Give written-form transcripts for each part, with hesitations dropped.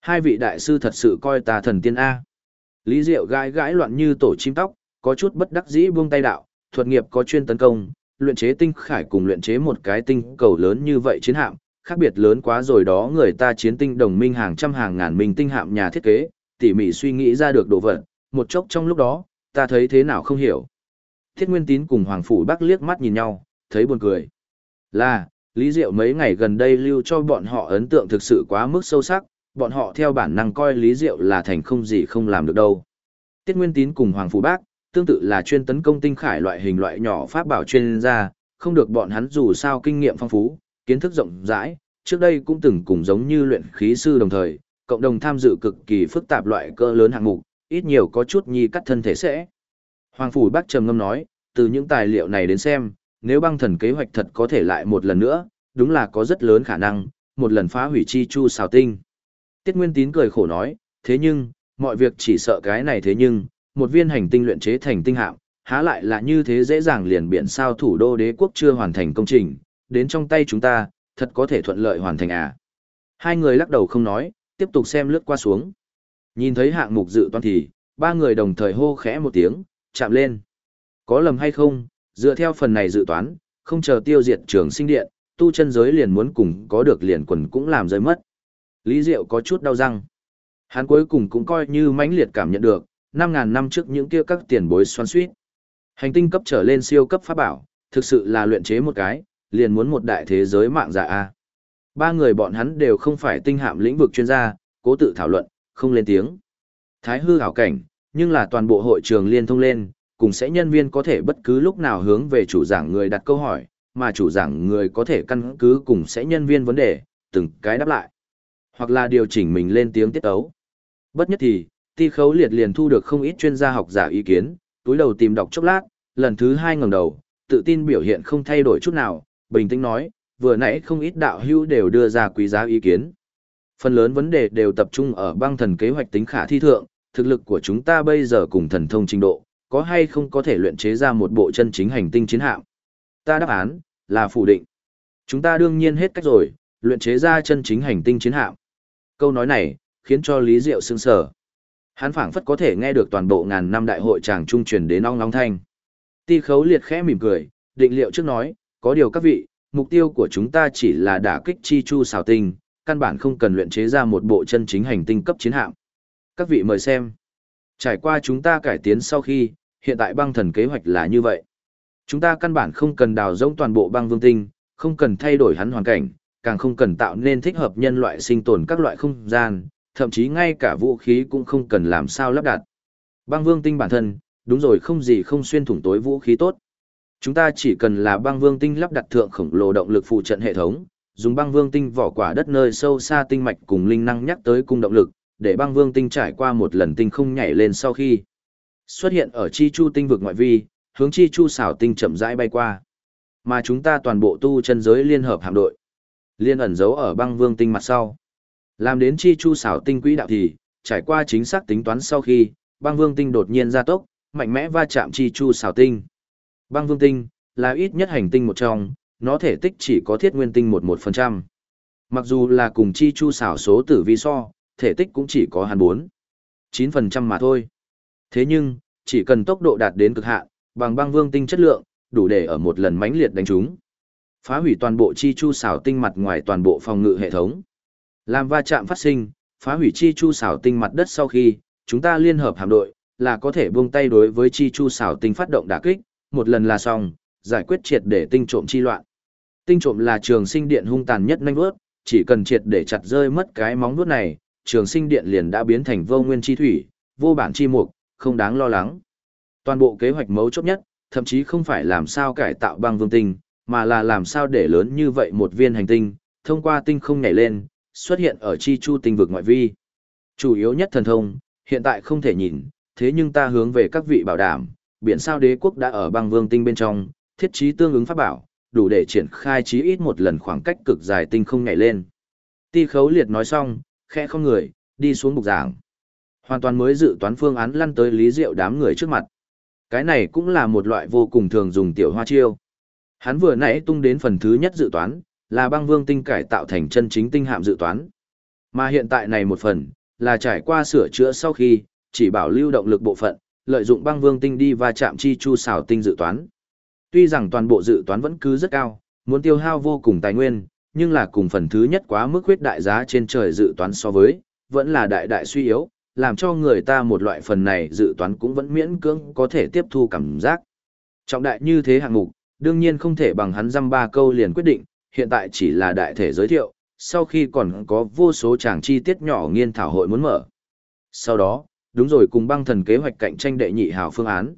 Hai vị đại sư thật sự coi ta thần tiên A. Lý Diệu gãi gãi loạn như tổ chim tóc, có chút bất đắc dĩ buông tay đạo, thuật nghiệp có chuyên tấn công, luyện chế tinh khải cùng luyện chế một cái tinh cầu lớn như vậy chiến hạm, khác biệt lớn quá rồi đó, người ta chiến tinh đồng minh hàng trăm hàng ngàn minh tinh hạm nhà thiết kế, tỉ mỉ suy nghĩ ra được đồ vật, một chốc trong lúc đó, ta thấy thế nào không hiểu. Thiết Nguyên Tín cùng Hoàng Phủ Bắc liếc mắt nhìn nhau, thấy buồn cười. Là, Lý Diệu mấy ngày gần đây lưu cho bọn họ ấn tượng thực sự quá mức sâu sắc, bọn họ theo bản năng coi Lý Diệu là thành không gì không làm được đâu. Tiết Nguyên Tín cùng Hoàng Phủ Bác, tương tự là chuyên tấn công tinh khải loại hình loại nhỏ pháp bảo chuyên gia, không được bọn hắn dù sao kinh nghiệm phong phú, kiến thức rộng rãi, trước đây cũng từng cùng giống như luyện khí sư đồng thời, cộng đồng tham dự cực kỳ phức tạp loại cỡ lớn hạng mục, ít nhiều có chút nhi cắt thân thể sẽ. Hoàng Phủ Bác trầm ngâm nói, từ những tài liệu này đến xem, nếu băng thần kế hoạch thật có thể lại một lần nữa, đúng là có rất lớn khả năng, một lần phá hủy chi chu xào tinh. Tiết Nguyên Tín cười khổ nói, thế nhưng, mọi việc chỉ sợ cái này thế nhưng, một viên hành tinh luyện chế thành tinh hạm, há lại là như thế dễ dàng liền biển sao thủ đô đế quốc chưa hoàn thành công trình, đến trong tay chúng ta, thật có thể thuận lợi hoàn thành à. Hai người lắc đầu không nói, tiếp tục xem lướt qua xuống. Nhìn thấy hạng mục dự toán thì, ba người đồng thời hô khẽ một tiếng, chạm lên. Có lầm hay không, dựa theo phần này dự toán, không chờ tiêu diệt trường sinh điện, tu chân giới liền muốn cùng có được liền quần cũng làm rơi mất. Lý Diệu có chút đau răng. Hắn cuối cùng cũng coi như mãnh liệt cảm nhận được, 5.000 năm trước những kia các tiền bối xoắn suýt. Hành tinh cấp trở lên siêu cấp pháp bảo, thực sự là luyện chế một cái, liền muốn một đại thế giới mạng giả A. Ba người bọn hắn đều không phải tinh hạm lĩnh vực chuyên gia, cố tự thảo luận, không lên tiếng. Thái hư hảo cảnh, nhưng là toàn bộ hội trường liên thông lên, cùng sẽ nhân viên có thể bất cứ lúc nào hướng về chủ giảng người đặt câu hỏi, mà chủ giảng người có thể căn cứ cùng sẽ nhân viên vấn đề, từng cái đáp lại. Hoặc là điều chỉnh mình lên tiếng tiết ấu. Bất nhất thì, Ti Khấu Liệt liền thu được không ít chuyên gia học giả ý kiến, túi đầu tìm đọc chốc lát, lần thứ hai ngẩng đầu, tự tin biểu hiện không thay đổi chút nào, bình tĩnh nói, vừa nãy không ít đạo hữu đều đưa ra quý giá ý kiến. Phần lớn vấn đề đều tập trung ở băng thần kế hoạch tính khả thi thượng, thực lực của chúng ta bây giờ cùng thần thông trình độ, có hay không có thể luyện chế ra một bộ chân chính hành tinh chiến hạm. Ta đáp án là phủ định. Chúng ta đương nhiên hết cách rồi, luyện chế ra chân chính hành tinh chiến hạm. Câu nói này khiến cho Lý Diệu sững sờ. Hắn phảng phất có thể nghe được toàn bộ ngàn năm đại hội tràng trung truyền đến ong ong thanh. Ti Khấu Liệt khẽ mỉm cười, định liệu trước nói, có điều các vị, mục tiêu của chúng ta chỉ là đả kích chi chu xào tinh, căn bản không cần luyện chế ra một bộ chân chính hành tinh cấp chiến hạm. Các vị mời xem. Trải qua chúng ta cải tiến sau khi, hiện tại băng thần kế hoạch là như vậy. Chúng ta căn bản không cần đào rỗng toàn bộ băng vương tinh, không cần thay đổi hắn hoàn cảnh, càng không cần tạo nên thích hợp nhân loại sinh tồn các loại không gian, thậm chí ngay cả vũ khí cũng không cần làm sao lắp đặt. Băng vương tinh bản thân, đúng rồi, không gì không xuyên thủng tối vũ khí tốt. Chúng ta chỉ cần là băng vương tinh lắp đặt thượng khổng lồ động lực phụ trận hệ thống, dùng băng vương tinh vỏ quả đất nơi sâu xa tinh mạch cùng linh năng nhắc tới cung động lực, để băng vương tinh trải qua một lần tinh không nhảy lên sau khi xuất hiện ở chi chu tinh vực ngoại vi, hướng chi chu xảo tinh chậm rãi bay qua. Mà chúng ta toàn bộ tu chân giới liên hợp hạm đội, liên ẩn giấu ở băng vương tinh mặt sau. Làm đến chi chu xảo tinh quỹ đạo thì, trải qua chính xác tính toán sau khi, băng vương tinh đột nhiên gia tốc, mạnh mẽ va chạm chi chu xảo tinh. Băng vương tinh là ít nhất hành tinh một trong, nó thể tích chỉ có thiết nguyên tinh 11%. Mặc dù là cùng chi chu xảo số tử vi so, thể tích cũng chỉ có 9% mà thôi. Thế nhưng, chỉ cần tốc độ đạt đến cực hạn, bằng băng vương tinh chất lượng, đủ để ở một lần mãnh liệt đánh trúng, phá hủy toàn bộ chi chu xảo tinh mặt ngoài toàn bộ phòng ngự hệ thống. Làm va chạm phát sinh, phá hủy chi chu xảo tinh mặt đất sau khi, chúng ta liên hợp hạm đội, là có thể buông tay đối với chi chu xảo tinh phát động đả kích, một lần là xong, giải quyết triệt để tinh trộm chi loạn. Tinh trộm là trường sinh điện hung tàn nhất nhanh vuốt, chỉ cần triệt để chặt rơi mất cái móng vuốt này, trường sinh điện liền đã biến thành vô nguyên chi thủy, vô bản chi mục, không đáng lo lắng. Toàn bộ kế hoạch mấu chốt nhất, thậm chí không phải làm sao cải tạo băng vương tinh, mà là làm sao để lớn như vậy một viên hành tinh, thông qua tinh không nhảy lên, xuất hiện ở chi chu tinh vực ngoại vi. Chủ yếu nhất thần thông, hiện tại không thể nhìn, thế nhưng ta hướng về các vị bảo đảm, biển sao đế quốc đã ở băng vương tinh bên trong, thiết trí tương ứng pháp bảo, đủ để triển khai chí ít một lần khoảng cách cực dài tinh không nhảy lên. Ti Khấu Liệt nói xong, khẽ không người, đi xuống bục giảng. Hoàn toàn mới dự toán phương án lăn tới Lý Diệu đám người trước mặt. Cái này cũng là một loại vô cùng thường dùng tiểu hoa chiêu. Hắn vừa nãy tung đến phần thứ nhất dự toán, là băng vương tinh cải tạo thành chân chính tinh hạm dự toán. Mà hiện tại này một phần, là trải qua sửa chữa sau khi, chỉ bảo lưu động lực bộ phận, lợi dụng băng vương tinh đi va chạm chi chu xảo tinh dự toán. Tuy rằng toàn bộ dự toán vẫn cứ rất cao, muốn tiêu hao vô cùng tài nguyên, nhưng là cùng phần thứ nhất quá mức huyết đại giá trên trời dự toán so với, vẫn là đại đại suy yếu, làm cho người ta một loại phần này dự toán cũng vẫn miễn cưỡng có thể tiếp thu cảm giác. Trọng đại như thế hạng mục, đương nhiên không thể bằng hắn dăm ba câu liền quyết định, hiện tại chỉ là đại thể giới thiệu, sau khi còn có vô số tràng chi tiết nhỏ nghiên thảo hội muốn mở. Sau đó, đúng rồi cùng băng thần kế hoạch cạnh tranh đệ nhị hảo phương án.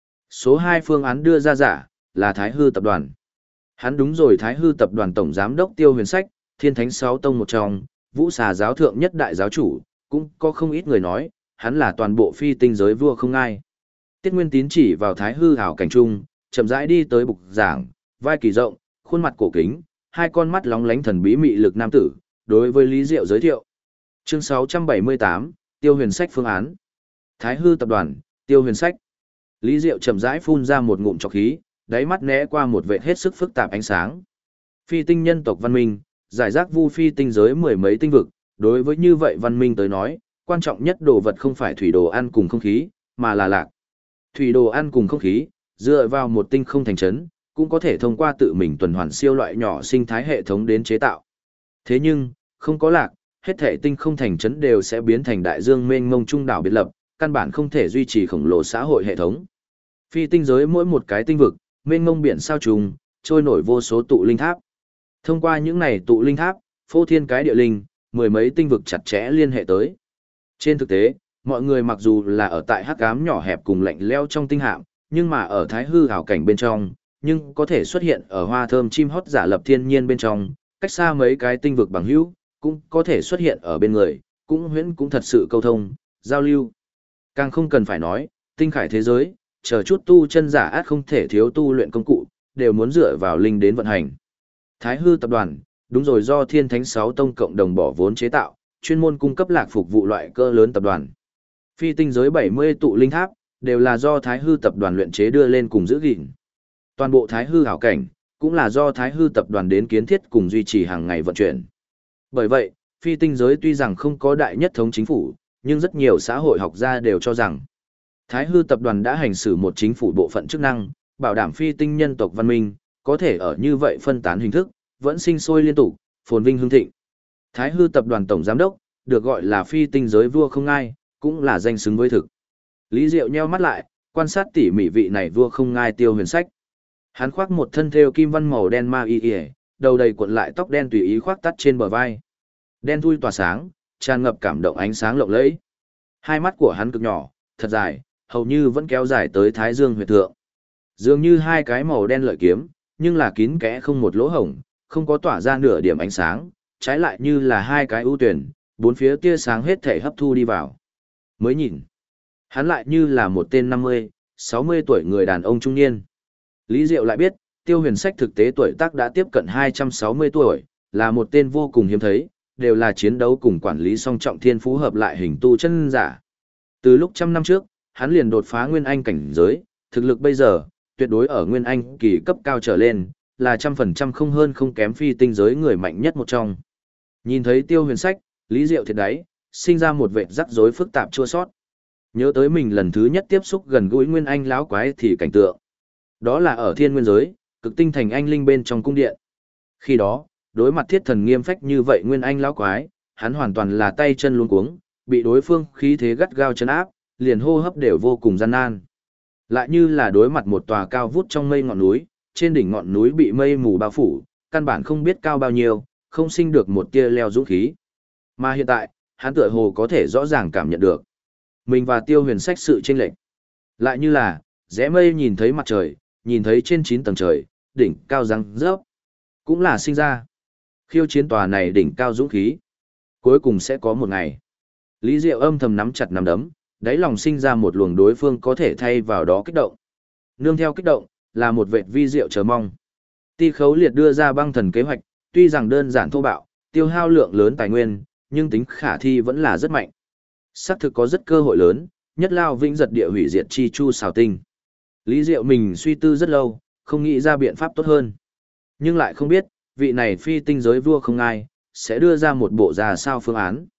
Số 2 phương án đưa ra giả, là Thái Hư tập đoàn. Hắn đúng rồi Thái Hư tập đoàn tổng giám đốc Tiêu Huyền Sách, Thiên Thánh Sáu Tông một trong, Vũ Xà giáo thượng nhất đại giáo chủ, cũng có không ít người nói, hắn là toàn bộ phi tinh giới vua không ai. Tiết Nguyên Tín chỉ vào Thái Hư hảo cảnh trung, chậm rãi đi tới bục giảng, vai kỳ rộng, khuôn mặt cổ kính, hai con mắt lóng lánh thần bí mị lực nam tử, đối với Lý Diệu giới thiệu. Chương 678, Tiêu Huyền Sách phương án. Thái Hư tập đoàn, Tiêu Huyền Sách. Lý Diệu chậm rãi phun ra một ngụm trọc khí, đáy mắt né qua một vệt hết sức phức tạp ánh sáng. Phi tinh nhân tộc văn minh, giải rác vu phi tinh giới mười mấy tinh vực, đối với như vậy văn minh tới nói, quan trọng nhất đồ vật không phải thủy đồ ăn cùng không khí, mà là lạc. Thủy đồ ăn cùng không khí, dựa vào một tinh không thành trấn, cũng có thể thông qua tự mình tuần hoàn siêu loại nhỏ sinh thái hệ thống đến chế tạo. Thế nhưng, không có lạc, hết thể tinh không thành trấn đều sẽ biến thành đại dương mênh mông trung đảo biệt lập, căn bản không thể duy trì khổng lồ xã hội hệ thống. Phi tinh giới mỗi một cái tinh vực, mênh mông biển sao trùng, trôi nổi vô số tụ linh tháp. Thông qua những này tụ linh tháp, phô thiên cái địa linh, mười mấy tinh vực chặt chẽ liên hệ tới. Trên thực tế, mọi người mặc dù là ở tại hắc ám nhỏ hẹp cùng lạnh lẽo trong tinh hạm, nhưng mà ở thái hư ảo cảnh bên trong, nhưng có thể xuất hiện ở hoa thơm chim hót giả lập thiên nhiên bên trong, cách xa mấy cái tinh vực bằng hữu, cũng có thể xuất hiện ở bên người, cũng huyễn cũng thật sự câu thông, giao lưu. Càng không cần phải nói, tinh khải thế giới, chờ chút tu chân giả át không thể thiếu tu luyện công cụ, đều muốn dựa vào linh đến vận hành. Thái hư tập đoàn, đúng rồi do Thiên Thánh Sáu Tông cộng đồng bỏ vốn chế tạo, chuyên môn cung cấp lạc phục vụ loại cỡ lớn tập đoàn. Phi tinh giới 70 tụ linh tháp, đều là do Thái hư tập đoàn luyện chế đưa lên cùng giữ gìn. Toàn bộ Thái hư hảo cảnh, cũng là do Thái hư tập đoàn đến kiến thiết cùng duy trì hàng ngày vận chuyển. Bởi vậy, phi tinh giới tuy rằng không có đại nhất thống chính phủ, nhưng rất nhiều xã hội học gia đều cho rằng Thái hư tập đoàn đã hành xử một chính phủ bộ phận chức năng, bảo đảm phi tinh nhân tộc văn minh, có thể ở như vậy phân tán hình thức, vẫn sinh sôi liên tục, phồn vinh hưng thịnh. Thái hư tập đoàn tổng giám đốc, được gọi là phi tinh giới vua không ai, cũng là danh xứng với thực. Lý Diệu nheo mắt lại, quan sát tỉ mỉ vị này vua không ngai Tiêu Huyền Sách. Hắn khoác một thân thêu kim văn màu đen ma y, đầu đầy cuộn lại tóc đen tùy ý khoác tắt trên bờ vai. Đen thui tỏa sáng, tràn ngập cảm động ánh sáng lộng lẫy. Hai mắt của hắn cực nhỏ, thật dài, hầu như vẫn kéo dài tới thái dương huyệt thượng. Dường như hai cái màu đen lợi kiếm, nhưng là kín kẽ không một lỗ hổng, không có tỏa ra nửa điểm ánh sáng, trái lại như là hai cái ưu tuyển, bốn phía tia sáng hết thể hấp thu đi vào. Mới nhìn, hắn lại như là một tên 50, 60 tuổi người đàn ông trung niên. Lý Diệu lại biết, Tiêu Huyền Sách thực tế tuổi tác đã tiếp cận 260 tuổi, là một tên vô cùng hiếm thấy, đều là chiến đấu cùng quản lý song trọng thiên phú hợp lại hình tu chân giả. Từ lúc trăm năm trước, hắn liền đột phá Nguyên Anh cảnh giới, thực lực bây giờ, tuyệt đối ở Nguyên Anh kỳ cấp cao trở lên, là 100% không hơn không kém phi tinh giới người mạnh nhất một trong. Nhìn thấy Tiêu Huyền Sách, Lý Diệu thiệt đáy, sinh ra một vệt rắc rối phức tạp chua sót. Nhớ tới mình lần thứ nhất tiếp xúc gần gũi Nguyên Anh lão quái thì cảnh tượng. Đó là ở Thiên Nguyên giới, cực tinh thành anh linh bên trong cung điện. Khi đó, đối mặt thiết thần nghiêm phách như vậy Nguyên Anh lão quái, hắn hoàn toàn là tay chân luống cuống, bị đối phương khí thế gắt gao chấn áp, liền hô hấp đều vô cùng gian nan. Lại như là đối mặt một tòa cao vút trong mây ngọn núi, trên đỉnh ngọn núi bị mây mù bao phủ, căn bản không biết cao bao nhiêu, không sinh được một tia leo dũng khí. Mà hiện tại, hắn tựa hồ có thể rõ ràng cảm nhận được mình và Tiêu Huyền Sách sự chênh lệch. Lại như là rẽ mây nhìn thấy mặt trời, nhìn thấy trên 9 tầng trời, đỉnh cao răng rớp, cũng là sinh ra khiêu chiến tòa này đỉnh cao dũng khí. Cuối cùng sẽ có một ngày. Lý Diệu âm thầm nắm chặt nắm đấm, đáy lòng sinh ra một luồng đối phương có thể thay vào đó kích động. Nương theo kích động, là một vệt vi diệu chờ mong. Ti Khấu Liệt đưa ra băng thần kế hoạch, tuy rằng đơn giản thô bạo, tiêu hao lượng lớn tài nguyên, nhưng tính khả thi vẫn là rất mạnh. Xác thực có rất cơ hội lớn, nhất lao vĩnh giật địa hủy diệt chi chu xào tinh. Lý Diệu mình suy tư rất lâu, không nghĩ ra biện pháp tốt hơn. Nhưng lại không biết, vị này phi tinh giới vua không ai, sẽ đưa ra một bộ ra sao phương án.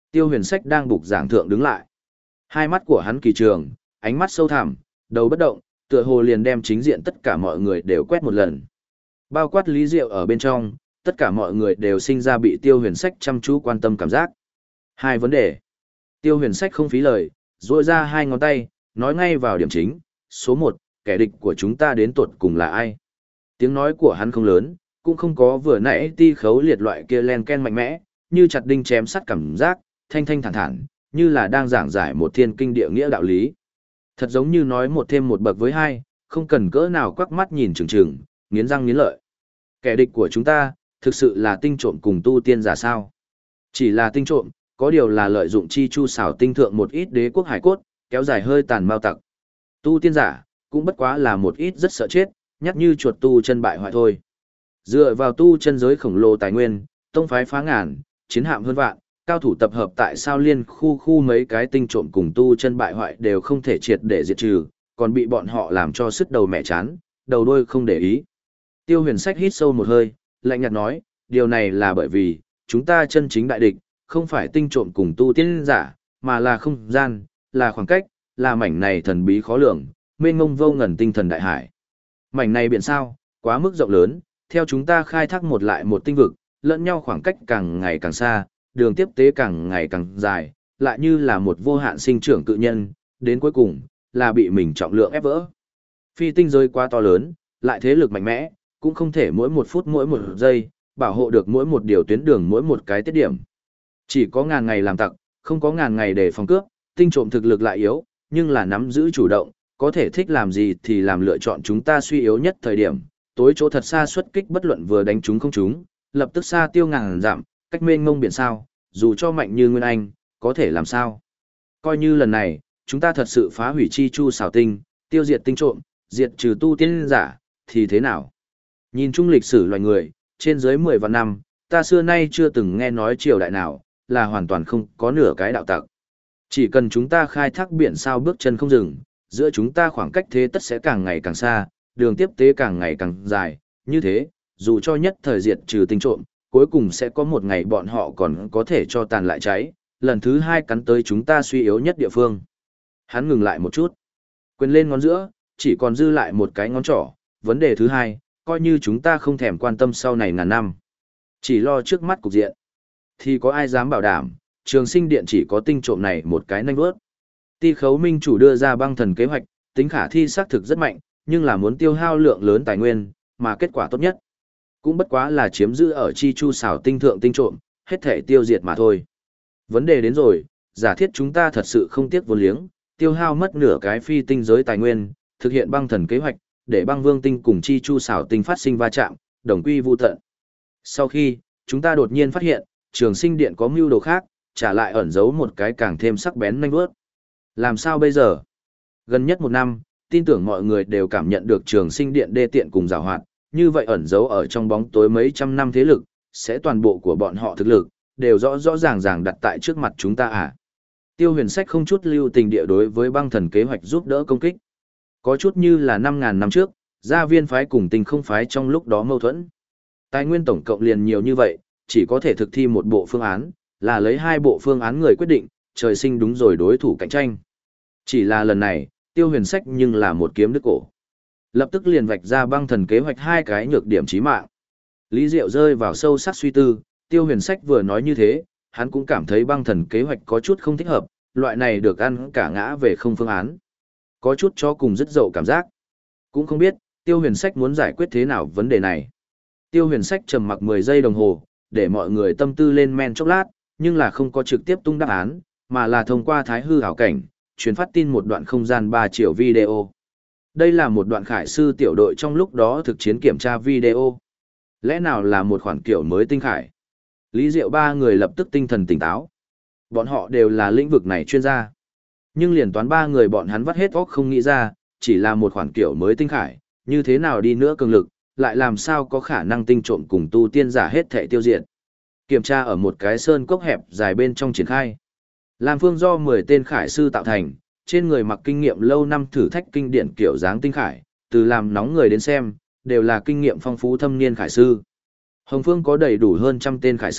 Tiêu Huyền Sách đang bục giảng thượng đứng lại. Hai mắt của hắn kỳ trường, ánh mắt sâu thẳm, đầu bất động, tựa hồ liền đem chính diện tất cả mọi người đều quét một lần. Bao quát Lý Diệu ở bên trong, tất cả mọi người đều sinh ra bị Tiêu Huyền Sách chăm chú quan tâm cảm giác. Hai vấn đề. Tiêu Huyền Sách không phí lời, duỗi ra hai ngón tay, nói ngay vào điểm chính. Số 1, kẻ địch của chúng ta đến tột cùng là ai? Tiếng nói của hắn không lớn, cũng không có vừa nãy ti khấu liệt loại kia len ken mạnh mẽ, như chặt đinh chém sắt cảm giác, thanh thanh thản thản, như là đang giảng giải một thiên kinh địa nghĩa đạo lý. Thật giống như nói một thêm một bậc với hai, không cần cỡ nào quắc mắt nhìn chừng chừng, nghiến răng nghiến lợi. Kẻ địch của chúng ta, thực sự là tinh trộm cùng tu tiên giả sao? Chỉ là tinh trộm, có điều là lợi dụng chi chu xảo tinh thượng một ít đế quốc hải cốt, kéo dài hơi tàn mao tặc. Tu tiên giả, cũng bất quá là một ít rất sợ chết, nhắc như chuột tu chân bại hoại thôi. Dựa vào tu chân giới khổng lồ tài nguyên, tông phái phá ngàn, chiến hạm hơn vạn, cao thủ tập hợp tại sao liên khu mấy cái tinh trộm cùng tu chân bại hoại đều không thể triệt để diệt trừ, còn bị bọn họ làm cho sứt đầu mẹ chán, đầu đuôi không để ý. Tiêu Huyền Sách hít sâu một hơi, lạnh nhạt nói, điều này là bởi vì, chúng ta chân chính đại địch, không phải tinh trộm cùng tu tiên giả, mà là không gian, là khoảng cách, là mảnh này thần bí khó lường, mênh mông vô ngần tinh thần đại hải. Mảnh này biển sao, quá mức rộng lớn, theo chúng ta khai thác một lại một tinh vực, lẫn nhau khoảng cách càng ngày càng xa, đường tiếp tế càng ngày càng dài, lại như là một vô hạn sinh trưởng cự nhân, đến cuối cùng, là bị mình trọng lượng ép vỡ. Phi tinh giới quá to lớn, lại thế lực mạnh mẽ, cũng không thể mỗi một phút mỗi một giây, bảo hộ được mỗi một điều tuyến đường mỗi một cái tiết điểm. Chỉ có ngàn ngày làm tặc, không có ngàn ngày để phòng cướp, tinh trộm thực lực lại yếu, nhưng là nắm giữ chủ động, có thể thích làm gì thì làm lựa chọn chúng ta suy yếu nhất thời điểm, tối chỗ thật xa xuất kích bất luận vừa đánh chúng không chúng, lập tức xa tiêu ngàn giảm, cách mênh mông biển sao, dù cho mạnh như Nguyên Anh, có thể làm sao. Coi như lần này, chúng ta thật sự phá hủy chi chu xảo tinh, tiêu diệt tinh trộm, diệt trừ tu tiên giả, thì thế nào? Nhìn chung lịch sử loài người, trên dưới 10 vạn năm, ta xưa nay chưa từng nghe nói triều đại nào, là hoàn toàn không có nửa cái đạo tặc. Chỉ cần chúng ta khai thác biển sao bước chân không dừng, giữa chúng ta khoảng cách thế tất sẽ càng ngày càng xa, đường tiếp tế càng ngày càng dài, như thế, dù cho nhất thời diệt trừ tinh trộm, cuối cùng sẽ có một ngày bọn họ còn có thể cho tàn lại cháy, lần thứ hai cắn tới chúng ta suy yếu nhất địa phương. Hắn ngừng lại một chút, quên lên ngón giữa, chỉ còn dư lại một cái ngón trỏ, vấn đề thứ hai, coi như chúng ta không thèm quan tâm sau này ngàn năm, chỉ lo trước mắt cục diện, thì có ai dám bảo đảm, Trường Sinh Điện chỉ có tinh trộm này một cái nanh vớt. Ti Khấu Minh chủ đưa ra băng thần kế hoạch, tính khả thi xác thực rất mạnh, nhưng là muốn tiêu hao lượng lớn tài nguyên, mà kết quả tốt nhất cũng bất quá là chiếm giữ ở chi chu xảo tinh thượng tinh trộm, hết thể tiêu diệt mà thôi. Vấn đề đến rồi, giả thiết chúng ta thật sự không tiếc vô liếng, tiêu hao mất nửa cái phi tinh giới tài nguyên, thực hiện băng thần kế hoạch, để băng vương tinh cùng chi chu xảo tinh phát sinh va chạm, đồng quy vu tận. Sau khi, chúng ta đột nhiên phát hiện, Trường Sinh Điện có mưu đồ khác, trả lại ẩn giấu một cái càng thêm sắc bén nhanh vuốt. Làm sao bây giờ? Gần nhất một năm, tin tưởng mọi người đều cảm nhận được Trường Sinh Điện đê tiện cùng giàu hoạt, như vậy ẩn giấu ở trong bóng tối mấy trăm năm thế lực, sẽ toàn bộ của bọn họ thực lực, đều rõ rõ ràng ràng đặt tại trước mặt chúng ta à. Tiêu Huyền Sách không chút lưu tình địa đối với băng thần kế hoạch giúp đỡ công kích. Có chút như là 5.000 năm trước, Gia Viên phái cùng Tinh Không phái trong lúc đó mâu thuẫn. Tài nguyên tổng cộng liền nhiều như vậy, chỉ có thể thực thi một bộ phương án, là lấy hai bộ phương án người quyết định, trời sinh đúng rồi đối thủ cạnh tranh. Chỉ là lần này, Tiêu Huyền Sách nhưng là một kiếm đứt cổ. Lập tức liền vạch ra băng thần kế hoạch hai cái nhược điểm chí mạng. Lý Diệu rơi vào sâu sắc suy tư, Tiêu Huyền Sách vừa nói như thế, hắn cũng cảm thấy băng thần kế hoạch có chút không thích hợp, loại này được ăn cả ngã về không phương án. Có chút cho cùng rất dậu cảm giác. Cũng không biết, Tiêu Huyền Sách muốn giải quyết thế nào vấn đề này. Tiêu Huyền Sách trầm mặc 10 giây đồng hồ, để mọi người tâm tư lên men chốc lát, nhưng là không có trực tiếp tung đáp án, mà là thông qua thái hư ảo cảnh, truyền phát tin một đoạn không gian 3 chiều video. Đây là một đoạn khải sư tiểu đội trong lúc đó thực chiến kiểm tra video. Lẽ nào là một khoản kiểu mới tinh khải? Lý Diệu ba người lập tức tinh thần tỉnh táo. Bọn họ đều là lĩnh vực này chuyên gia. Nhưng liền toán ba người bọn hắn vắt hết óc không nghĩ ra, chỉ là một khoản kiểu mới tinh khải, như thế nào đi nữa cường lực, lại làm sao có khả năng tinh trộm cùng tu tiên giả hết thảy tiêu diệt. Kiểm tra ở một cái sơn cốc hẹp dài bên trong triển khai. Lam Phương do 10 tên khải sư tạo thành, trên người mặc kinh nghiệm lâu năm thử thách kinh điển kiểu dáng tinh khải, từ làm nóng người đến xem, đều là kinh nghiệm phong phú thâm niên khải sư. Hồng Phương có đầy đủ hơn trăm tên khải sư,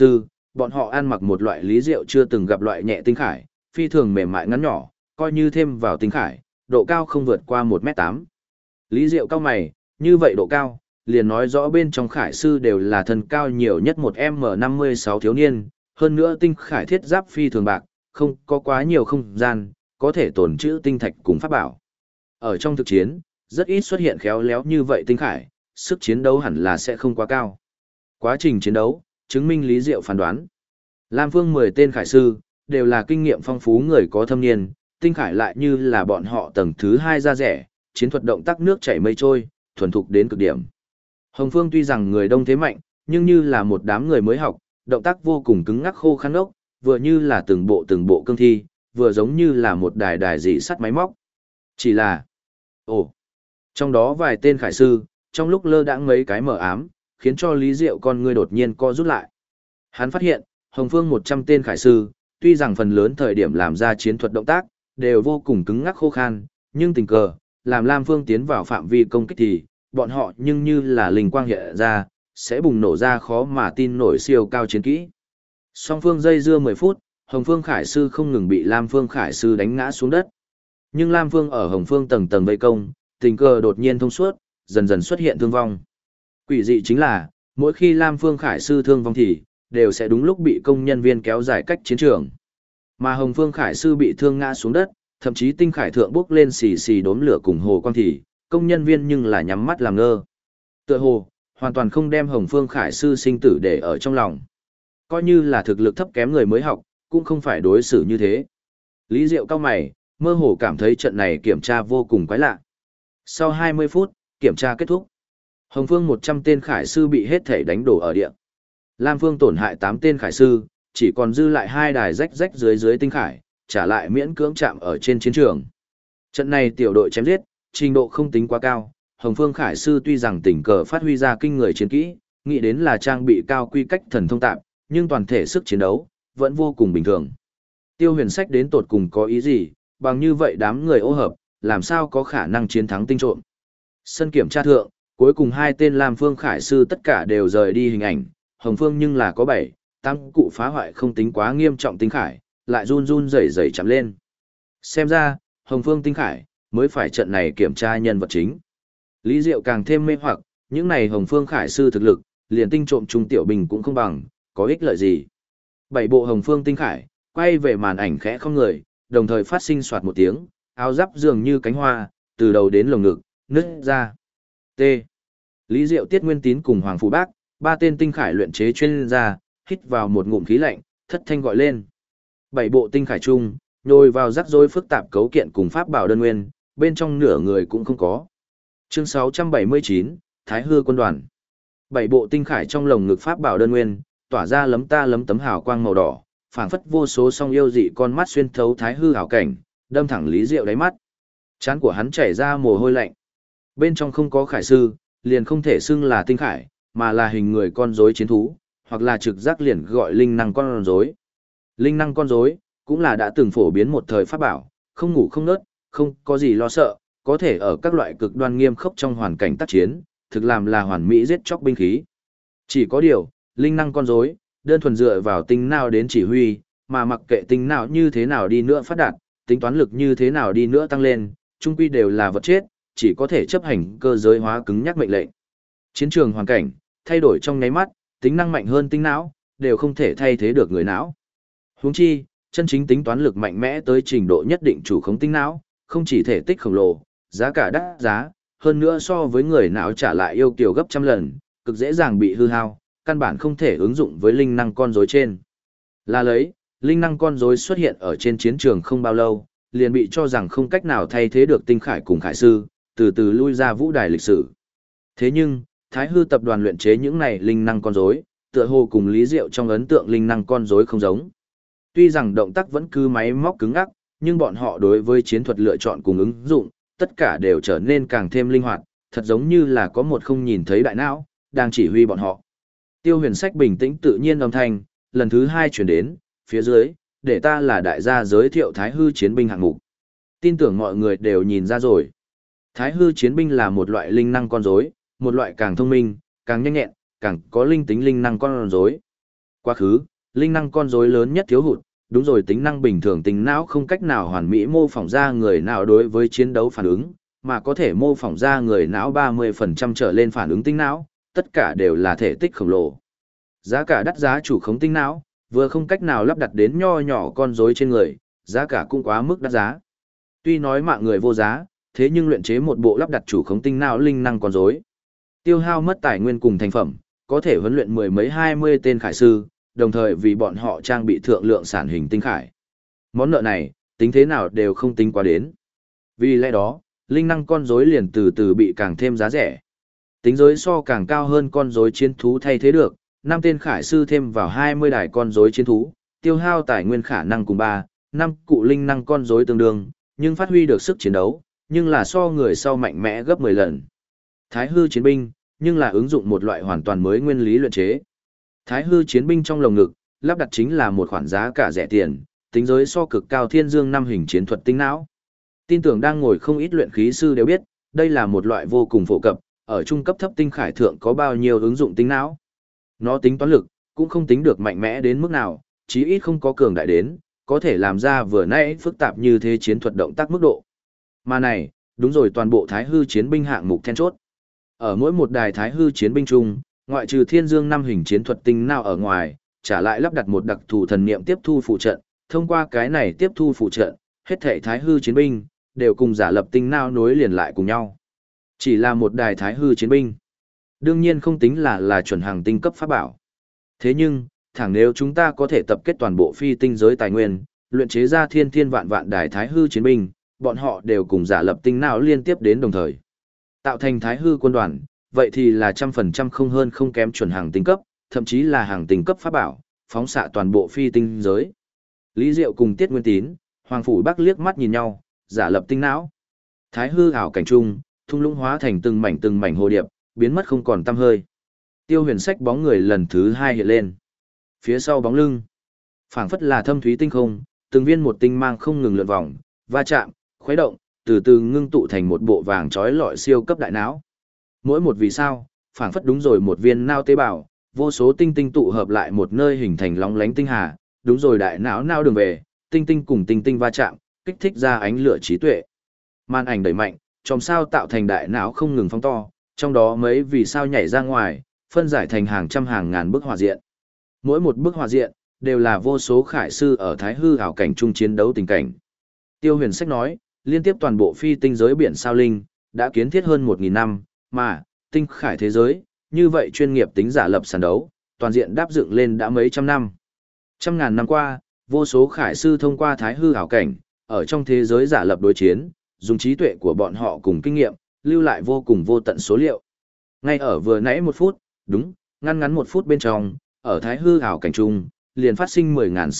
bọn họ ăn mặc một loại Lý Diệu chưa từng gặp loại nhẹ tinh khải, phi thường mềm mại ngắn nhỏ, coi như thêm vào tinh khải, độ cao không vượt qua 1m8. Lý Diệu cao mày, như vậy độ cao, liền nói rõ bên trong khải sư đều là thân cao nhiều nhất 1m56 thiếu niên, hơn nữa tinh khải thiết giáp phi thường bạc, không có quá nhiều không gian, có thể tồn trữ tinh thạch cùng pháp bảo. Ở trong thực chiến, rất ít xuất hiện khéo léo như vậy tinh khải, sức chiến đấu hẳn là sẽ không quá cao. Quá trình chiến đấu, chứng minh Lý Diệu phán đoán. Lam Phương 10 tên khải sư, đều là kinh nghiệm phong phú người có thâm niên, tinh khải lại như là bọn họ tầng thứ 2 ra rẻ, chiến thuật động tác nước chảy mây trôi, thuần thục đến cực điểm. Hồng Phương tuy rằng người đông thế mạnh, nhưng như là một đám người mới học, động tác vô cùng cứng ngắc khô khăn ốc, vừa như là từng bộ cương thi, vừa giống như là một đài đài dị sắt máy móc. Chỉ là, trong đó vài tên khải sư, trong lúc lơ đãng mấy cái mở ám, khiến cho Lý Diệu con người đột nhiên co rút lại. Hắn phát hiện, Hồng Phương 100 tên khải sư, tuy rằng phần lớn thời điểm làm ra chiến thuật động tác, đều vô cùng cứng ngắc khô khan, nhưng tình cờ, làm Lam Phương tiến vào phạm vi công kích thì, bọn họ nhưng như là linh quang hiện ra, sẽ bùng nổ ra khó mà tin nổi siêu cao chiến kỹ. Song phương dây dưa 10 phút, Hồng Phương khải sư không ngừng bị Lam Phương khải sư đánh ngã xuống đất. Nhưng Lam Phương ở Hồng Phương tầng tầng vây công, tình cờ đột nhiên thông suốt, dần dần xuất hiện thương vong. Quỷ dị chính là, mỗi khi Lam Phương khải sư thương vong thì, đều sẽ đúng lúc bị công nhân viên kéo dài cách chiến trường. Mà Hồng Phương khải sư bị thương ngã xuống đất, thậm chí tinh khải thượng bốc lên xì xì đốm lửa cùng hồ quang thì, công nhân viên nhưng là nhắm mắt làm ngơ. Tựa hồ, hoàn toàn không đem Hồng Phương khải sư sinh tử để ở trong lòng. Coi như là thực lực thấp kém người mới học, cũng không phải đối xử như thế. Lý Diệu cao mày, mơ hồ cảm thấy trận này kiểm tra vô cùng quái lạ. Sau 20 phút, kiểm tra kết thúc. Hồng Phương 100 tên khải sư bị hết thể đánh đổ ở địa. Lam Phương tổn hại 8 tên khải sư, chỉ còn dư lại 2 đài rách rách dưới tinh khải, trả lại miễn cưỡng chạm ở trên chiến trường. Trận này tiểu đội chém giết, trình độ không tính quá cao. Hồng Phương khải sư tuy rằng tình cờ phát huy ra kinh người chiến kỹ, nghĩ đến là trang bị cao quy cách thần thông tạm, nhưng toàn thể sức chiến đấu vẫn vô cùng bình thường. Tiêu Huyền Sách đến tột cùng có ý gì, bằng như vậy đám người ô hợp, làm sao có khả năng chiến thắng tinh trộm. Sân kiểm tra thượng, cuối cùng 2 tên Lam Phương khải sư tất cả đều rời đi hình ảnh, Hồng Phương nhưng là có 7, 8 cụ phá hoại không tính quá nghiêm trọng tinh khải, lại run run rẩy rẩy chạm lên. Xem ra, Hồng Phương tinh khải mới phải trận này kiểm tra nhân vật chính. Lý Diệu càng thêm mê hoặc, những này Hồng Phương khải sư thực lực, liền tinh trộm trung tiểu bình cũng không bằng, có ích lợi gì. 7 bộ Hồng Phương tinh khải, quay về màn ảnh khẽ không người, đồng thời phát sinh soạt một tiếng, áo giáp dường như cánh hoa, từ đầu đến lồng ngực, nứt ra. T. Lý Diệu, Tiết Nguyên Tín cùng Hoàng Phủ Bác, 3 tên tinh khải luyện chế chuyên gia, hít vào một ngụm khí lạnh, thất thanh gọi lên. 7 bộ tinh khải chung, nhồi vào rắc rối phức tạp cấu kiện cùng pháp bảo đơn nguyên, bên trong nửa người cũng không có. Chương 679, Thái Hư quân đoàn. 7 bộ tinh khải trong lồng ngực pháp bảo đơn nguyên, tỏa ra lấm ta lấm tấm hào quang màu đỏ, phảng phất vô số song yêu dị con mắt xuyên thấu thái hư hảo cảnh, đâm thẳng Lý Diệu đáy mắt. Trán của hắn chảy ra mồ hôi lạnh. Bên trong không có khải sư, liền không thể xưng là tinh khải, mà là hình người con rối chiến thú, hoặc là trực giác liền gọi linh năng con rối. Linh năng con rối cũng là đã từng phổ biến một thời pháp bảo, không ngủ không nớt, không có gì lo sợ, có thể ở các loại cực đoan nghiêm khốc trong hoàn cảnh tác chiến, thực làm là hoàn mỹ giết chóc binh khí. Chỉ có điều, linh năng con rối đơn thuần dựa vào tính nào đến chỉ huy, mà mặc kệ tính nào như thế nào đi nữa phát đạt, tính toán lực như thế nào đi nữa tăng lên, chung quy đều là vật chết, chỉ có thể chấp hành cơ giới hóa cứng nhắc mệnh lệnh. Chiến trường hoàn cảnh, thay đổi trong nháy mắt, tính năng mạnh hơn tính não, đều không thể thay thế được người não. Huống chi, chân chính tính toán lực mạnh mẽ tới trình độ nhất định chủ khống tính não, không chỉ thể tích khổng lồ, giá cả đắt giá, hơn nữa so với người não trả lại yêu kiều gấp trăm lần, cực dễ dàng bị hư hao, căn bản không thể ứng dụng với linh năng con rối trên. Là lấy, linh năng con rối xuất hiện ở trên chiến trường không bao lâu, liền bị cho rằng không cách nào thay thế được tinh khải cùng khải sư, từ từ lui ra vũ đài lịch sử. Thế nhưng, Thái Hư tập đoàn luyện chế những này linh năng con rối, tựa hồ cùng Lý Diệu trong ấn tượng linh năng con rối không giống. Tuy rằng động tác vẫn cứ máy móc cứng ngắc, nhưng bọn họ đối với chiến thuật lựa chọn cùng ứng dụng, tất cả đều trở nên càng thêm linh hoạt, thật giống như là có một không nhìn thấy đại não, đang chỉ huy bọn họ. Tiêu Huyền Sách bình tĩnh tự nhiên âm thanh, lần thứ 2 chuyển đến, phía dưới, để ta là đại gia giới thiệu Thái Hư chiến binh hạng mục. Tin tưởng mọi người đều nhìn ra rồi. Thái Hư chiến binh là một loại linh năng con rối, một loại càng thông minh, càng nhanh nhẹn, càng có linh tính linh năng con rối. Quá khứ, linh năng con rối lớn nhất thiếu hụt, đúng rồi tính năng bình thường tính não không cách nào hoàn mỹ mô phỏng ra người nào đối với chiến đấu phản ứng, mà có thể mô phỏng ra người não 30% trở lên phản ứng tính não, tất cả đều là thể tích khổng lồ. Giá cả đắt giá chủ khống tinh não, vừa không cách nào lắp đặt đến nho nhỏ con rối trên người, giá cả cũng quá mức đắt giá. Tuy nói mạng người vô giá, thế nhưng luyện chế một bộ lắp đặt chủ khống tinh não linh năng con rối, tiêu hao mất tài nguyên cùng thành phẩm, có thể huấn luyện mười mấy 20 tên khải sư, đồng thời vì bọn họ trang bị thượng lượng sản hình tinh khải. Món nợ này, tính thế nào đều không tính qua đến. Vì lẽ đó, linh năng con rối liền từ từ bị càng thêm giá rẻ. Tính giới so càng cao hơn con rối chiến thú thay thế được, 5 tên khải sư thêm vào 20 đài con rối chiến thú, tiêu hao tài nguyên khả năng cùng 3, 5 cụ linh năng con rối tương đương, nhưng phát huy được sức chiến đấu, nhưng là so người sau mạnh mẽ gấp 10 lần. Thái hư chiến binh, nhưng là ứng dụng một loại hoàn toàn mới nguyên lý luyện chế. Thái hư chiến binh trong lồng ngực, lắp đặt chính là một khoản giá cả rẻ tiền, tính giới so cực cao thiên dương 5 hình chiến thuật tinh não. Tin tưởng đang ngồi không ít luyện khí sư đều biết, đây là một loại vô cùng phổ cập, ở trung cấp thấp tinh khải thượng có bao nhiêu ứng dụng tinh não. Nó tính toán lực, cũng không tính được mạnh mẽ đến mức nào, chí ít không có cường đại đến, có thể làm ra vừa nãy phức tạp như thế chiến thuật động tác mức độ. Mà này, đúng rồi toàn bộ thái hư chiến binh hạng mục then chốt. Ở mỗi một đài thái hư chiến binh chung, ngoại trừ thiên dương 5 hình chiến thuật tinh não ở ngoài, trả lại lắp đặt một đặc thù thần niệm tiếp thu phụ trận, thông qua cái này tiếp thu phụ trận, hết thảy thái hư chiến binh đều cùng giả lập tinh não nối liền lại cùng nhau. Chỉ là một đài thái hư chiến binh, đương nhiên không tính là chuẩn hàng tinh cấp pháp bảo. Thế nhưng, thẳng nếu chúng ta có thể tập kết toàn bộ phi tinh giới tài nguyên, luyện chế ra thiên thiên vạn vạn đài thái hư chiến binh, bọn họ đều cùng giả lập tinh não liên tiếp đến đồng thời, tạo thành thái hư quân đoàn, vậy thì là 100% không hơn không kém chuẩn hàng tinh cấp, thậm chí là hàng tinh cấp pháp bảo, phóng xạ toàn bộ phi tinh giới. Lý Diệu cùng Tiết Nguyên Tín, Hoàng Phủ Bắc liếc mắt nhìn nhau, giả lập tinh não. Thái hư ảo cảnh trung, thung lũng hóa thành từng mảnh hồ điệp, biến mất không còn tăm hơi. Tiêu Huyền Sách bóng người lần thứ 2 hiện lên. Phía sau bóng lưng, phảng phất là thâm thúy tinh không, từng viên một tinh mang không ngừng lượn vòng, va chạm, khuấy động, từ từ ngưng tụ thành một bộ vàng trói lọi siêu cấp đại não. Mỗi một vì sao, phảng phất đúng rồi một viên nao tế bào, vô số tinh tinh tụ hợp lại một nơi hình thành lóng lánh tinh hà, đúng rồi đại não nao đường về, tinh tinh cùng tinh tinh va chạm, kích thích ra ánh lửa trí tuệ. Màn ảnh đẩy mạnh, chòm sao tạo thành đại não không ngừng phóng to, trong đó mấy vì sao nhảy ra ngoài, phân giải thành hàng trăm hàng ngàn bức họa diện. Mỗi một bức họa diện đều là vô số khải sư ở thái hư ảo cảnh chung chiến đấu tình cảnh. Tiêu Huyền Sách nói, liên tiếp toàn bộ phi tinh giới biển sao linh đã kiến thiết hơn 1000 năm, mà tinh khải thế giới, như vậy chuyên nghiệp tính giả lập sàn đấu, toàn diện đáp dựng lên đã mấy trăm năm. Trăm ngàn năm qua, vô số khải sư thông qua thái hư ảo cảnh, ở trong thế giới giả lập đối chiến, dùng trí tuệ của bọn họ cùng kinh nghiệm, lưu lại vô cùng vô tận số liệu. Ngay ở vừa nãy 1 phút, đúng, ngắn 1 phút bên trong, ở thái hư ảo cảnh trung, liền phát sinh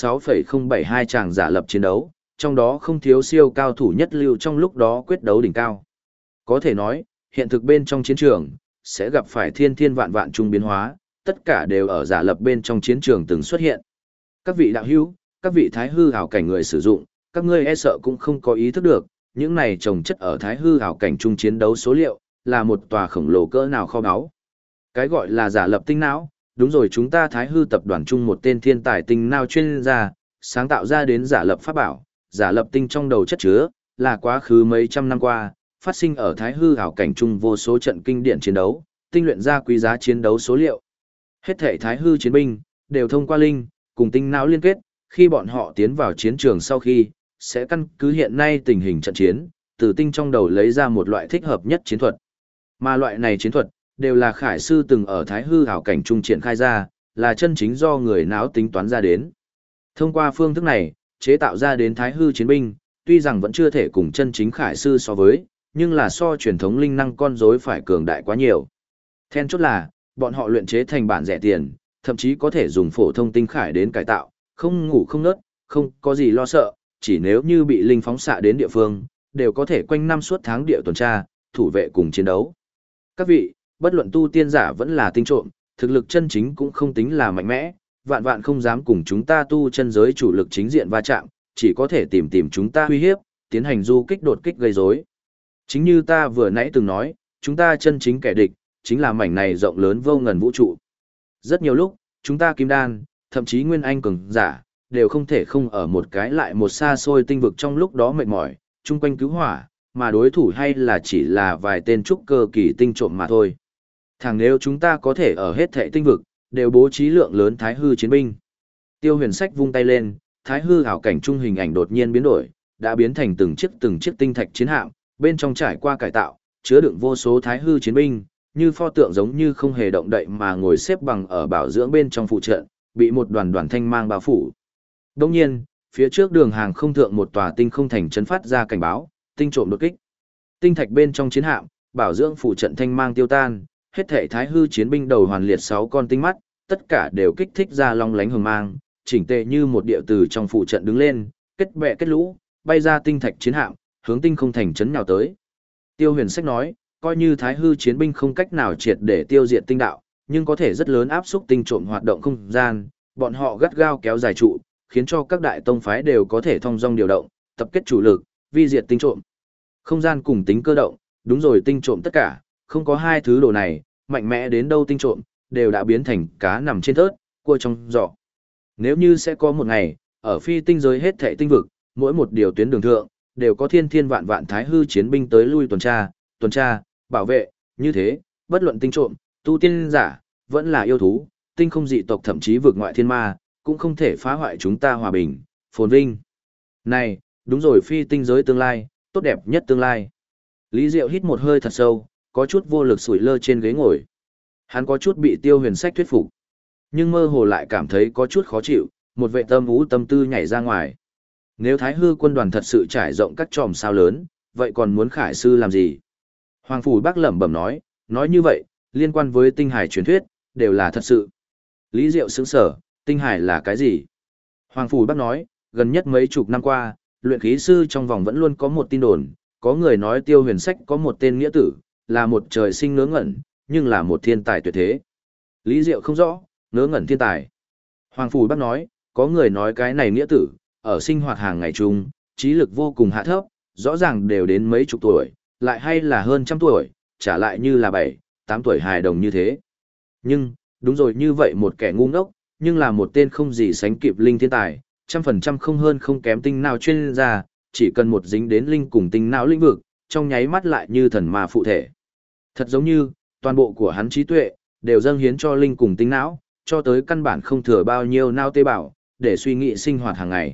10.6,072 tràng giả lập chiến đấu, trong đó không thiếu siêu cao thủ nhất lưu trong lúc đó quyết đấu đỉnh cao. Có thể nói, hiện thực bên trong chiến trường, sẽ gặp phải thiên thiên vạn vạn trung biến hóa, tất cả đều ở giả lập bên trong chiến trường từng xuất hiện. Các vị đạo hữu, các vị thái hư ảo cảnh người sử dụng, các ngươi e sợ cũng không có ý thức được, những này trồng chất ở thái hư ảo cảnh trung chiến đấu số liệu, là một tòa khổng lồ cỡ nào kho báu. Cái gọi là giả lập tinh não, đúng rồi chúng ta thái hư tập đoàn chung một tên thiên tài tinh não chuyên gia, sáng tạo ra đến giả lập pháp bảo, giả lập tinh trong đầu chất chứa, là quá khứ mấy trăm năm qua, phát sinh ở thái hư ảo cảnh chung vô số trận kinh điển chiến đấu, tinh luyện ra quý giá chiến đấu số liệu. Hết thể thái hư chiến binh, đều thông qua linh, cùng tinh não liên kết, khi bọn họ tiến vào chiến trường sau khi, sẽ căn cứ hiện nay tình hình trận chiến, từ tinh trong đầu lấy ra một loại thích hợp nhất chiến thuật. Mà loại này chiến thuật, đều là khải sư từng ở thái hư ảo cảnh trung triển khai ra, là chân chính do người não tính toán ra đến. Thông qua phương thức này, chế tạo ra đến thái hư chiến binh, tuy rằng vẫn chưa thể cùng chân chính khải sư so với, nhưng là so truyền thống linh năng con rối phải cường đại quá nhiều. Then chốt là, bọn họ luyện chế thành bản rẻ tiền, thậm chí có thể dùng phổ thông tinh khải đến cải tạo, không ngủ không nớt, không có gì lo sợ, chỉ nếu như bị linh phóng xạ đến địa phương, đều có thể quanh năm suốt tháng địa tuần tra, thủ vệ cùng chiến đấu. Các vị, bất luận tu tiên giả vẫn là tinh trộm, thực lực chân chính cũng không tính là mạnh mẽ, vạn vạn không dám cùng chúng ta tu chân giới chủ lực chính diện va chạm, chỉ có thể tìm chúng ta uy hiếp, tiến hành du kích đột kích gây rối. Chính như ta vừa nãy từng nói, chúng ta chân chính kẻ địch, chính là mảnh này rộng lớn vô ngần vũ trụ. Rất nhiều lúc, chúng ta kim đan, thậm chí nguyên anh cường giả, đều không thể không ở một cái lại một xa xôi tinh vực trong lúc đó mệt mỏi, chung quanh cứu hỏa, mà đối thủ hay là chỉ là vài tên trúc cơ kỳ tinh trộm mà thôi. Thẳng nếu chúng ta có thể ở hết thảy tinh vực, đều bố trí lượng lớn thái hư chiến binh. Tiêu Huyền Sách vung tay lên, thái hư ảo cảnh trung hình ảnh đột nhiên biến đổi, đã biến thành từng chiếc tinh thạch chiến hạm, bên trong trải qua cải tạo, chứa đựng vô số thái hư chiến binh, như pho tượng giống như không hề động đậy mà ngồi xếp bằng ở bảo dưỡng bên trong phụ trận, bị một đoàn đoàn thanh mang bao phủ. Đương nhiên, phía trước đường hàng không thượng một tòa tinh không thành chấn phát ra cảnh báo, tinh trộm đột kích. Tinh thạch bên trong chiến hạm, bảo dưỡng phụ trận thanh mang tiêu tan, hết thảy thái hư chiến binh đầu hoàn liệt 6 con tinh mắt, tất cả đều kích thích ra long lánh hừng mang, chỉnh tề như một địa từ trong phụ trận đứng lên, kết bè kết lũ, bay ra tinh thạch chiến hạm, hướng tinh không thành chấn nhào tới. Tiêu Huyền Sách nói, coi như thái hư chiến binh không cách nào triệt để tiêu diệt tinh đạo, nhưng có thể rất lớn áp xúc tinh trộm hoạt động không gian, bọn họ gắt gao kéo dài trụ, khiến cho các đại tông phái đều có thể thông dong điều động, tập kết chủ lực, vi diệt tinh trộm. Không gian cùng tính cơ động, đúng rồi, tinh trộm tất cả, không có hai thứ đồ này, mạnh mẽ đến đâu tinh trộm, đều đã biến thành cá nằm trên thớt, cua trong giỏ. Nếu như sẽ có một ngày, ở phi tinh giới hết thảy tinh vực, mỗi một điều tuyến đường thượng, đều có thiên thiên vạn vạn thái hư chiến binh tới lui tuần tra, bảo vệ, như thế, bất luận tinh trộm, tu tiên giả, vẫn là yêu thú, tinh không dị tộc thậm chí vượt ngoại thiên ma, cũng không thể phá hoại chúng ta hòa bình, phồn vinh. Này, đúng rồi, phi tinh giới tương lai, tốt đẹp nhất tương lai. Lý Diệu hít một hơi thật sâu, có chút vô lực sủi lơ trên ghế ngồi. Hắn có chút bị Tiêu Huyền Sách thuyết phục, nhưng mơ hồ lại cảm thấy có chút khó chịu, một vệ tâm tư nhảy ra ngoài. Nếu Thái Hư quân đoàn thật sự trải rộng các chòm sao lớn, vậy còn muốn khải sư làm gì? Hoàng Phủ Bắc lẩm bẩm nói như vậy, liên quan với tinh hải truyền thuyết, đều là thật sự. Lý Diệu sững sờ, tinh hải là cái gì? Hoàng Phủ Bắc nói, gần nhất mấy chục năm qua, luyện khí sư trong vòng vẫn luôn có một tin đồn, có người nói Tiêu Huyền Sách có một tên nghĩa tử, là một trời sinh ngớ ngẩn, nhưng là một thiên tài tuyệt thế. Lý Diệu không rõ, ngớ ngẩn thiên tài. Hoàng Phủ Bắc nói, có người nói cái này nghĩa tử, ở sinh hoạt hàng ngày chung, trí lực vô cùng hạ thấp, rõ ràng đều đến mấy chục tuổi, lại hay là hơn trăm tuổi, trả lại như là 7, 8 tuổi hài đồng như thế. Nhưng, đúng rồi, như vậy một kẻ ngu ngốc, nhưng là một tên không gì sánh kịp linh thiên tài, 100% không hơn không kém tinh nào chuyên gia, chỉ cần một dính đến linh cùng tinh não lĩnh vực, trong nháy mắt lại như thần ma phụ thể. Thật giống như, toàn bộ của hắn trí tuệ, đều dâng hiến cho linh cùng tinh não, cho tới căn bản không thừa bao nhiêu não tế bào, để suy nghĩ sinh hoạt hàng ngày.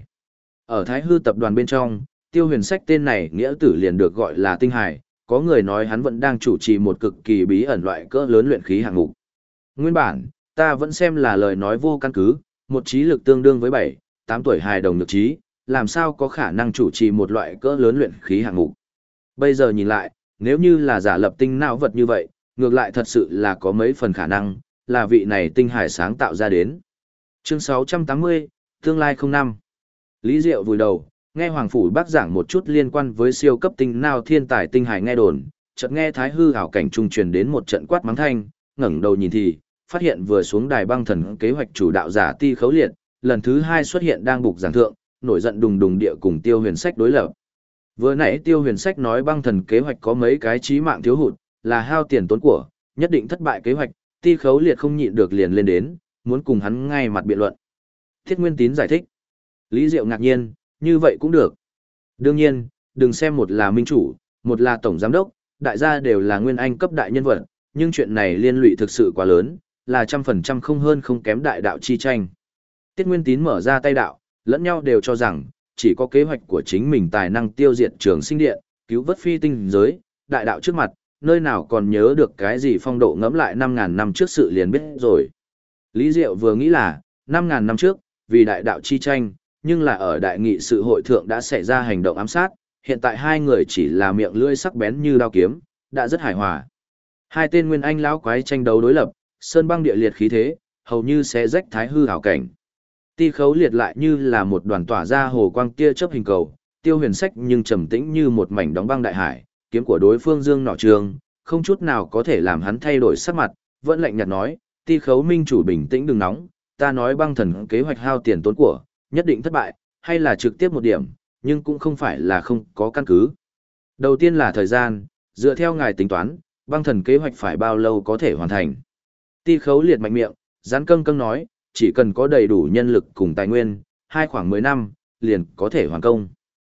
Ở Thái Hư tập đoàn bên trong, Tiêu Huyền Sách tên này nghĩa tử liền được gọi là Tinh Hải, có người nói hắn vẫn đang chủ trì một cực kỳ bí ẩn loại cỡ lớn luyện khí hạng mục. Nguyên bản, ta vẫn xem là lời nói vô căn cứ, một trí lực tương đương với 7, 8 tuổi hài đồng nhược trí, làm sao có khả năng chủ trì một loại cỡ lớn luyện khí hạng mục. Bây giờ nhìn lại, nếu như là giả lập tinh não vật như vậy, ngược lại thật sự là có mấy phần khả năng, là vị này Tinh Hải sáng tạo ra đến. Chương 680, tương lai 05. Lý Diệu vùi đầu, nghe Hoàng Phủ Bắc giảng một chút liên quan với siêu cấp tinh nào thiên tài Tinh Hải nghe đồn, chợt nghe Thái Hư ảo cảnh trung truyền đến một trận quát mắng thanh, ngẩng đầu nhìn thì, phát hiện vừa xuống đài băng thần kế hoạch chủ đạo giả Ti Khấu Liệt, lần thứ 2 xuất hiện đang bục giảng thượng, nổi giận đùng đùng địa cùng Tiêu Huyền Sách đối lập. Vừa nãy Tiêu Huyền Sách nói băng thần kế hoạch có mấy cái chí mạng thiếu hụt, là hao tiền tốn của, nhất định thất bại kế hoạch, Ti Khấu Liệt không nhịn được liền lên đến, muốn cùng hắn ngay mặt biện luận. Thiết Nguyên Tín giải thích. Lý Diệu ngạc nhiên, như vậy cũng được. Đương nhiên, đừng xem một là minh chủ, một là tổng giám đốc, đại gia đều là nguyên anh cấp đại nhân vật, nhưng chuyện này liên lụy thực sự quá lớn, là 100% không hơn không kém đại đạo chi tranh. Tiết Nguyên Tín mở ra tay đạo, lẫn nhau đều cho rằng, chỉ có kế hoạch của chính mình tài năng tiêu diệt Trường Sinh Điện, cứu vớt phi tinh giới, đại đạo trước mặt, nơi nào còn nhớ được cái gì phong độ ngẫm lại 5.000 năm trước sự liền biết rồi. Lý Diệu vừa nghĩ là, 5.000 năm trước, vì đại đạo chi tranh, nhưng là ở đại nghị sự hội thượng đã xảy ra hành động ám sát, hiện tại hai người chỉ là miệng lưỡi sắc bén như đao kiếm, đã rất hài hòa. Hai tên nguyên anh lão quái tranh đấu đối lập, sơn băng địa liệt khí thế, hầu như sẽ rách Thái Hư ảo cảnh. Ti Khấu Liệt lại như là một đoàn tỏa ra hồ quang tia chớp hình cầu, Tiêu Huyền Sách nhưng trầm tĩnh như một mảnh đóng băng đại hải, kiếm của đối phương dương nỏ trường, không chút nào có thể làm hắn thay đổi sắc mặt, vẫn lạnh nhạt nói, Ti Khấu minh chủ bình tĩnh đừng nóng, ta nói băng thần kế hoạch hao tiền tốn của, nhất định thất bại, hay là trực tiếp một điểm, nhưng cũng không phải là không có căn cứ. Đầu tiên là thời gian, dựa theo ngài tính toán, băng thần kế hoạch phải bao lâu có thể hoàn thành. Ti Khấu Liệt mạnh miệng, rắn câng câng nói, chỉ cần có đầy đủ nhân lực cùng tài nguyên, khoảng 10 năm, liền có thể hoàn công.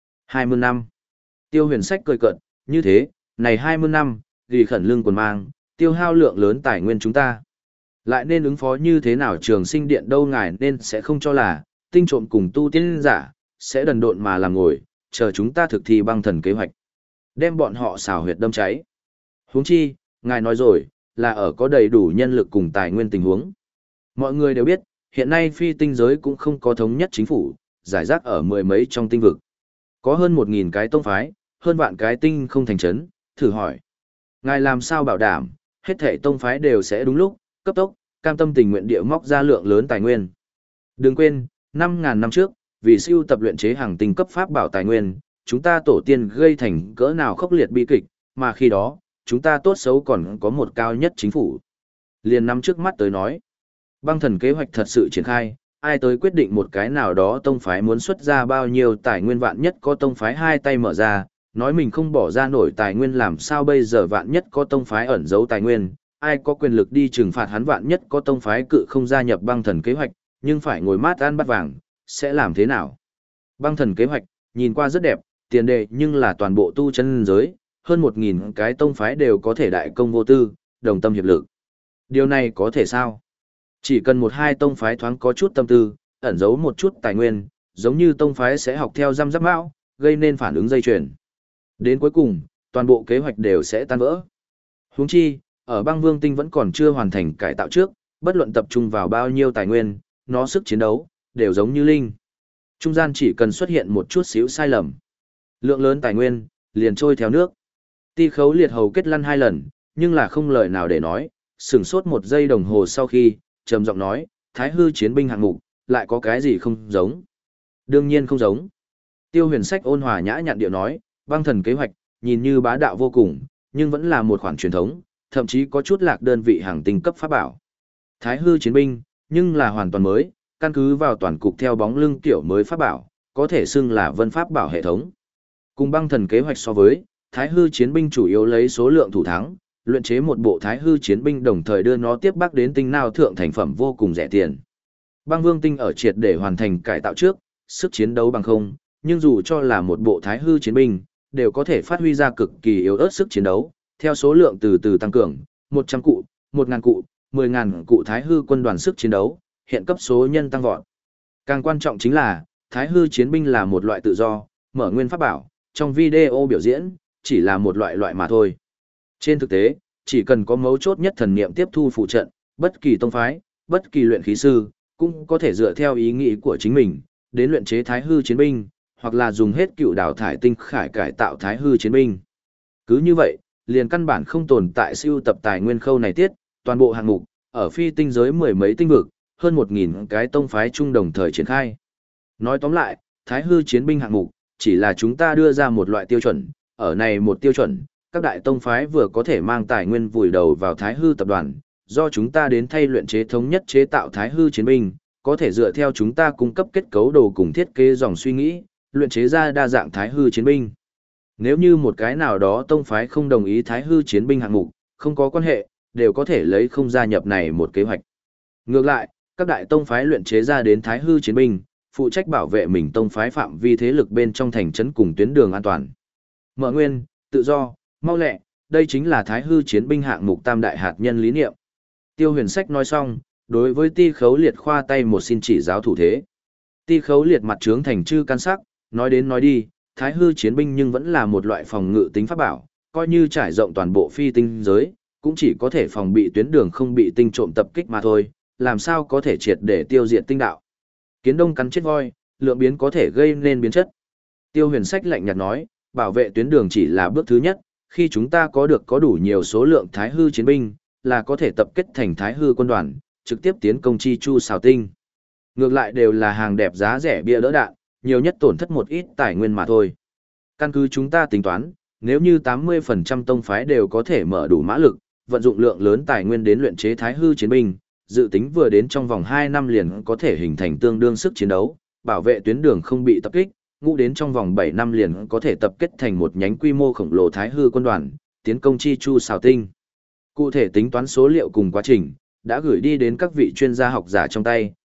20 năm. Tiêu Huyền Sách cười cợt, như thế, này 20 năm, ghi khẩn lưng quần mang, tiêu hao lượng lớn tài nguyên chúng ta. Lại nên ứng phó như thế nào Trường Sinh Điện đâu ngài nên sẽ không cho là, tinh trộm cùng tu tiên giả, sẽ đần độn mà làm ngồi, chờ chúng ta thực thi băng thần kế hoạch. Đem bọn họ xào huyệt đâm cháy. Huống chi, ngài nói rồi, là ở có đầy đủ nhân lực cùng tài nguyên tình huống. Mọi người đều biết, hiện nay phi tinh giới cũng không có thống nhất chính phủ, giải rác ở mười mấy trong tinh vực. Có hơn 1.000 cái tông phái, hơn vạn cái tinh không thành trấn, thử hỏi. Ngài làm sao bảo đảm, hết thảy tông phái đều sẽ đúng lúc, cấp tốc, cam tâm tình nguyện địa móc ra lượng lớn tài nguyên. Đừng quên, 5.000 năm trước, vì siêu tập luyện chế hàng tinh cấp pháp bảo tài nguyên, chúng ta tổ tiên gây thành cỡ nào khốc liệt bi kịch, mà khi đó, chúng ta tốt xấu còn có một cao nhất chính phủ. Liền năm trước mắt tới nói, băng thần kế hoạch thật sự triển khai, ai tới quyết định một cái nào đó tông phái muốn xuất ra bao nhiêu tài nguyên vạn nhất có tông phái hai tay mở ra, nói mình không bỏ ra nổi tài nguyên làm sao bây giờ vạn nhất có tông phái ẩn giấu tài nguyên, ai có quyền lực đi trừng phạt hắn vạn nhất có tông phái cự không gia nhập băng thần kế hoạch, nhưng phải ngồi mát ăn bát vàng, sẽ làm thế nào? Băng thần kế hoạch, nhìn qua rất đẹp, tiền đề nhưng là toàn bộ tu chân giới, hơn 1.000 cái tông phái đều có thể đại công vô tư, đồng tâm hiệp lực. Điều này có thể sao? Chỉ cần một hai tông phái thoáng có chút tâm tư, ẩn giấu một chút tài nguyên, giống như tông phái sẽ học theo răm rắp mão, gây nên phản ứng dây chuyền. Đến cuối cùng, toàn bộ kế hoạch đều sẽ tan vỡ. Huống chi, ở băng vương tinh vẫn còn chưa hoàn thành cải tạo trước, bất luận tập trung vào bao nhiêu tài nguyên, nó sức chiến đấu, đều giống như linh. Trung gian chỉ cần xuất hiện một chút xíu sai lầm. Lượng lớn tài nguyên, liền trôi theo nước. Ti Khấu Liệt hầu kết lăn 2 lần, nhưng là không lời nào để nói, sửng sốt 1 giây đồng hồ sau khi, trầm giọng nói, Thái Hư chiến binh hạng mục, lại có cái gì không giống? Đương nhiên không giống. Tiêu Huyền Sách ôn hòa nhã nhặn điệu nói, băng thần kế hoạch, nhìn như bá đạo vô cùng, nhưng vẫn là một khoản truyền thống, thậm chí có chút lạc đơn vị hàng tinh cấp pháp bảo. Thái Hư chiến binh, nhưng là hoàn toàn mới, căn cứ vào toàn cục theo bóng lưng tiểu mới pháp bảo, có thể xưng là vân pháp bảo hệ thống. Cùng băng thần kế hoạch so với, Thái Hư chiến binh chủ yếu lấy số lượng thủ thắng, luyện chế một bộ Thái Hư chiến binh đồng thời đưa nó tiếp bắc đến tinh nào thượng thành phẩm vô cùng rẻ tiền. Băng Vương tinh ở triệt để hoàn thành cải tạo trước, sức chiến đấu bằng không, nhưng dù cho là một bộ Thái Hư chiến binh, đều có thể phát huy ra cực kỳ yếu ớt sức chiến đấu, theo số lượng từ từ tăng cường, 100 cụ, 1.000 cụ, 10.000 cụ Thái Hư quân đoàn sức chiến đấu, hiện cấp số nhân tăng vọt. Càng quan trọng chính là, Thái Hư chiến binh là một loại tự do, mở nguyên pháp bảo, trong video biểu diễn, chỉ là một loại mà thôi. Trên thực tế, chỉ cần có mấu chốt nhất thần niệm tiếp thu phụ trận, bất kỳ tông phái, bất kỳ luyện khí sư, cũng có thể dựa theo ý nghĩ của chính mình, đến luyện chế Thái Hư chiến binh, hoặc là dùng hết cựu đào thải tinh khải cải tạo Thái Hư chiến binh. Cứ như vậy, liền căn bản không tồn tại siêu tập tài nguyên khâu này tiết, toàn bộ hạng mục, ở phi tinh giới 10 mấy tinh vực, hơn 1.000 cái tông phái chung đồng thời triển khai. Nói tóm lại, Thái Hư chiến binh hạng mục, chỉ là chúng ta đưa ra một loại tiêu chuẩn, ở này một tiêu chuẩn, các đại tông phái vừa có thể mang tài nguyên vùi đầu vào Thái Hư tập đoàn, do chúng ta đến thay luyện chế thống nhất chế tạo Thái Hư chiến binh, có thể dựa theo chúng ta cung cấp kết cấu đồ cùng thiết kế dòng suy nghĩ, luyện chế ra đa dạng Thái Hư chiến binh. Nếu như một cái nào đó tông phái không đồng ý Thái Hư chiến binh hạng mục, không có quan hệ, đều có thể lấy không gia nhập này một kế hoạch. Ngược lại, các đại tông phái luyện chế ra đến Thái Hư chiến binh, phụ trách bảo vệ mình tông phái phạm vi thế lực bên trong thành trấn cùng tuyến đường an toàn. Mở nguyên, tự do, mau lẹ, đây chính là Thái Hư chiến binh hạng mục tam đại hạt nhân lý niệm. Tiêu Huyền Sách nói xong, đối với Ti Khấu Liệt khoa tay một xin chỉ giáo thủ thế. Ti Khấu Liệt mặt trướng thành chư can sắc, nói đến nói đi, Thái Hư chiến binh nhưng vẫn là một loại phòng ngự tính pháp bảo, coi như trải rộng toàn bộ phi tinh giới, cũng chỉ có thể phòng bị tuyến đường không bị tinh trộm tập kích mà thôi, làm sao có thể triệt để tiêu diệt tinh đạo. Kiến đông cắn chết voi, lượng biến có thể gây nên biến chất. Tiêu Huyền Sách lạnh nhạt nói, bảo vệ tuyến đường chỉ là bước thứ nhất, khi chúng ta có đủ nhiều số lượng Thái Hư chiến binh, là có thể tập kết thành Thái Hư quân đoàn, trực tiếp tiến công Chi Chu Sào Tinh. Ngược lại đều là hàng đẹp giá rẻ bia đỡ đạn, nhiều nhất tổn thất một ít tài nguyên mà thôi. Căn cứ chúng ta tính toán, nếu như 80% tông phái đều có thể mở đủ mã lực, vận dụng lượng lớn tài nguyên đến luyện chế Thái Hư chiến binh, dự tính vừa đến trong vòng 2 năm liền có thể hình thành tương đương sức chiến đấu, bảo vệ tuyến đường không bị tập kích, ngũ đến trong vòng 7 năm liền có thể tập kết thành một nhánh quy mô khổng lồ Thái Hư quân đoàn, tiến công Chi Chu Sào Tinh. Cụ thể tính toán số liệu cùng quá trình, đã gửi đi đến các vị chuyên gia học giả trong tay,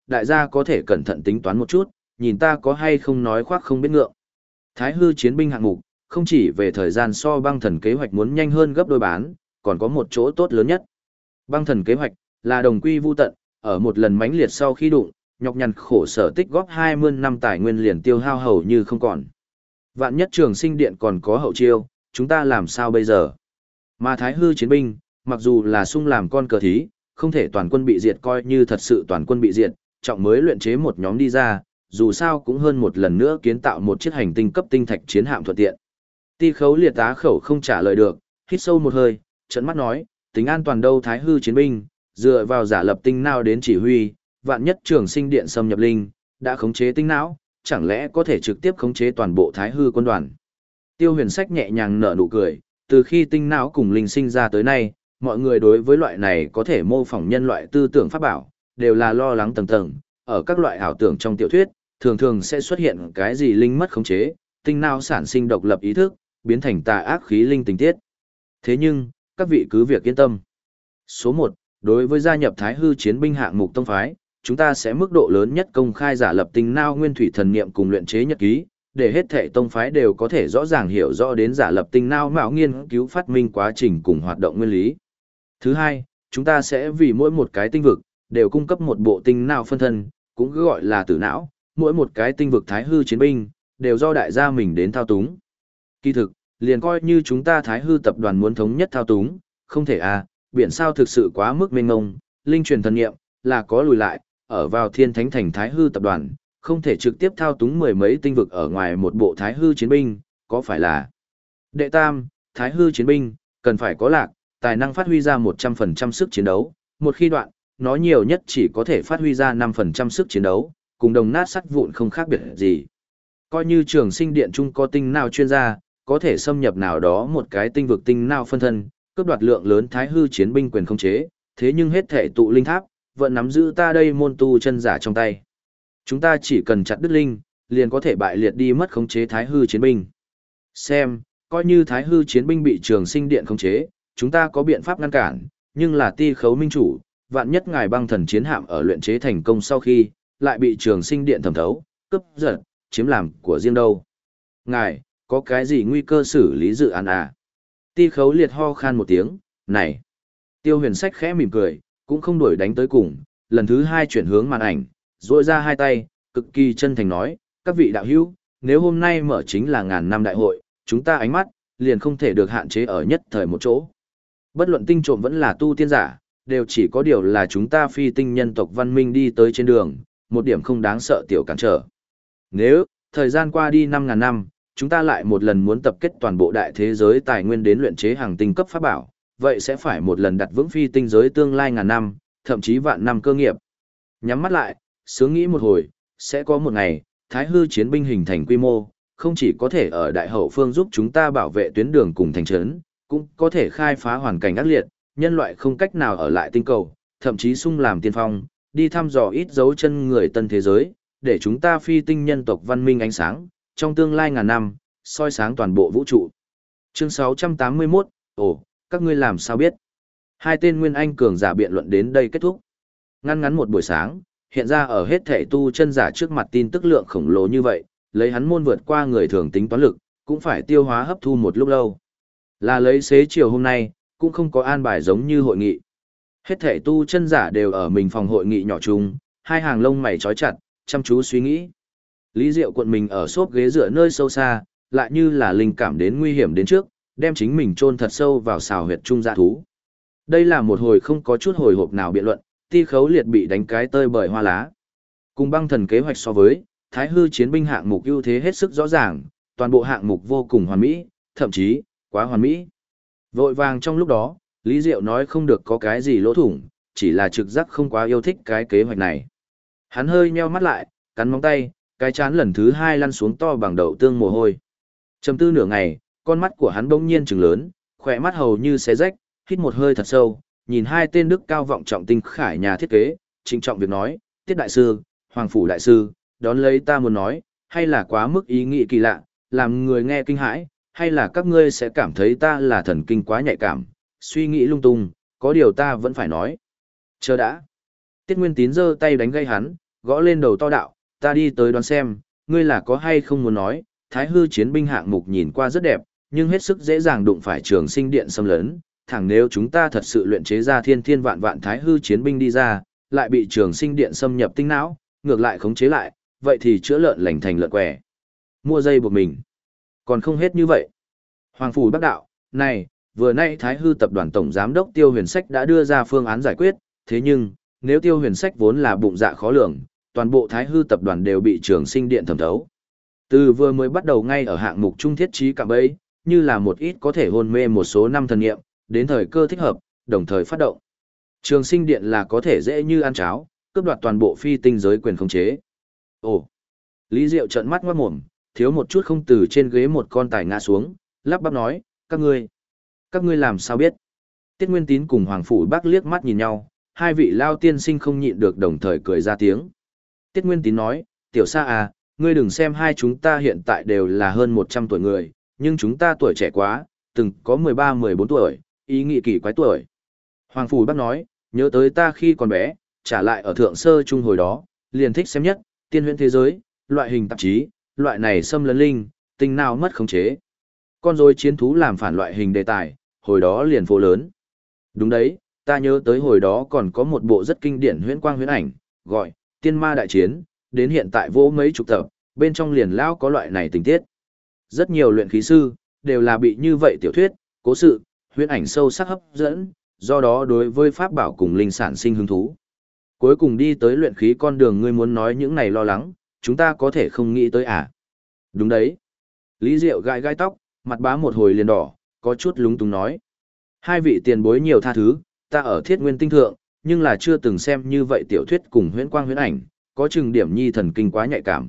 đại gia có thể cẩn thận tính toán một chút, nhìn ta có hay không nói khoác không biết ngượng. Thái hư chiến binh hạng mục, không chỉ về thời gian so băng thần kế hoạch muốn nhanh hơn gấp đôi bán, còn có một chỗ tốt lớn nhất. Băng thần kế hoạch là đồng quy vu tận, ở một lần mãnh liệt sau khi đụng, nhọc nhằn khổ sở tích góp 20 năm tài nguyên liền tiêu hao hầu như không còn. Vạn nhất Trường Sinh Điện còn có hậu chiêu, chúng ta làm sao bây giờ? Mà Thái hư chiến binh, mặc dù là sung làm con cờ thí, không thể toàn quân bị diệt coi như thật sự toàn quân bị diệt, trọng mới luyện chế một nhóm đi ra, dù sao cũng hơn một lần nữa kiến tạo một chiếc hành tinh cấp tinh thạch chiến hạm thuận tiện. Ti Khấu Liệt tá khẩu không trả lời được, hít sâu một hơi, trợn mắt nói, tính an toàn đâu Thái hư chiến binh, dựa vào giả lập tinh não đến chỉ huy, vạn nhất Trường Sinh Điện xâm nhập linh, đã khống chế tinh não, chẳng lẽ có thể trực tiếp khống chế toàn bộ Thái hư quân đoàn. Tiêu Huyền Sách nhẹ nhàng nở nụ cười, từ khi tinh não cùng linh sinh ra tới nay, mọi người đối với loại này có thể mô phỏng nhân loại tư tưởng pháp bảo, đều là lo lắng tầng tầng, ở các loại ảo tưởng trong tiểu thuyết, thường thường sẽ xuất hiện cái gì linh mất khống chế, tinh não sản sinh độc lập ý thức, biến thành tà ác khí linh tình tiết. Thế nhưng, các vị cứ việc yên tâm. Số 1, đối với gia nhập Thái hư chiến binh hạng mục tông phái, chúng ta sẽ mức độ lớn nhất công khai giả lập tinh não nguyên thủy thần niệm cùng luyện chế nhật ký, để hết thảy tông phái đều có thể rõ ràng hiểu rõ đến giả lập tinh não mạo nghiên cứu phát minh quá trình cùng hoạt động nguyên lý. Thứ hai, chúng ta sẽ vì mỗi một cái tinh vực đều cung cấp một bộ tinh não phân thân, cũng gọi là tử não, mỗi một cái tinh vực Thái hư chiến binh đều do đại gia mình đến thao túng. Kỳ thực, liền coi như chúng ta Thái hư tập đoàn muốn thống nhất thao túng, không thể à, biển sao thực sự quá mức mênh mông, linh truyền thần nghiệm là có lùi lại, ở vào Thiên Thánh thành Thái hư tập đoàn, không thể trực tiếp thao túng mười mấy tinh vực ở ngoài một bộ Thái hư chiến binh, có phải là? Đệ tam, Thái hư chiến binh, cần phải có lạc, tài năng phát huy ra 100% sức chiến đấu, một khi đoạn, nó nhiều nhất chỉ có thể phát huy ra 5% sức chiến đấu, cùng đồng nát sắt vụn không khác biệt gì. Coi như Trường Sinh Điện chung có tinh nào chuyên gia, có thể xâm nhập nào đó một cái tinh vực tinh nào phân thân, cướp đoạt lượng lớn Thái hư chiến binh quyền khống chế, thế nhưng hết thể tụ linh tháp, vẫn nắm giữ ta đây môn tu chân giả trong tay. Chúng ta chỉ cần chặt đứt linh, liền có thể bại liệt đi mất khống chế Thái hư chiến binh. Xem, coi như Thái hư chiến binh bị Trường Sinh Điện khống chế, chúng ta có biện pháp ngăn cản, nhưng là Ti Khấu minh chủ, vạn nhất ngài băng thần chiến hạm ở luyện chế thành công sau khi, lại bị Trường Sinh Điện thẩm thấu, cướp giật, chiếm làm của riêng đâu. Ngài, có cái gì nguy cơ xử lý dự án à? Ti Khấu Liệt ho khan một tiếng, này. Tiêu Huyền Sách khẽ mỉm cười, cũng không đuổi đánh tới cùng, lần thứ hai chuyển hướng màn ảnh, duỗi ra hai tay, cực kỳ chân thành nói, các vị đạo hữu, nếu hôm nay mở chính là ngàn năm đại hội, chúng ta ánh mắt, liền không thể được hạn chế ở nhất thời một chỗ. Bất luận tinh trộm vẫn là tu tiên giả, đều chỉ có điều là chúng ta phi tinh nhân tộc văn minh đi tới trên đường, một điểm không đáng sợ tiểu cản trở. Nếu, thời gian qua đi 5.000 năm, chúng ta lại một lần muốn tập kết toàn bộ đại thế giới tài nguyên đến luyện chế hàng tinh cấp pháp bảo, vậy sẽ phải một lần đặt vững phi tinh giới tương lai ngàn năm, thậm chí vạn năm cơ nghiệp. Nhắm mắt lại, sướng nghĩ một hồi, sẽ có một ngày, Thái hư chiến binh hình thành quy mô, không chỉ có thể ở đại hậu phương giúp chúng ta bảo vệ tuyến đường cùng thành trấn, cũng có thể khai phá hoàn cảnh ác liệt, nhân loại không cách nào ở lại tinh cầu, thậm chí sung làm tiên phong, đi thăm dò ít dấu chân người tân thế giới, để chúng ta phi tinh nhân tộc văn minh ánh sáng, trong tương lai ngàn năm, soi sáng toàn bộ vũ trụ. Chương 681, ồ, các ngươi làm sao biết? Hai tên nguyên anh cường giả biện luận đến đây kết thúc. Ngắn ngắn một buổi sáng, hiện ra ở hết thể tu chân giả trước mặt tin tức lượng khổng lồ như vậy, lấy hắn môn vượt qua người thường tính toán lực, cũng phải tiêu hóa hấp thu một lúc lâu. Là lấy xế chiều hôm nay, cũng không có an bài giống như hội nghị. Hết thể tu chân giả đều ở mình phòng hội nghị nhỏ chung, hai hàng lông mày trói chặt, chăm chú suy nghĩ. Lý Diệu cuộn mình ở xốp ghế dựa nơi sâu xa, lại như là linh cảm đến nguy hiểm đến trước, đem chính mình chôn thật sâu vào xào huyệt trung dạ thú. Đây là một hồi không có chút hồi hộp nào biện luận, Ti Khấu Liệt bị đánh cái tơi bời hoa lá. Cùng băng thần kế hoạch so với, Thái hư chiến binh hạng mục ưu thế hết sức rõ ràng, toàn bộ hạng mục vô cùng hoàn mỹ, thậm chí, quá hoàn mỹ. Vội vàng trong lúc đó, Lý Diệu nói không được có cái gì lỗ thủng, chỉ là trực giác không quá yêu thích cái kế hoạch này. Hắn hơi nheo mắt lại, cắn móng tay, cái chán lần thứ hai lăn xuống to bằng đậu tương mồ hôi. Trầm tư nửa ngày, con mắt của hắn bỗng nhiên trừng lớn, khỏe mắt hầu như xé rách, hít một hơi thật sâu, nhìn hai tên đức cao vọng trọng tinh khải nhà thiết kế, trịnh trọng việc nói, Tiết đại sư, Hoàng phủ đại sư, đón lấy ta muốn nói, hay là quá mức ý nghĩ kỳ lạ, làm người nghe kinh hãi, hay là các ngươi sẽ cảm thấy ta là thần kinh quá nhạy cảm, suy nghĩ lung tung, có điều ta vẫn phải nói. Chờ đã. Tiết Nguyên Tín giơ tay đánh gây hắn, gõ lên đầu to đạo, ta đi tới đoán xem, ngươi là có hay không muốn nói, thái hư chiến binh hạng mục nhìn qua rất đẹp, nhưng hết sức dễ dàng đụng phải trường sinh điện xâm lấn, thẳng nếu chúng ta thật sự luyện chế ra thiên thiên vạn vạn thái hư chiến binh đi ra, lại bị trường sinh điện xâm nhập tinh não, ngược lại khống chế lại, vậy thì chữa lợn lành thành lợn què. Mua dây buộc mình. Còn không hết như vậy. Hoàng phủ Bắc đạo, này, vừa nay Thái Hư tập đoàn tổng giám đốc Tiêu Huyền Sách đã đưa ra phương án giải quyết, thế nhưng, nếu Tiêu Huyền Sách vốn là bụng dạ khó lường, toàn bộ Thái Hư tập đoàn đều bị trường sinh điện thẩm thấu. Từ vừa mới bắt đầu ngay ở hạng mục trung thiết trí cạm bẫy, như là một ít có thể hôn mê một số năm thần nghiệm, đến thời cơ thích hợp, đồng thời phát động. Trường sinh điện là có thể dễ như ăn cháo, cướp đoạt toàn bộ phi tinh giới quyền khống chế. Ồ! Lý Diệu trợn mắt ngoát mồm, thiếu một chút không từ trên ghế một con tài ngã xuống, lắp bắp nói, các ngươi làm sao biết? Tiết Nguyên Tín cùng Hoàng Phủ Bắc liếc mắt nhìn nhau, hai vị lao tiên sinh không nhịn được đồng thời cười ra tiếng. Tiết Nguyên Tín nói, tiểu sa à, ngươi đừng xem hai chúng ta hiện tại đều là hơn 100 tuổi người, nhưng chúng ta tuổi trẻ quá, từng có 13-14 tuổi, ý nghĩ kỳ quái tuổi. Hoàng Phủ Bắc nói, nhớ tới ta khi còn bé, trả lại ở thượng sơ trung hồi đó, liền thích xem nhất, tiên huyễn thế giới, loại hình tạp chí, loại này xâm lấn linh, tinh nào mất khống chế. Con rối chiến thú làm phản loại hình đề tài, hồi đó liền phố lớn. Đúng đấy, ta nhớ tới hồi đó còn có một bộ rất kinh điển huyễn quang huyễn ảnh, gọi Tiên Ma Đại Chiến, đến hiện tại vô mấy chục tập, bên trong liền lão có loại này tình tiết. Rất nhiều luyện khí sư, đều là bị như vậy tiểu thuyết, cố sự, huyễn ảnh sâu sắc hấp dẫn, do đó đối với pháp bảo cùng linh sản sinh hứng thú. Cuối cùng đi tới luyện khí con đường ngươi muốn nói những này lo lắng, chúng ta có thể không nghĩ tới à? Đúng đấy. Lý Diệu gai gai tóc, mặt bá một hồi liền đỏ, có chút lúng túng nói. Hai vị tiền bối nhiều tha thứ, ta ở Thiết Nguyên Tinh thượng, nhưng là chưa từng xem như vậy tiểu thuyết cùng huyễn quang huyễn ảnh, có chừng điểm nhi thần kinh quá nhạy cảm.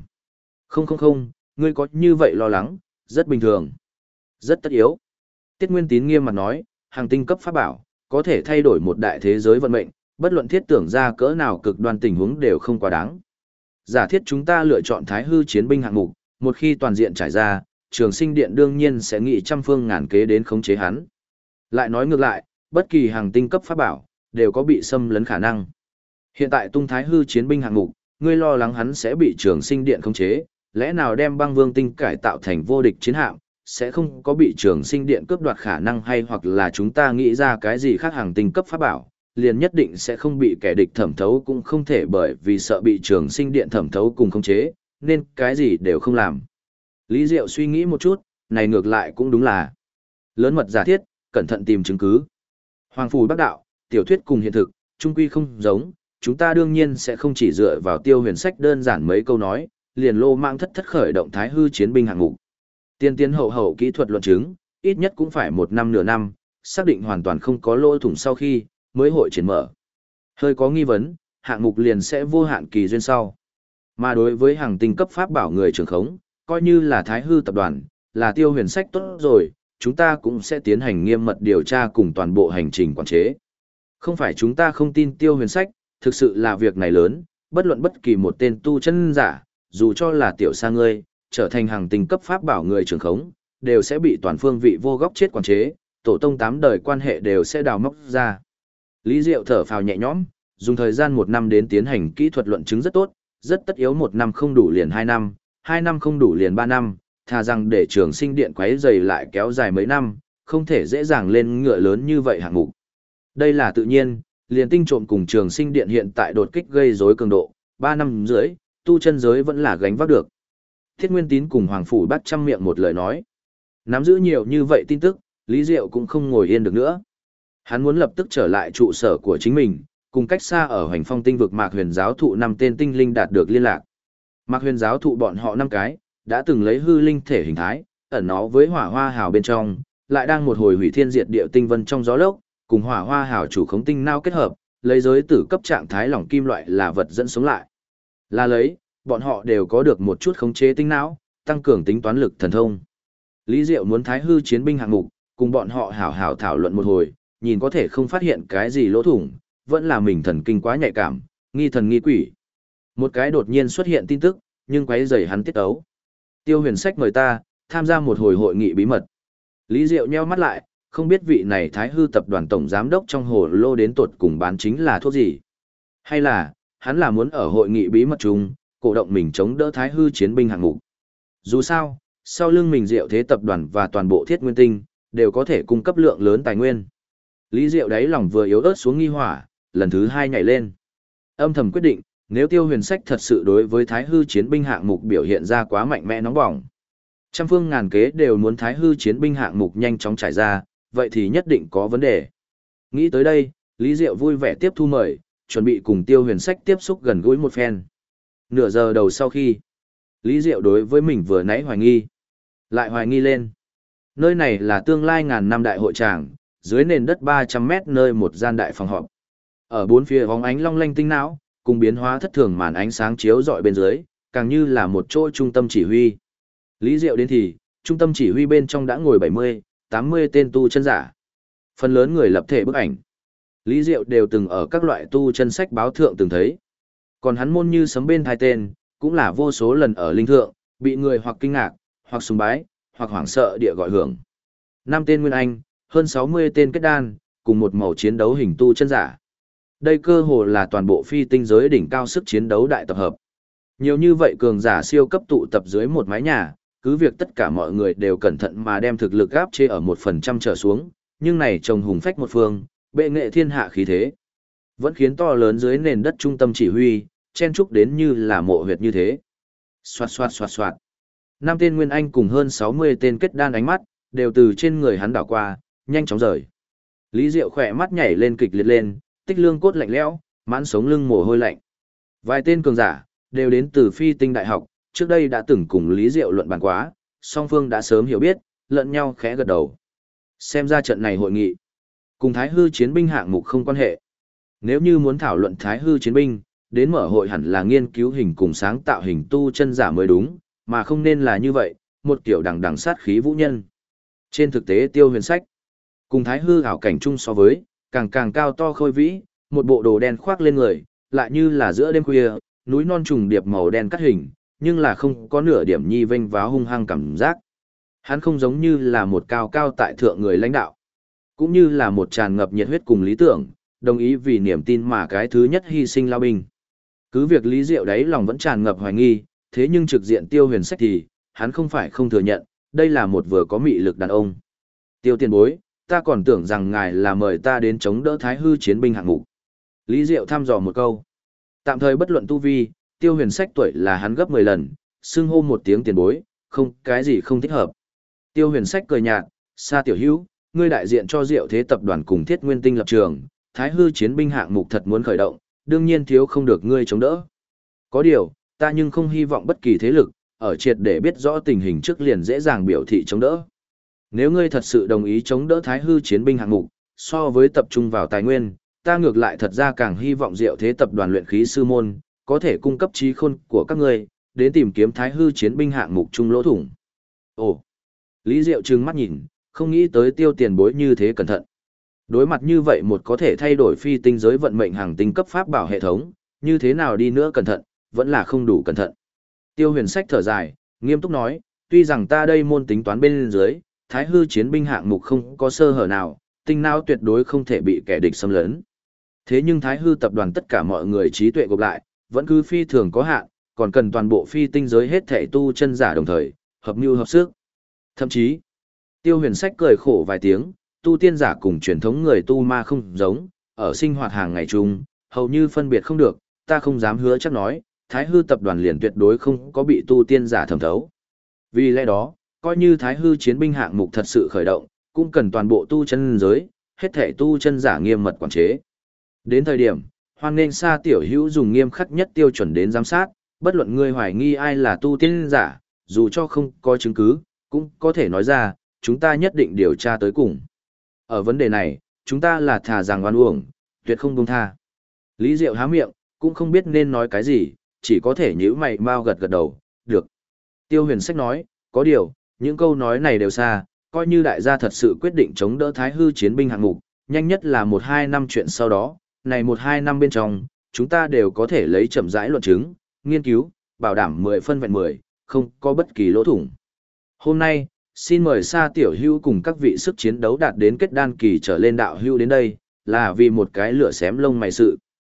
Không, ngươi có như vậy lo lắng, rất bình thường. Rất tất yếu. Tiết Nguyên Tín nghiêm mặt nói, hàng tinh cấp pháp bảo, có thể thay đổi một đại thế giới vận mệnh, bất luận thiết tưởng ra cỡ nào cực đoan tình huống đều không quá đáng. Giả thiết chúng ta lựa chọn Thái Hư chiến binh hạng mục, một khi toàn diện trải ra, Trường Sinh Điện đương nhiên sẽ nghĩ trăm phương ngàn kế đến khống chế hắn. Lại nói ngược lại, bất kỳ hàng tinh cấp pháp bảo đều có bị xâm lấn khả năng. Hiện tại tung Thái Hư chiến binh hạng mục, ngươi lo lắng hắn sẽ bị Trường Sinh Điện khống chế, lẽ nào đem Băng Vương tinh cải tạo thành vô địch chiến hạm, sẽ không có bị Trường Sinh Điện cướp đoạt khả năng, hay hoặc là chúng ta nghĩ ra cái gì khác hàng tinh cấp pháp bảo, liền nhất định sẽ không bị kẻ địch thẩm thấu, cũng không thể bởi vì sợ bị Trường Sinh Điện thẩm thấu cùng khống chế, nên cái gì đều không làm. Lý Diệu suy nghĩ một chút, này ngược lại cũng đúng là lớn mật giả thiết, cẩn thận tìm chứng cứ. Hoàng Phủ Bắc đạo, tiểu thuyết cùng hiện thực, chung quy không giống, chúng ta đương nhiên sẽ không chỉ dựa vào Tiêu Huyền Sách đơn giản mấy câu nói, liền lô mang thất khởi động Thái Hư chiến binh hạng mục. Tiên hậu kỹ thuật luận chứng, ít nhất cũng phải 1 năm nửa năm, xác định hoàn toàn không có lỗ thủng sau khi, mới hội triển mở. Hơi có nghi vấn, hạng mục liền sẽ vô hạn kỳ duyên sau. Mà đối với hàng tinh cấp pháp bảo người trưởng khống, coi như là Thái Hư tập đoàn, là Tiêu Huyền Sách tốt rồi, chúng ta cũng sẽ tiến hành nghiêm mật điều tra cùng toàn bộ hành trình quản chế. Không phải chúng ta không tin Tiêu Huyền Sách, thực sự là việc này lớn, bất luận bất kỳ một tên tu chân giả, dù cho là tiểu sa ngươi, trở thành hàng tinh cấp pháp bảo người trưởng khống, đều sẽ bị toàn phương vị vô góc chết quản chế, tổ tông 8 đời quan hệ đều sẽ đào móc ra. Lý Diệu thở phào nhẹ nhõm, dùng thời gian 1 năm đến tiến hành kỹ thuật luận chứng rất tốt, rất tất yếu 1 năm không đủ liền 2 năm, 2 năm không đủ liền 3 năm, thà rằng để Trường Sinh Điện quấy rầy lại kéo dài mấy năm, không thể dễ dàng lên ngựa lớn như vậy hạng mục. Đây là tự nhiên, liền tinh trộm cùng Trường Sinh Điện hiện tại đột kích gây rối cường độ, 3 năm dưới, tu chân giới vẫn là gánh vác được. Thiết Nguyên Tín cùng Hoàng Phủ Bắc trăm miệng một lời nói. Nắm giữ nhiều như vậy tin tức, Lý Diệu cũng không ngồi yên được nữa. Hắn muốn lập tức trở lại trụ sở của chính mình, cùng cách xa ở Hoành Phong tinh vực Mạc Huyền giáo thụ 5 tên tinh linh đạt được liên lạc. Mạc Huyền giáo thụ bọn họ 5 cái, đã từng lấy hư linh thể hình thái, ẩn nó với hỏa hoa hào bên trong, lại đang một hồi hủy thiên diệt địa tinh vân trong gió lốc, cùng hỏa hoa hào chủ khống tinh nao kết hợp, lấy giới tử cấp trạng thái lỏng kim loại là vật dẫn sống lại. Là lấy, bọn họ đều có được một chút khống chế tinh não, tăng cường tính toán lực thần thông. Lý Diệu muốn Thái Hư chiến binh hạng mục, cùng bọn họ hảo hảo thảo luận một hồi, nhìn có thể không phát hiện cái gì lỗ thủng, vẫn là mình thần kinh quá nhạy cảm, nghi thần nghi quỷ. Một cái đột nhiên xuất hiện tin tức, nhưng quấy rầy hắn tiết ấu. Tiêu Huyền Sách mời ta, tham gia một hồi hội nghị bí mật. Lý Diệu nheo mắt lại, không biết vị này Thái Hư tập đoàn tổng giám đốc trong hồ lô đến tột cùng bán chính là thuốc gì. Hay là, hắn là muốn ở hội nghị bí mật chung, cổ động mình chống đỡ Thái Hư chiến binh hạng mục. Dù sao, sau lưng mình Diệu Thế tập đoàn và toàn bộ Thiết Nguyên Tinh đều có thể cung cấp lượng lớn tài nguyên. Lý Diệu đáy lòng vừa yếu ớt xuống nghi hỏa, lần thứ hai nhảy lên. Âm thầm quyết định, nếu Tiêu Huyền Sách thật sự đối với Thái Hư chiến binh hạng mục biểu hiện ra quá mạnh mẽ nóng bỏng, trăm phương ngàn kế đều muốn Thái Hư chiến binh hạng mục nhanh chóng trải ra, vậy thì nhất định có vấn đề. Nghĩ tới đây, Lý Diệu vui vẻ tiếp thu mời, chuẩn bị cùng Tiêu Huyền Sách tiếp xúc gần gũi một phen. Nửa giờ đầu sau khi, Lý Diệu đối với mình vừa nãy hoài nghi, lại hoài nghi lên. Nơi này là tương lai ngàn năm đại hội tràng, dưới nền đất 300 mét nơi một gian đại phòng họp. Ở bốn phía bóng ánh long lanh tinh não, cùng biến hóa thất thường màn ánh sáng chiếu rọi bên dưới, càng như là một chỗ trung tâm chỉ huy. Lý Diệu đến thì, trung tâm chỉ huy bên trong đã ngồi 70, 80 tên tu chân giả. Phần lớn người lập thể bức ảnh. Lý Diệu đều từng ở các loại tu chân sách báo thượng từng thấy. Còn hắn môn như sấm bên hai tên, cũng là vô số lần ở linh thượng, bị người hoặc kinh ngạc, hoặc sùng bái, hoặc hoảng sợ địa gọi hưởng. 5 tên nguyên anh, hơn 60 tên kết đan, cùng một màu chiến đấu hình tu chân giả. Đây cơ hồ là toàn bộ phi tinh giới đỉnh cao sức chiến đấu đại tập hợp. Nhiều như vậy cường giả siêu cấp tụ tập dưới một mái nhà, cứ việc tất cả mọi người đều cẩn thận mà đem thực lực áp chế ở 1% trở xuống, nhưng này trông hùng phách một phương, bệ nghệ thiên hạ khí thế. Vẫn khiến to lớn dưới nền đất trung tâm chỉ huy, chen trúc đến như là mộ huyệt như thế. Xoạt xoạt xoạt xoạt. 5 tên nguyên anh cùng hơn 60 tên kết đan ánh mắt, đều từ trên người hắn đảo qua, nhanh chóng rời. Lý Diệu khỏe mắt nhảy lên kịch liệt lên, tích lương cốt lạnh lẽo, mãn sống lưng mồ hôi lạnh. Vài tên cường giả, đều đến từ phi tinh đại học, trước đây đã từng cùng Lý Diệu luận bàn quá, song phương đã sớm hiểu biết, lẫn nhau khẽ gật đầu. Xem ra trận này hội nghị, cùng Thái Hư chiến binh hạng mục không quan hệ. Nếu như muốn thảo luận Thái Hư chiến binh, đến mở hội hẳn là nghiên cứu hình cùng sáng tạo hình tu chân giả mới đúng, mà không nên là như vậy, một kiểu đằng đằng sát khí vũ nhân. Trên thực tế Tiêu Huyền Sách, cùng Thái Hư ảo cảnh chung so với, càng càng cao to khôi vĩ, một bộ đồ đen khoác lên người, lại như là giữa đêm khuya, núi non trùng điệp màu đen cắt hình, nhưng là không có nửa điểm nhi vênh váo hung hăng cảm giác. Hắn không giống như là một cao cao tại thượng người lãnh đạo, cũng như là một tràn ngập nhiệt huyết cùng lý tưởng, đồng ý vì niềm tin mà cái thứ nhất hy sinh lao binh. Cứ việc Lý Diệu đấy lòng vẫn tràn ngập hoài nghi, thế nhưng trực diện Tiêu Huyền Sách thì, hắn không phải không thừa nhận, đây là một vừa có mị lực đàn ông. Tiêu tiền bối, ta còn tưởng rằng ngài là mời ta đến chống đỡ Thái Hư chiến binh hạng mục. Lý Diệu thăm dò một câu. Tạm thời bất luận tu vi, Tiêu Huyền Sách tuổi là hắn gấp 10 lần, xưng hô một tiếng tiền bối, không cái gì không thích hợp. Tiêu Huyền Sách cười nhạt, Sa tiểu hữu, ngươi đại diện cho Diệu Thế tập đoàn cùng Thiết Nguyên Tinh lập trường, Thái Hư chiến binh hạng mục thật muốn khởi động, đương nhiên thiếu không được ngươi chống đỡ. Có điều, ta nhưng không hy vọng bất kỳ thế lực, ở triệt để biết rõ tình hình trước liền dễ dàng biểu thị chống đỡ. Nếu ngươi thật sự đồng ý chống đỡ Thái Hư chiến binh hạng mục, so với tập trung vào tài nguyên, ta ngược lại thật ra càng hy vọng Diệu Thế tập đoàn luyện khí sư môn, có thể cung cấp trí khôn của các ngươi, đến tìm kiếm Thái Hư chiến binh hạng mục chung lỗ thủng. Ồ! Lý Diệu trừng mắt nhìn, không nghĩ tới Tiêu tiền bối như thế cẩn thận. Đối mặt như vậy một có thể thay đổi phi tinh giới vận mệnh hàng tinh cấp pháp bảo hệ thống, như thế nào đi nữa cẩn thận, vẫn là không đủ cẩn thận. Tiêu Huyền Sách thở dài, nghiêm túc nói, tuy rằng ta đây môn tính toán bên dưới, Thái Hư chiến binh hạng mục không có sơ hở nào, tinh não tuyệt đối không thể bị kẻ địch xâm lấn. Thế nhưng Thái Hư tập đoàn tất cả mọi người trí tuệ gộp lại, vẫn cứ phi thường có hạn, còn cần toàn bộ phi tinh giới hết thể tu chân giả đồng thời, hợp mưu hợp sức. Thậm chí, Tiêu Huyền Sách cười khổ vài tiếng, tu tiên giả cùng truyền thống người tu ma không giống, ở sinh hoạt hàng ngày chung, hầu như phân biệt không được, ta không dám hứa chắc nói, Thái Hư tập đoàn liền tuyệt đối không có bị tu tiên giả thẩm thấu. Vì lẽ đó, coi như Thái Hư chiến binh hạng mục thật sự khởi động, cũng cần toàn bộ tu chân giới, hết thể tu chân giả nghiêm mật quản chế. Đến thời điểm, hoan nên Sa tiểu hữu dùng nghiêm khắc nhất tiêu chuẩn đến giám sát, bất luận ngươi hoài nghi ai là tu tiên giả, dù cho không có chứng cứ, cũng có thể nói ra, chúng ta nhất định điều tra tới cùng. Ở vấn đề này, chúng ta là thà rằng oan uổng, tuyệt không buông tha. Lý Diệu há miệng, cũng không biết nên nói cái gì, chỉ có thể nhíu mày mau gật gật đầu, được. Tiêu Huyền Sách nói, có điều, những câu nói này đều xa, coi như đại gia thật sự quyết định chống đỡ Thái Hư chiến binh hạng mục, nhanh nhất là 1-2 năm chuyện sau đó, này 1-2 năm bên trong, chúng ta đều có thể lấy chậm rãi luận chứng, nghiên cứu, bảo đảm 10 phân vẹn 10, không có bất kỳ lỗ thủng. Hôm nay, xin mời Sa tiểu hữu cùng các vị sức chiến đấu đạt đến kết đan kỳ trở lên đạo hữu đến đây, là vì một cái lửa xém lông mày sự.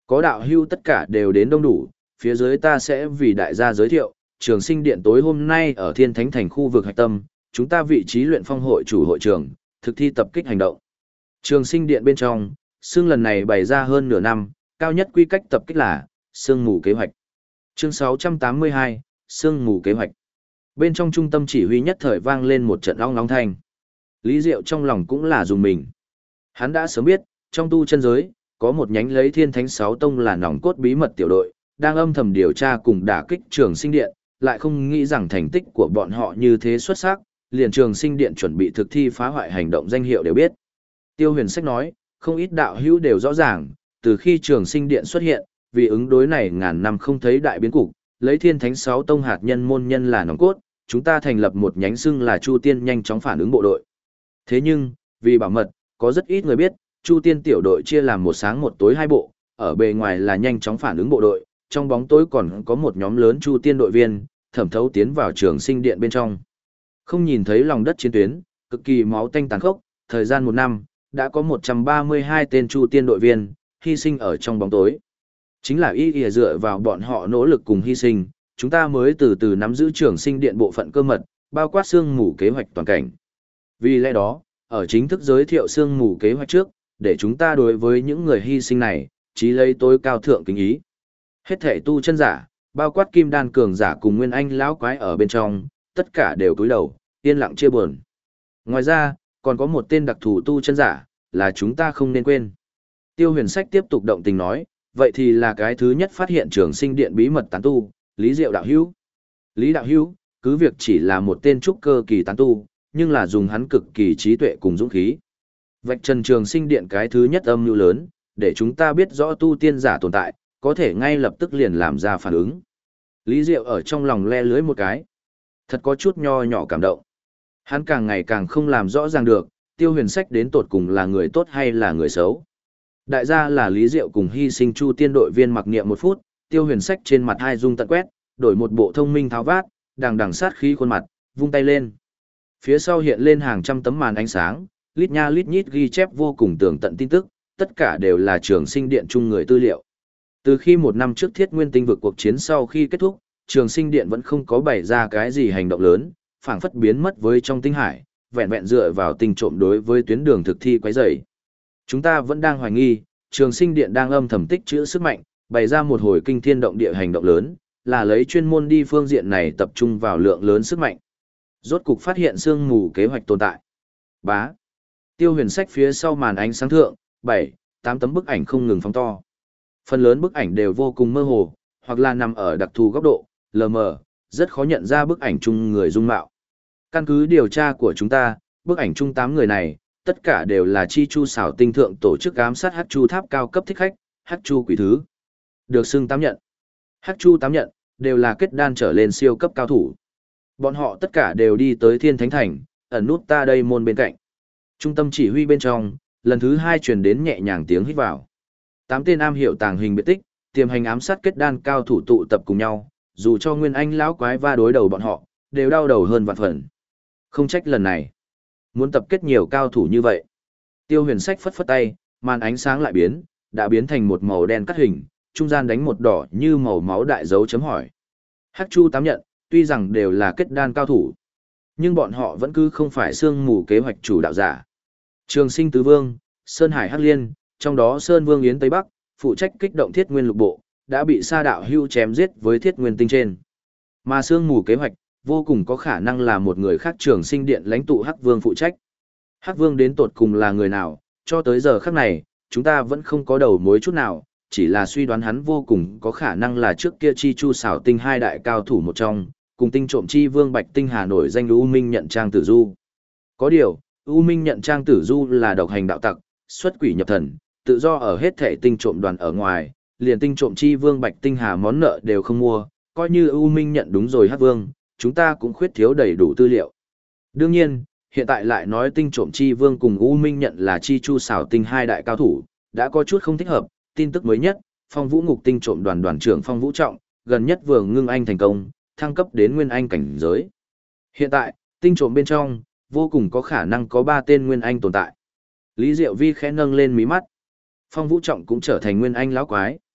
Có đạo hưu tất cả đều đến đông đủ, phía dưới ta sẽ vì đại gia giới thiệu, Trường Sinh Điện tối hôm nay ở Thiên Thánh Thành khu vực hạch tâm, chúng ta vị trí luyện phong hội chủ hội trưởng, thực thi tập kích hành động. Trường Sinh Điện bên trong, xương lần này bày ra hơn nửa năm, cao nhất quy cách tập kích là sương mù kế hoạch. Chương 682, sương mù kế hoạch. Bên trong trung tâm chỉ huy nhất thời vang lên một trận ong ong thanh. Lý Diệu trong lòng cũng là dùng mình. Hắn đã sớm biết, trong tu chân giới, có một nhánh lấy Thiên Thánh Sáu Tông là nòng cốt bí mật tiểu đội, đang âm thầm điều tra cùng đả kích Trường Sinh Điện, lại không nghĩ rằng thành tích của bọn họ như thế xuất sắc, liền Trường Sinh Điện chuẩn bị thực thi phá hoại hành động danh hiệu đều biết. Tiêu Huyền Sách nói, không ít đạo hữu đều rõ ràng, từ khi Trường Sinh Điện xuất hiện, vì ứng đối này ngàn năm không thấy đại biến cục, lấy Thiên Thánh Sáu Tông hạt nhân môn nhân là nòng cốt, chúng ta thành lập một nhánh xưng là Chu Tiên nhanh chóng phản ứng bộ đội. Thế nhưng, vì bảo mật, có rất ít người biết, Chu Tiên tiểu đội chia làm một sáng một tối hai bộ, ở bề ngoài là nhanh chóng phản ứng bộ đội, trong bóng tối còn có một nhóm lớn Chu Tiên đội viên, thẩm thấu tiến vào Trường Sinh Điện bên trong. Không nhìn thấy lòng đất chiến tuyến, cực kỳ máu tanh tàn khốc, thời gian một năm, đã có 132 tên Chu Tiên đội viên, hy sinh ở trong bóng tối. Chính là y dựa vào bọn họ nỗ lực cùng hy sinh, chúng ta mới từ từ nắm giữ Trường Sinh Điện bộ phận cơ mật, bao quát sương mù kế hoạch toàn cảnh. Vì lẽ đó, ở chính thức giới thiệu sương mù kế hoạch trước, để chúng ta đối với những người hy sinh này, chí lấy tối cao thượng kính ý. Hết thể tu chân giả, bao quát kim đan cường giả cùng nguyên anh lão quái ở bên trong, tất cả đều cúi đầu, yên lặng chia buồn. Ngoài ra, còn có một tên đặc thù tu chân giả, là chúng ta không nên quên. Tiêu Huyền Sách tiếp tục động tình nói, vậy thì là cái thứ nhất phát hiện Trường Sinh Điện bí mật tán tu, Lý Diệu đạo hữu. Lý đạo hữu, cứ việc chỉ là một tên trúc cơ kỳ tán tu, nhưng là dùng hắn cực kỳ trí tuệ cùng dũng khí. Vạch trần Trường Sinh Điện cái thứ nhất âm mưu lớn, để chúng ta biết rõ tu tiên giả tồn tại, có thể ngay lập tức liền làm ra phản ứng. Lý Diệu ở trong lòng le lưới một cái. Thật có chút nho nhỏ cảm động. Hắn càng ngày càng không làm rõ ràng được, Tiêu Huyền Sách đến tột cùng là người tốt hay là người xấu. Đại gia là Lý Diệu cùng hy sinh Chu Tiên đội viên mặc niệm một phút, Tiêu Huyền Sách trên mặt hai dung tận quét, đổi một bộ thông minh tháo vát, đằng đằng sát khí khuôn mặt, vung tay lên. Phía sau hiện lên hàng trăm tấm màn ánh sáng, lít nha lít nhít ghi chép vô cùng tường tận tin tức, tất cả đều là Trường Sinh Điện chung người tư liệu. Từ khi một năm trước Thiết Nguyên Tinh vực cuộc chiến sau khi kết thúc, Trường Sinh Điện vẫn không có bày ra cái gì hành động lớn, phảng phất biến mất với trong tinh hải, vẹn vẹn dựa vào tình trộm đối với tuyến đường thực thi quấy rầy. Chúng ta vẫn đang hoài nghi, Trường Sinh Điện đang âm thầm tích trữ sức mạnh, bày ra một hồi kinh thiên động địa hành động lớn, là lấy chuyên môn đi phương diện này tập trung vào lượng lớn sức mạnh. Rốt cục phát hiện sương mù kế hoạch tồn tại. Bá. Tiêu Huyền Sách phía sau màn ánh sáng thượng, 7, 8 tấm bức ảnh không ngừng phóng to. Phần lớn bức ảnh đều vô cùng mơ hồ, hoặc là nằm ở đặc thù góc độ, lờ mờ, rất khó nhận ra bức ảnh chung người dung mạo. Căn cứ điều tra của chúng ta, bức ảnh chung 8 người này, tất cả đều là Chi Chu xảo tinh thượng tổ chức ám sát Hắc Chu tháp cao cấp thích khách, Hắc Chu quỷ thứ. Được xưng 8 nhận. Hắc Chu 8 nhận, đều là kết đan trở lên siêu cấp cao thủ. Bọn họ tất cả đều đi tới Thiên Thánh Thành, ẩn nút ta đây môn bên cạnh. Trung tâm chỉ huy bên trong, lần thứ 2 truyền đến nhẹ nhàng tiếng hít vào. 8 tên am hiểu tàng hình biệt tích, tiềm hành ám sát kết đan cao thủ tụ tập cùng nhau, dù cho Nguyên Anh lão quái va đối đầu bọn họ, đều đau đầu hơn vạn phần. Không trách lần này, muốn tập kết nhiều cao thủ như vậy. Tiêu Huyền Sách phất phất tay, màn ánh sáng lại biến, đã biến thành một màu đen cắt hình, trung gian đánh một đỏ như màu máu đại dấu chấm hỏi. Hắc Chu 8 nhận, tuy rằng đều là kết đan cao thủ, nhưng bọn họ vẫn cứ không phải sương mù kế hoạch chủ đạo giả. Trường Sinh Tứ Vương, Sơn Hải Hắc Liên, trong đó Sơn Vương Yến Tây Bắc, phụ trách kích động Thiết Nguyên lục bộ, đã bị Sa đạo hưu chém giết với Thiết Nguyên tinh trên. Mà sương mù kế hoạch, vô cùng có khả năng là một người khác Trường Sinh Điện lãnh tụ Hắc Vương phụ trách. Hắc Vương đến tột cùng là người nào, cho tới giờ khắc này, chúng ta vẫn không có đầu mối chút nào, chỉ là suy đoán hắn vô cùng có khả năng là trước kia Chi Chu xảo tinh hai đại cao thủ một trong, cùng tinh trộm chi vương Bạch Tinh Hà nổi danh U Minh nhận Trang Tử Du. Có điều, U Minh nhận Trang Tử Du là độc hành đạo tặc, xuất quỷ nhập thần, tự do ở hết thể tinh trộm đoàn ở ngoài, liền tinh trộm chi vương Bạch Tinh Hà món nợ đều không mua, coi như U Minh nhận đúng rồi Hắc Vương, chúng ta cũng khuyết thiếu đầy đủ tư liệu. Đương nhiên, hiện tại lại nói tinh trộm chi vương cùng U Minh nhận là Chi Chu xảo tinh hai đại cao thủ, đã có chút không thích hợp. Tin tức mới nhất, Phong Vũ Ngục tinh trộm đoàn đoàn trưởng Phong Vũ Trọng, gần nhất vừa ngưng anh thành công, thăng cấp đến nguyên anh cảnh giới. Hiện tại, tinh trộm bên trong, vô cùng có khả năng có 3 tên nguyên anh tồn tại. Lý Diệu Vi khẽ nâng lên mí mắt. Phong Vũ Trọng cũng trở thành nguyên anh lão quái.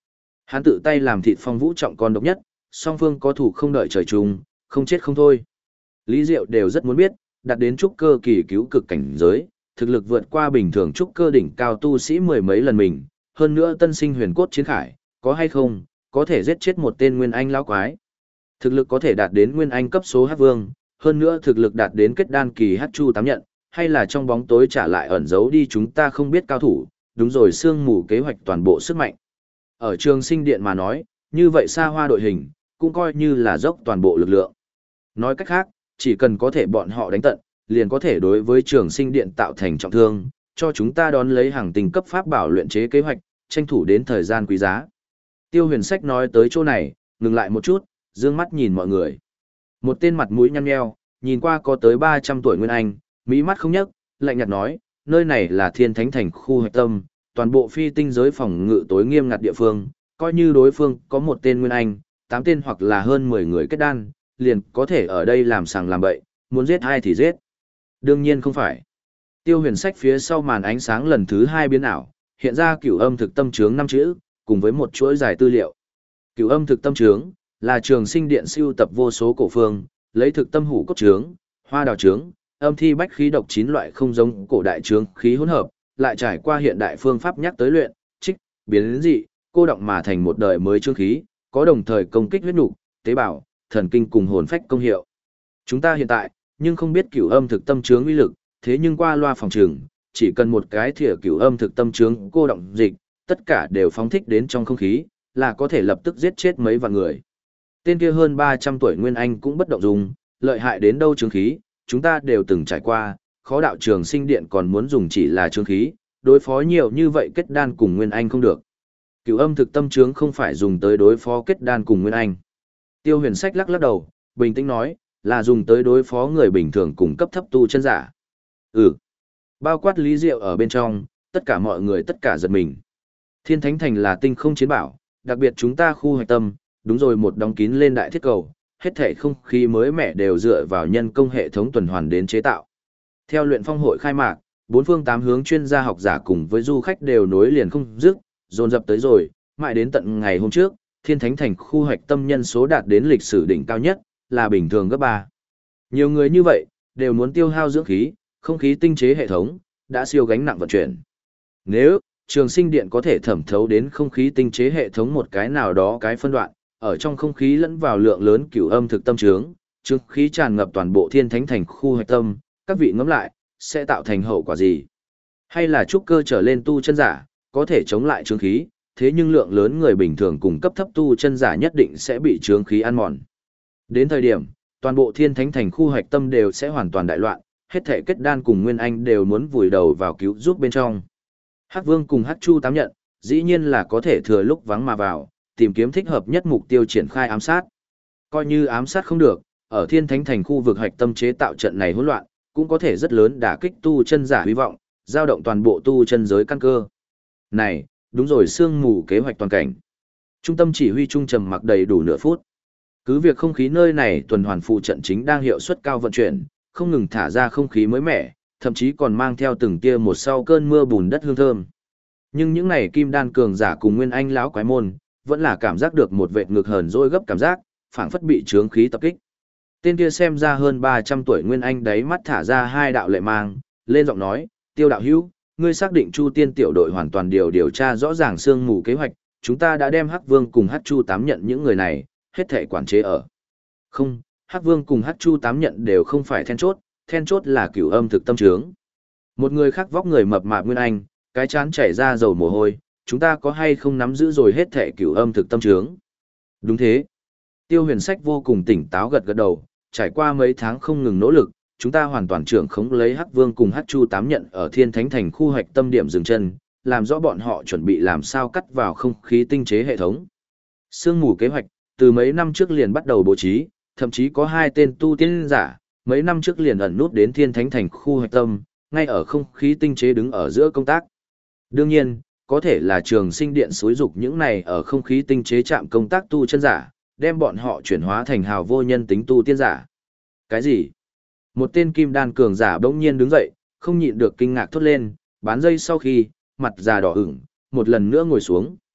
Hắn tự tay làm thịt Phong Vũ Trọng con độc nhất, song phương có thủ không đợi trời chung, không chết không thôi. Lý Diệu đều rất muốn biết, đạt đến trúc cơ kỳ cứu cực cảnh giới, thực lực vượt qua bình thường trúc cơ đỉnh cao tu sĩ mười mấy lần mình, hơn nữa tân sinh huyền cốt chiến khải, có hay không, có thể giết chết một tên nguyên anh lão quái. Thực lực có thể đạt đến nguyên anh cấp số hắc vương, hơn nữa thực lực đạt đến kết đan kỳ hắc chu tám nhận, hay là trong bóng tối trả lại ẩn giấu đi chúng ta không biết cao thủ, đúng rồi sương mù kế hoạch toàn bộ sức mạnh. Ở trường sinh điện mà nói, như vậy xa hoa đội hình, cũng coi như là dốc toàn bộ lực lượng. Nói cách khác, chỉ cần có thể bọn họ đánh tận, liền có thể đối với trường sinh điện tạo thành trọng thương, cho chúng ta đón lấy hàng tình cấp pháp bảo luyện chế kế hoạch, tranh thủ đến thời gian quý giá. Tiêu Huyền Sách nói tới chỗ này, ngừng lại một chút, dương mắt nhìn mọi người. Một tên mặt mũi nhăn nheo, nhìn qua có tới 300 tuổi nguyên anh, mỹ mắt không nhấc, lạnh nhạt nói, nơi này là Thiên Thánh Thành khu hạch tâm, toàn bộ phi tinh giới phòng ngự tối nghiêm ngặt địa phương, coi như đối phương có một tên nguyên anh, 8 tên hoặc là hơn 10 người kết đan, liền có thể ở đây làm sàng làm bậy, muốn giết ai thì giết. Đương nhiên không phải. Tiêu Huyền Sách phía sau màn ánh sáng lần thứ 2 biến ảo, hiện ra Cửu Âm Thực Tâm Chướng 5 chữ, cùng với một chuỗi dài tư liệu. Cửu Âm Thực Tâm Chướng là trường sinh điện siêu tập vô số cổ phương, lấy thực tâm hủ cốt chướng, hoa đào chướng, âm thi bách khí độc 9 loại không giống cổ đại chướng khí hỗn hợp, lại trải qua hiện đại phương pháp nhắc tới luyện, trích, biến dị, cô động mà thành một đời mới chướng khí, có đồng thời công kích huyết nục, tế bào, thần kinh cùng hồn phách công hiệu. Chúng ta hiện tại, nhưng không biết Cửu Âm Thực Tâm Chướng uy lực, thế nhưng qua loa phòng trường, chỉ cần một cái thìa Cửu Âm Thực Tâm Chướng cô động dịch, tất cả đều phóng thích đến trong không khí, là có thể lập tức giết chết mấy vạn người. Tên kia hơn 300 tuổi nguyên anh cũng bất động dùng, lợi hại đến đâu chướng khí, chúng ta đều từng trải qua, khó đạo trường sinh điện còn muốn dùng chỉ là chướng khí, đối phó nhiều như vậy kết đan cùng nguyên anh không được. Cửu Âm Thực Tâm Chướng không phải dùng tới đối phó kết đan cùng nguyên anh. Tiêu Huyền Sách lắc lắc đầu, bình tĩnh nói, là dùng tới đối phó người bình thường cùng cấp thấp tu chân giả. Bao quát Lý Diệu ở bên trong, tất cả mọi người tất cả giật mình. Thiên Thánh Thành là tinh không chiến bảo, đặc biệt chúng ta khu hoạch tâm, đúng rồi một đóng kín lên đại thiết cầu, hết thảy không khí mới mẻ đều dựa vào nhân công hệ thống tuần hoàn đến chế tạo. Theo luyện phong hội khai mạc, bốn phương tám hướng chuyên gia học giả cùng với du khách đều nối liền không dứt, dồn dập tới rồi, mãi đến tận ngày hôm trước, Thiên Thánh Thành khu hoạch tâm nhân số đạt đến lịch sử đỉnh cao nhất, là bình thường gấp 3. Nhiều người như vậy, đều muốn tiêu hao dưỡng khí, không khí tinh chế hệ thống, đã siêu gánh nặng vận chuyển. Nếu trường sinh điện có thể thẩm thấu đến không khí tinh chế hệ thống một cái nào đó cái phân đoạn, ở trong không khí lẫn vào lượng lớn Cửu Âm Thực Tâm Chướng, chướng khí tràn ngập toàn bộ Thiên Thánh Thành khu hoạch tâm, các vị ngẫm lại, sẽ tạo thành hậu quả gì? Hay là trúc cơ trở lên tu chân giả, có thể chống lại chướng khí, thế nhưng lượng lớn người bình thường cùng cấp thấp tu chân giả nhất định sẽ bị chướng khí ăn mòn. Đến thời điểm, toàn bộ Thiên Thánh Thành khu hoạch tâm đều sẽ hoàn toàn đại loạn, hết thể kết đan cùng nguyên anh đều muốn vùi đầu vào cứu giúp bên trong. Hắc Vương cùng Hắc Chu tám nhận, dĩ nhiên là có thể thừa lúc vắng mà vào, tìm kiếm thích hợp nhất mục tiêu triển khai ám sát. Coi như ám sát không được, ở Thiên Thánh Thành khu vực hoạch tâm chế tạo trận này hỗn loạn, cũng có thể rất lớn đả kích tu chân giả hy vọng, dao động toàn bộ tu chân giới căn cơ. Này, đúng rồi sương mù kế hoạch toàn cảnh. Trung tâm chỉ huy trung trầm mặc đầy đủ nửa phút. Cứ việc không khí nơi này tuần hoàn phụ trận chính đang hiệu suất cao vận chuyển, không ngừng thả ra không khí mới mẻ, thậm chí còn mang theo từng tia một sau cơn mưa bùn đất hương thơm. Nhưng những này kim đan cường giả cùng nguyên anh lão quái môn, vẫn là cảm giác được một vệt ngực hờn dỗi gấp cảm giác, phảng phất bị chướng khí tập kích. Tên kia xem ra hơn 300 tuổi nguyên anh đáy mắt thả ra hai đạo lệ mang, lên giọng nói, Tiêu đạo hữu, ngươi xác định Chu Tiên tiểu đội hoàn toàn điều tra rõ ràng sương mù kế hoạch, chúng ta đã đem Hắc Vương cùng Hắc Chu tám nhận những người này, hết thể quản chế ở. Không, Hắc Vương cùng Hắc Chu tám nhận đều không phải then chốt là Cửu Âm Thực Tâm Chướng. Một người khác vóc người mập mạp nguyên anh, cái chán chảy ra dầu mồ hôi, chúng ta có hay không nắm giữ rồi hết thể Cửu Âm Thực Tâm Chướng? Đúng thế. Tiêu Huyền Sách vô cùng tỉnh táo gật gật đầu, trải qua mấy tháng không ngừng nỗ lực, chúng ta hoàn toàn trưởng khống lấy Hắc Vương cùng Hắc Chu tám nhận ở Thiên Thánh Thành khu hoạch tâm điểm dừng chân, làm rõ bọn họ chuẩn bị làm sao cắt vào không khí tinh chế hệ thống. Sương mù kế hoạch, từ mấy năm trước liền bắt đầu bố trí, thậm chí có 2 tên tu tiên giả, mấy năm trước liền ẩn nút đến Thiên Thánh Thành khu hoạch tâm, ngay ở không khí tinh chế đứng ở giữa công tác. Đương nhiên, có thể là trường sinh điện xúi dục những này ở không khí tinh chế chạm công tác tu chân giả, đem bọn họ chuyển hóa thành hào vô nhân tính tu tiên giả. Cái gì? Một tên kim đan cường giả bỗng nhiên đứng dậy, không nhịn được kinh ngạc thốt lên, bán dây sau khi, mặt già đỏ ửng, một lần nữa ngồi xuống.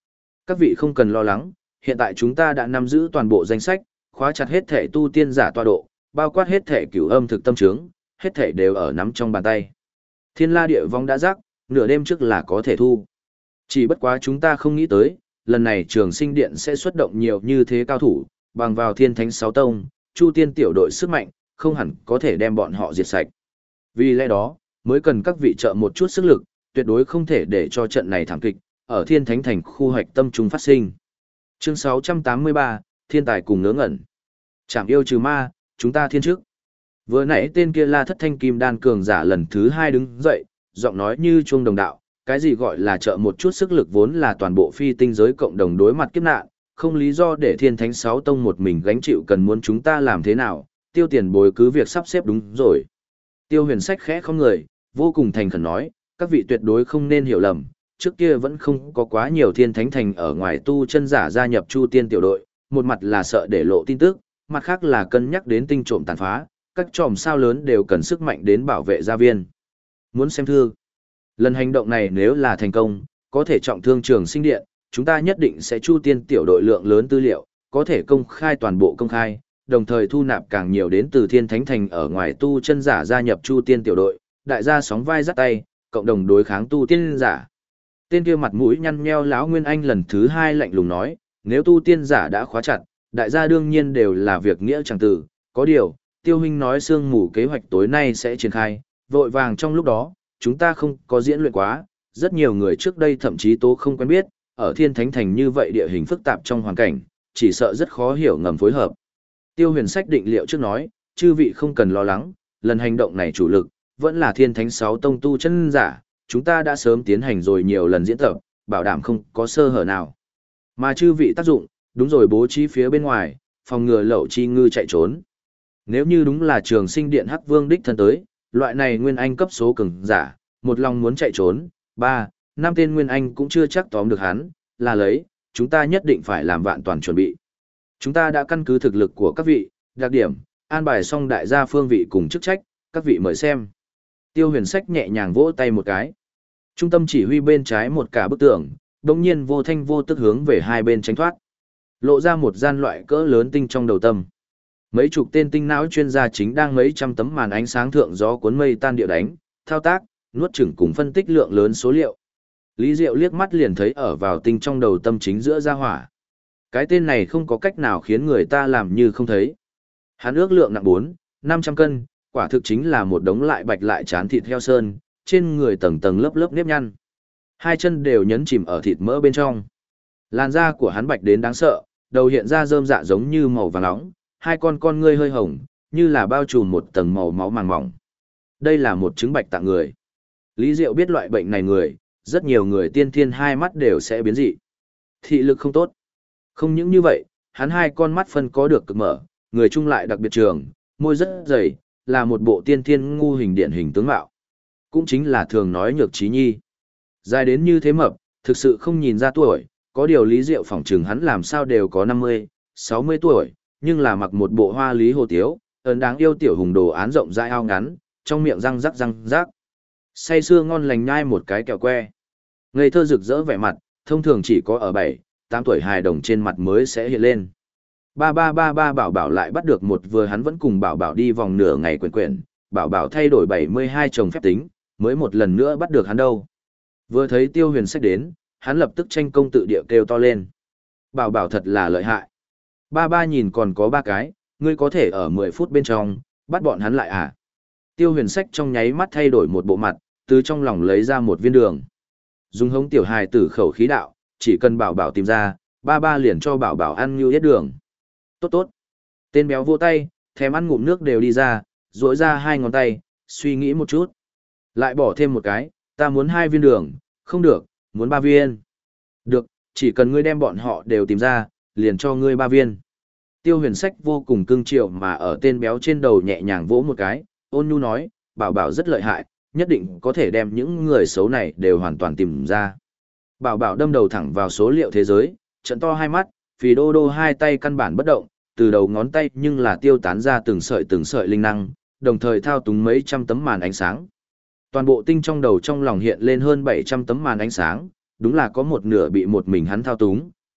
Các vị không cần lo lắng, hiện tại chúng ta đã nắm giữ toàn bộ danh sách, khóa chặt hết thể tu tiên giả tọa độ, bao quát hết thể cửu âm thực tâm trướng, hết thể đều ở nắm trong bàn tay. Thiên la địa vong đã rắc, nửa đêm trước là có thể thu. Chỉ bất quá chúng ta không nghĩ tới, lần này Trường Sinh Điện sẽ xuất động nhiều như thế cao thủ, bằng vào Thiên Thánh Sáu Tông, Chu Tiên tiểu đội sức mạnh, không hẳn có thể đem bọn họ diệt sạch. Vì lẽ đó, mới cần các vị trợ một chút sức lực, tuyệt đối không thể để cho trận này thảm kịch, ở Thiên Thánh Thành khu hoạch tâm trung phát sinh. Chương 683, Thiên tài cùng ngớ ngẩn. Trảm yêu trừ ma, chúng ta thiên trước. Vừa nãy tên kia La Thất Thanh Kim Đan cường giả lần thứ 2 đứng dậy, giọng nói như chuông đồng đạo, cái gì gọi là trợ một chút sức lực vốn là toàn bộ phi tinh giới cộng đồng đối mặt kiếp nạn, không lý do để Thiên Thánh Sáu Tông một mình gánh chịu, cần muốn chúng ta làm thế nào, Tiêu tiền bối cứ việc sắp xếp đúng rồi. Tiêu Huyền Sách khẽ không người, vô cùng thành khẩn nói, các vị tuyệt đối không nên hiểu lầm, trước kia vẫn không có quá nhiều Thiên Thánh Thành ở ngoài tu chân giả gia nhập Chu Tiên tiểu đội, một mặt là sợ để lộ tin tức, mặt khác là cân nhắc đến tinh trộm tàn phá, các chòm sao lớn đều cần sức mạnh đến bảo vệ gia viên. Muốn xem thư. Lần hành động này nếu là thành công, có thể trọng thương Trường Sinh Điện, chúng ta nhất định sẽ Chu Tiên tiểu đội lượng lớn tư liệu, có thể công khai toàn bộ công khai, đồng thời thu nạp càng nhiều đến từ Thiên Thánh Thành ở ngoài tu chân giả gia nhập Chu Tiên tiểu đội, đại gia sóng vai dắt tay, cộng đồng đối kháng tu tiên giả. Tên kia mặt mũi nhăn nheo lão Nguyên Anh lần thứ 2 lạnh lùng nói, nếu tu tiên giả đã khóa chặt, đại gia đương nhiên đều là việc nghĩa chẳng từ, có điều, Tiêu huynh nói sương mù kế hoạch tối nay sẽ triển khai, vội vàng trong lúc đó, chúng ta không có diễn luyện quá, rất nhiều người trước đây thậm chí tố không quen biết, ở Thiên Thánh Thành như vậy địa hình phức tạp trong hoàn cảnh, chỉ sợ rất khó hiểu ngầm phối hợp. Tiêu Huyền Sách định liệu trước nói, chư vị không cần lo lắng, lần hành động này chủ lực, vẫn là Thiên Thánh Sáu Tông tu chân giả, chúng ta đã sớm tiến hành rồi nhiều lần diễn tập, bảo đảm không có sơ hở nào. Mà chư vị tác dụng, đúng rồi bố trí phía bên ngoài, phòng ngừa lậu chi ngư chạy trốn. Nếu như đúng là Trường Sinh Điện Hắc Vương đích thân tới, loại này Nguyên Anh cấp số cường giả, một lòng muốn chạy trốn, 3, 5 tên Nguyên Anh cũng chưa chắc tóm được hắn, là lấy, chúng ta nhất định phải làm vạn toàn chuẩn bị. Chúng ta đã căn cứ thực lực của các vị, đặc điểm, an bài xong đại gia phương vị cùng chức trách, các vị mời xem. Tiêu Huyền Sách nhẹ nhàng vỗ tay một cái. Trung tâm chỉ huy bên trái một cả bức tường, đồng nhiên vô thanh vô tức hướng về hai bên tránh thoát. Lộ ra một gian loại cỡ lớn tinh trong đầu tâm. Mấy chục tên tinh não chuyên gia chính đang mấy trăm tấm màn ánh sáng thượng gió cuốn mây tan địa đánh, thao tác, nuốt chửng cùng phân tích lượng lớn số liệu. Lý Diệu liếc mắt liền thấy ở vào tinh trong đầu tâm chính giữa gia hỏa. Cái tên này không có cách nào khiến người ta làm như không thấy. Hắn ước lượng nặng 4-500 cân, quả thực chính là một đống lại bạch lại chán thịt heo sơn, trên người tầng tầng lớp lớp nếp nhăn. Hai chân đều nhấn chìm ở thịt mỡ bên trong. Làn da của hắn bạch đến đáng sợ, đầu hiện ra rơm dạ giống như màu vàng nóng, hai con ngươi hơi hồng, như là bao trùm một tầng màu máu màng mỏng. Đây là một chứng bạch tạng người. Lý Diệu biết loại bệnh này người, rất nhiều người tiên thiên hai mắt đều sẽ biến dị. Thị lực không tốt. Không những như vậy, hắn hai con mắt phân có được cực mở, người trung lại đặc biệt trường, môi rất dày, là một bộ tiên thiên ngu hình điển hình tướng mạo. Cũng chính là thường nói nhược trí nhi. Dài đến như thế mập, thực sự không nhìn ra tuổi, có điều Lý Diệu phỏng chừng hắn làm sao đều có 50-60 tuổi, nhưng là mặc một bộ hoa lý hồ tiếu, ấn đáng yêu tiểu hùng đồ án rộng rãi ao ngắn, trong miệng răng rắc. Say sưa ngon lành nhai một cái kẹo que. Ngây thơ rực rỡ vẻ mặt, thông thường chỉ có ở 7-8 tuổi hài đồng trên mặt mới sẽ hiện lên. Ba bảo bảo lại bắt được một vừa hắn vẫn cùng bảo bảo đi vòng nửa ngày quyển, bảo bảo thay đổi 72 chồng phép tính, mới một lần nữa bắt được hắn đâu. Vừa thấy Tiêu Huyền Sách đến, hắn lập tức tranh công tự địa kêu to lên. Bảo bảo thật là lợi hại. Ba nhìn còn có 3 cái, ngươi có thể ở 10 phút bên trong, bắt bọn hắn lại à? Tiêu Huyền Sách trong nháy mắt thay đổi một bộ mặt, từ trong lòng lấy ra một viên đường. Dùng hống tiểu hài tử khẩu khí đạo, chỉ cần bảo bảo tìm ra, ba liền cho bảo bảo ăn như yết đường. Tốt. Tên béo vỗ tay, thèm ăn ngụm nước đều đi ra, duỗi ra 2 ngón tay, suy nghĩ một chút. Lại bỏ thêm một cái, ta muốn 2 viên đường, không được, muốn 3 viên. Được, chỉ cần ngươi đem bọn họ đều tìm ra, liền cho ngươi 3 viên. Tiêu Huyền Sách vô cùng cưng chiều mà ở tên béo trên đầu nhẹ nhàng vỗ một cái, ôn nhu nói, bảo bảo rất lợi hại, nhất định có thể đem những người xấu này đều hoàn toàn tìm ra. Bảo bảo đâm đầu thẳng vào số liệu thế giới, trận to hai mắt, phì đô hai tay căn bản bất động, từ đầu ngón tay nhưng là tiêu tán ra từng sợi linh năng, đồng thời thao túng mấy trăm tấm màn ánh sáng. Toàn bộ tinh trong đầu trong lòng hiện lên hơn 700 tấm màn ánh sáng, đúng là có một nửa bị một mình hắn thao túng,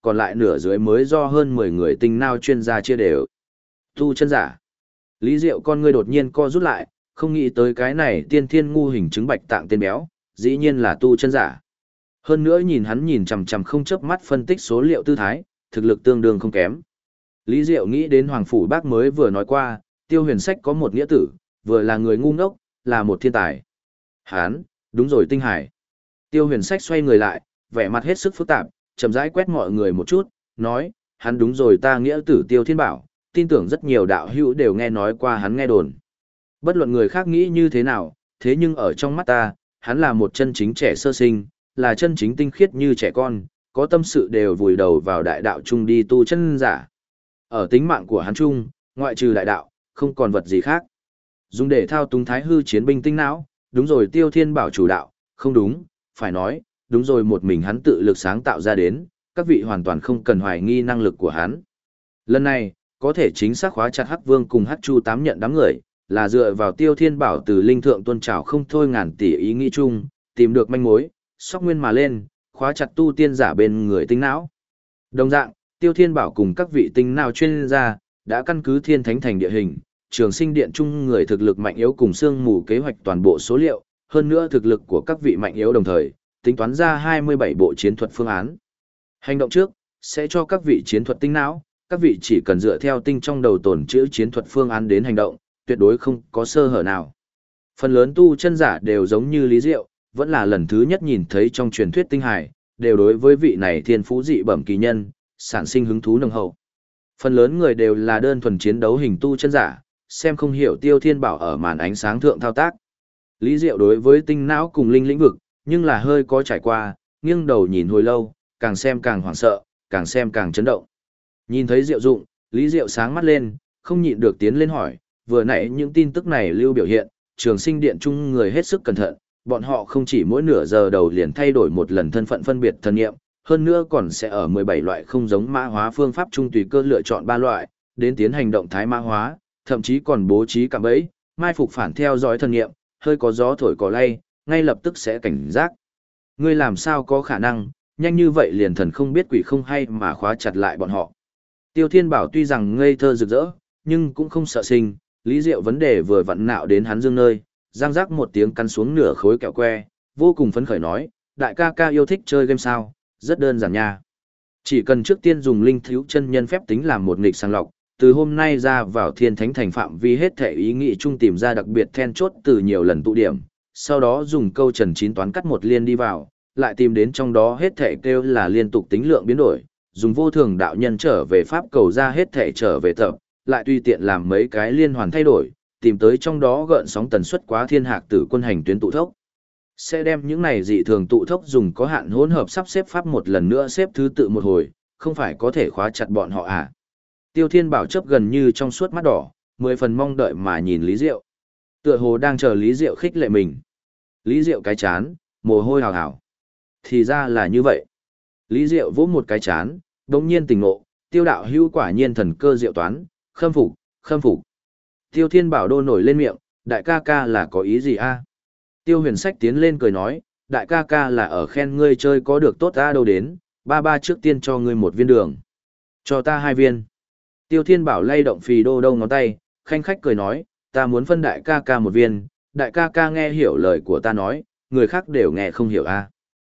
còn lại nửa dưới mới do hơn 10 người tinh nao chuyên gia chia đều. Tu chân giả. Lý Diệu con ngươi đột nhiên co rút lại, không nghĩ tới cái này tiên thiên ngu hình chứng bạch tạng tên béo, dĩ nhiên là tu chân giả. Hơn nữa nhìn hắn nhìn chằm chằm không chớp mắt phân tích số liệu tư thái, thực lực tương đương không kém. Lý Diệu nghĩ đến Hoàng Phủ Bác mới vừa nói qua, Tiêu Huyền Sách có một nghĩa tử, vừa là người ngu ngốc, là một thiên tài. Hán, đúng rồi Tinh Hải. Tiêu Huyền Sách xoay người lại, vẻ mặt hết sức phức tạp, chậm rãi quét mọi người một chút, nói, hắn đúng rồi ta nghĩa tử Tiêu Thiên Bảo, tin tưởng rất nhiều đạo hữu đều nghe nói qua hắn nghe đồn. Bất luận người khác nghĩ như thế nào, thế nhưng ở trong mắt ta, hắn là một chân chính trẻ sơ sinh, là chân chính tinh khiết như trẻ con, có tâm sự đều vùi đầu vào đại đạo chung đi tu chân giả. Ở tính mạng của hắn chung, ngoại trừ đại đạo, không còn vật gì khác. Dùng để thao túng thái hư chiến binh tinh não, đúng rồi Tiêu Thiên Bảo chủ đạo, không đúng, phải nói, đúng rồi một mình hắn tự lực sáng tạo ra đến, các vị hoàn toàn không cần hoài nghi năng lực của hắn. Lần này, có thể chính xác khóa chặt Hắc Vương cùng Hắc Chu tám nhận đám người, là dựa vào Tiêu Thiên Bảo từ linh thượng tuôn trào không thôi ngàn tỷ ý nghĩ chung, tìm được manh mối, sóc nguyên mà lên, khóa chặt tu tiên giả bên người tinh não. Đồng dạng, Tiêu Thiên Bảo cùng các vị tinh não chuyên gia, đã căn cứ thiên thánh thành địa hình, trường sinh điện chung người thực lực mạnh yếu cùng xương mù kế hoạch toàn bộ số liệu, hơn nữa thực lực của các vị mạnh yếu đồng thời, tính toán ra 27 bộ chiến thuật phương án. Hành động trước, sẽ cho các vị chiến thuật tinh não, các vị chỉ cần dựa theo tinh trong đầu tồn chữ chiến thuật phương án đến hành động, tuyệt đối không có sơ hở nào. Phần lớn tu chân giả đều giống như Lý Diệu, vẫn là lần thứ nhất nhìn thấy trong truyền thuyết tinh hải, đều đối với vị này thiên phú dị bẩm kỳ nhân, sản sinh hứng thú nồng hậu. Phần lớn người đều là đơn thuần chiến đấu hình tu chân giả, xem không hiểu Tiêu Thiên Bảo ở màn ánh sáng thượng thao tác. Lý Diệu đối với tinh não cùng linh lĩnh vực, nhưng là hơi có trải qua, nghiêng đầu nhìn hồi lâu, càng xem càng hoảng sợ, càng xem càng chấn động. Nhìn thấy Diệu dụng, Lý Diệu sáng mắt lên, không nhịn được tiến lên hỏi, vừa nãy những tin tức này lưu biểu hiện, trường sinh điện chung người hết sức cẩn thận, bọn họ không chỉ mỗi nửa giờ đầu liền thay đổi một lần thân phận phân biệt thân nghiệm, hơn nữa còn sẽ ở 17 loại không giống mã hóa phương pháp chung tùy cơ lựa chọn 3 loại, đến tiến hành động thái mã hóa, thậm chí còn bố trí cạm bẫy, mai phục phản theo dõi thân nghiệm, hơi có gió thổi cỏ lay, ngay lập tức sẽ cảnh giác. Ngươi làm sao có khả năng, nhanh như vậy liền thần không biết quỷ không hay mà khóa chặt lại bọn họ. Tiêu Thiên Bảo tuy rằng ngây thơ rực rỡ, nhưng cũng không sợ sinh, Lý Diệu vấn đề vừa vặn nạo đến hắn dương nơi, giang rắc một tiếng căn xuống nửa khối kẹo que, vô cùng phấn khởi nói, đại ca ca yêu thích chơi game sao, rất đơn giản nha. Chỉ cần trước tiên dùng linh thiếu chân nhân phép tính làm một nghịch sàng lọc, từ hôm nay ra vào thiên thánh thành phạm vi hết thể ý nghĩ chung tìm ra đặc biệt then chốt từ nhiều lần tụ điểm, sau đó dùng câu trần chín toán cắt một liên đi vào, lại tìm đến trong đó hết thể kêu là liên tục tính lượng biến đổi, dùng vô thường đạo nhân trở về pháp cầu ra hết thể trở về tập, lại tùy tiện làm mấy cái liên hoàn thay đổi, tìm tới trong đó gợn sóng tần suất quá thiên hạc tử quân hành tuyến tụ thốc. Sẽ đem những này dị thường tụ thốc dùng có hạn hỗn hợp sắp xếp pháp một lần nữa xếp thứ tự một hồi, không phải có thể khóa chặt bọn họ à. Tiêu Thiên Bảo chấp gần như trong suốt mắt đỏ, 10 phần mong đợi mà nhìn Lý Diệu. Tựa hồ đang chờ Lý Diệu khích lệ mình. Lý Diệu cái chán, mồ hôi hào hào. Thì ra là như vậy. Lý Diệu vỗ một cái chán, đống nhiên tỉnh ngộ, Tiêu đạo hữu quả nhiên thần cơ diệu toán, khâm phục, khâm phục. Tiêu Thiên Bảo đô nổi lên miệng, đại ca ca là có ý gì a? Tiêu Huyền Sách tiến lên cười nói, đại ca ca là ở khen ngươi chơi có được tốt ta đâu đến, ba trước tiên cho ngươi một viên đường. Cho ta 2 viên. Tiêu Thiên Bảo lay động phì đô đâu ngón tay, khanh khách cười nói, ta muốn phân đại ca ca một viên, đại ca ca nghe hiểu lời của ta nói, người khác đều nghe không hiểu a.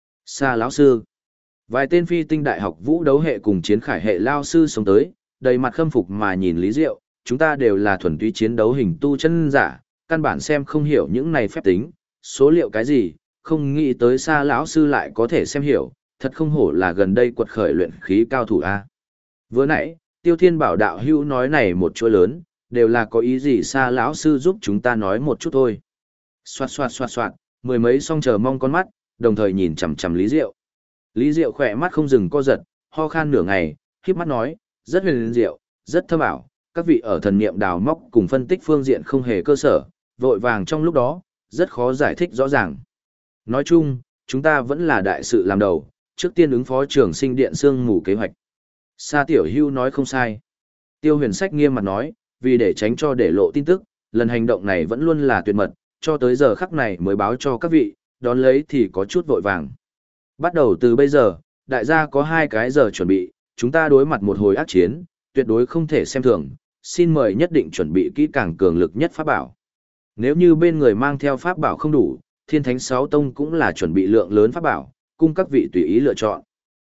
Sa lão sư. Vài tên phi tinh đại học vũ đấu hệ cùng chiến khải hệ lao sư sống tới, đầy mặt khâm phục mà nhìn Lý Diệu, chúng ta đều là thuần túy chiến đấu hình tu chân giả, căn bản xem không hiểu những này phép tính, số liệu cái gì, không nghĩ tới Sa lão sư lại có thể xem hiểu, thật không hổ là gần đây quật khởi luyện khí cao thủ a. Vừa nãy, Tiêu Thiên Bảo đạo hữu nói này một chuỗi lớn, đều là có ý gì Sa lão sư giúp chúng ta nói một chút thôi. Xoạt, mười mấy song chờ mong con mắt, đồng thời nhìn chằm chằm Lý Diệu. Lý Diệu khỏe mắt không dừng co giật, ho khan nửa ngày, khép mắt nói, rất huyền diệu, rất thâm ảo, các vị ở thần niệm đào móc cùng phân tích phương diện không hề cơ sở, vội vàng trong lúc đó, rất khó giải thích rõ ràng. Nói chung, chúng ta vẫn là đại sự làm đầu, trước tiên ứng phó trường sinh điện sương mù kế hoạch. Sa Tiểu Hưu nói không sai. Tiêu Huyền Sách nghiêm mặt nói, vì để tránh cho để lộ tin tức, lần hành động này vẫn luôn là tuyệt mật, cho tới giờ khắc này mới báo cho các vị, đón lấy thì có chút vội vàng. Bắt đầu từ bây giờ, đại gia có 2 cái giờ chuẩn bị, chúng ta đối mặt một hồi ác chiến, tuyệt đối không thể xem thường, xin mời nhất định chuẩn bị kỹ càng cường lực nhất pháp bảo. Nếu như bên người mang theo pháp bảo không đủ, Thiên Thánh Sáu Tông cũng là chuẩn bị lượng lớn pháp bảo, cung các vị tùy ý lựa chọn.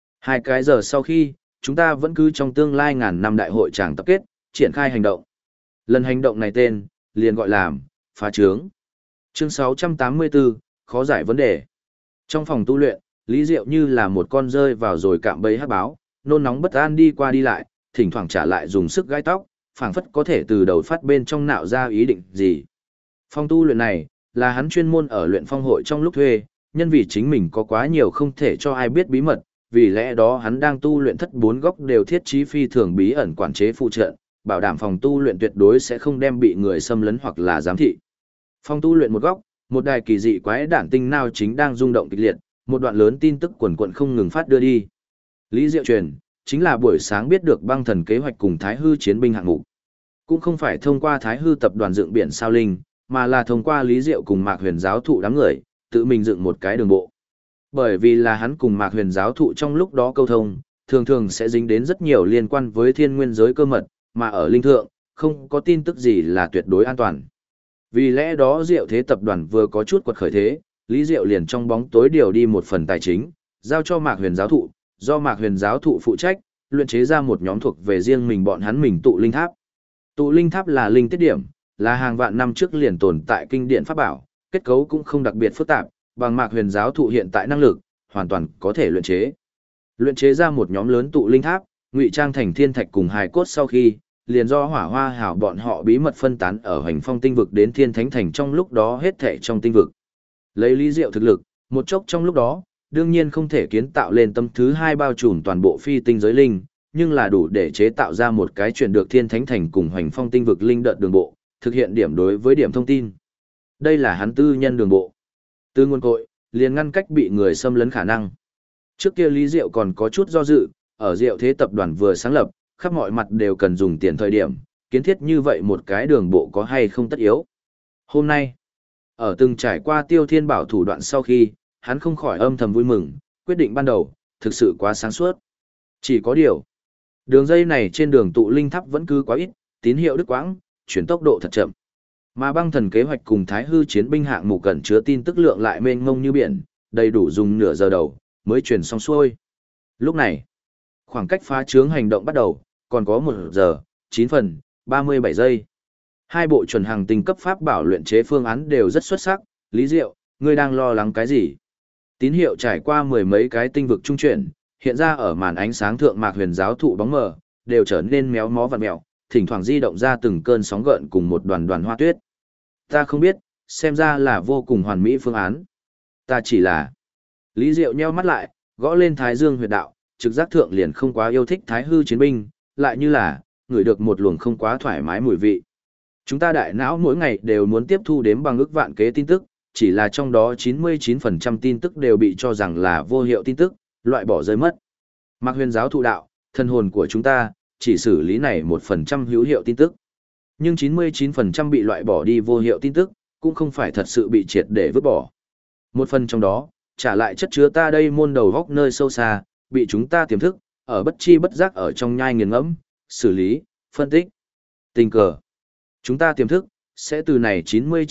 2 cái giờ sau khi, chúng ta vẫn cứ trong tương lai ngàn năm đại hội tràng tập kết, triển khai hành động. Lần hành động này tên, liền gọi là phá trướng. Chương 684, khó giải vấn đề. Trong phòng tu luyện, Lý Diệu như là một con rơi vào rồi cạm bẫy hắc báo, nôn nóng bất an đi qua đi lại, thỉnh thoảng trả lại dùng sức gai tóc, phảng phất có thể từ đầu phát bên trong nạo ra ý định gì. Phòng tu luyện này, là hắn chuyên môn ở luyện phong hội trong lúc thuê, nhân vì chính mình có quá nhiều không thể cho ai biết bí mật, vì lẽ đó hắn đang tu luyện thất 4 góc đều thiết trí phi thường bí ẩn quản chế phụ trợ, bảo đảm phòng tu luyện tuyệt đối sẽ không đem bị người xâm lấn hoặc là giám thị. Phòng tu luyện một góc, một đài kỳ dị quái đản tinh nào chính đang rung động kịch liệt, một đoạn lớn tin tức quần quần không ngừng phát đưa đi. Lý Diệu truyền, chính là buổi sáng biết được băng thần kế hoạch cùng Thái Hư chiến binh hạng mục. Cũng không phải thông qua Thái Hư tập đoàn dựng biển sao linh, mà là thông qua Lý Diệu cùng Mạc Huyền giáo thụ đám người, tự mình dựng một cái đường bộ. Bởi vì là hắn cùng Mạc Huyền giáo thụ trong lúc đó câu thông, thường thường sẽ dính đến rất nhiều liên quan với thiên nguyên giới cơ mật, mà ở linh thượng, không có tin tức gì là tuyệt đối an toàn. Vì lẽ đó Diệu Thế tập đoàn vừa có chút quật khởi thế, Lý Diệu liền trong bóng tối điều đi một phần tài chính, giao cho Mạc Huyền giáo thụ, do Mạc Huyền giáo thụ phụ trách, luyện chế ra một nhóm thuộc về riêng mình bọn hắn mình tụ linh tháp. Tụ linh tháp là linh tiết điểm, là hàng vạn năm trước liền tồn tại kinh điển pháp bảo, kết cấu cũng không đặc biệt phức tạp, bằng Mạc Huyền giáo thụ hiện tại năng lực, hoàn toàn có thể luyện chế. Luyện chế ra một nhóm lớn tụ linh tháp, ngụy trang thành thiên thạch cùng hài cốt sau khi, liền do Hỏa Hoa Hảo bọn họ bí mật phân tán ở Hoành Phong tinh vực đến Thiên Thánh thành trong lúc đó hết thảy trong tinh vực. Lấy Lý Diệu thực lực, một chốc trong lúc đó, đương nhiên không thể kiến tạo lên tâm thứ 2 bao trùm toàn bộ phi tinh giới linh, nhưng là đủ để chế tạo ra một cái chuyển được Thiên Thánh thành cùng Hoành Phong tinh vực linh đợt đường bộ, thực hiện điểm đối với điểm thông tin. Đây là hắn tư nhân đường bộ. Từ nguồn cội, liền ngăn cách bị người xâm lấn khả năng. Trước kia Lý Diệu còn có chút do dự, ở Diệu Thế tập đoàn vừa sáng lập, khắp mọi mặt đều cần dùng tiền thời điểm, kiến thiết như vậy một cái đường bộ có hay không tất yếu. Hôm nay, ở từng trải qua Tiêu Thiên Bảo thủ đoạn sau khi, hắn không khỏi âm thầm vui mừng, quyết định ban đầu, thực sự quá sáng suốt. Chỉ có điều, đường dây này trên đường tụ linh tháp vẫn cứ quá ít, tín hiệu đứt quãng, chuyển tốc độ thật chậm. Mà băng thần kế hoạch cùng Thái Hư chiến binh hạng mục cần chứa tin tức lượng lại mênh mông như biển, đầy đủ dùng nửa giờ đầu, mới chuyển xong xuôi. Lúc này, khoảng cách phá trướng hành động bắt đầu, còn có 1 giờ, 9 phần, 37 giây. 2 bộ chuẩn hàng tinh cấp pháp bảo luyện chế phương án đều rất xuất sắc. Lý Diệu, ngươi đang lo lắng cái gì? Tín hiệu trải qua 10 mấy cái tinh vực trung chuyển, hiện ra ở màn ánh sáng thượng Mạc Huyền giáo thụ bóng mờ, đều trở nên méo mó vặn mèo, thỉnh thoảng di động ra từng cơn sóng gợn cùng một đoàn đoàn hoa tuyết. Ta không biết, xem ra là vô cùng hoàn mỹ phương án. Ta chỉ là... Lý Diệu nheo mắt lại, gõ lên Thái Dương huyệt đạo, trực giác thượng liền không quá yêu thích Thái Hư chiến binh, lại như là, ngửi được một luồng không quá thoải mái mùi vị. Chúng ta đại não mỗi ngày đều muốn tiếp thu đếm bằng ức vạn kế tin tức, chỉ là trong đó 99% tin tức đều bị cho rằng là vô hiệu tin tức, loại bỏ rơi mất. Mạc Huyền giáo thụ đạo, thân hồn của chúng ta, chỉ xử lý này 1% hữu hiệu tin tức. Nhưng 99% bị loại bỏ đi vô hiệu tin tức, cũng không phải thật sự bị triệt để vứt bỏ. Một phần trong đó, trả lại chất chứa ta đây môn đầu góc nơi sâu xa, bị chúng ta tiềm thức, ở bất chi bất giác ở trong nhai nghiền ngẫm, xử lý, phân tích. Tình cờ, chúng ta tiềm thức, sẽ từ này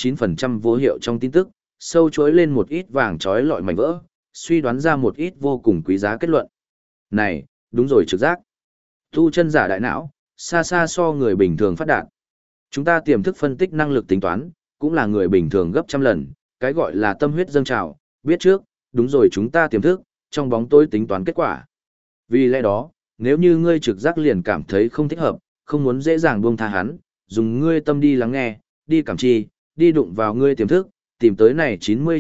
99% vô hiệu trong tin tức, sâu chối lên một ít vàng trói lọi mảnh vỡ, suy đoán ra một ít vô cùng quý giá kết luận. Này, đúng rồi trực giác. Tu chân giả đại não, xa xa so người bình thường phát đạt. Chúng ta tiềm thức phân tích năng lực tính toán, cũng là người bình thường gấp trăm lần, cái gọi là tâm huyết dâng trào, biết trước, đúng rồi chúng ta tiềm thức, trong bóng tối tính toán kết quả. Vì lẽ đó, nếu như ngươi trực giác liền cảm thấy không thích hợp, không muốn dễ dàng buông tha hắn, dùng ngươi tâm đi lắng nghe, đi cảm chi, đi đụng vào ngươi tiềm thức, tìm tới này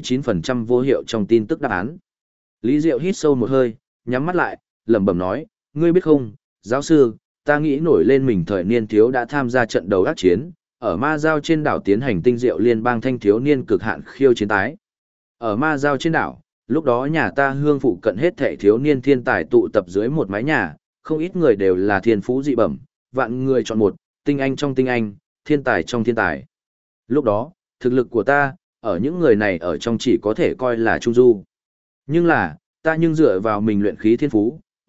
99% vô hiệu trong tin tức đáp án. Lý Diệu hít sâu một hơi, nhắm mắt lại, lẩm bẩm nói, ngươi biết không, giáo sư, ta nghĩ nổi lên mình thời niên thiếu đã tham gia trận đấu ác chiến, ở Ma Giao trên đảo tiến hành tinh diệu liên bang thanh thiếu niên cực hạn khiêu chiến tái. Ở Ma Giao trên đảo, lúc đó nhà ta hương phụ cận hết thảy thiếu niên thiên tài tụ tập dưới một mái nhà, không ít người đều là thiên phú dị bẩm, vạn người chọn một, tinh anh trong tinh anh, thiên tài trong thiên tài. Lúc đó, thực lực của ta, ở những người này ở trong chỉ có thể coi là trung du. Nhưng là, ta nhưng dựa vào mình luyện khí thiên phú,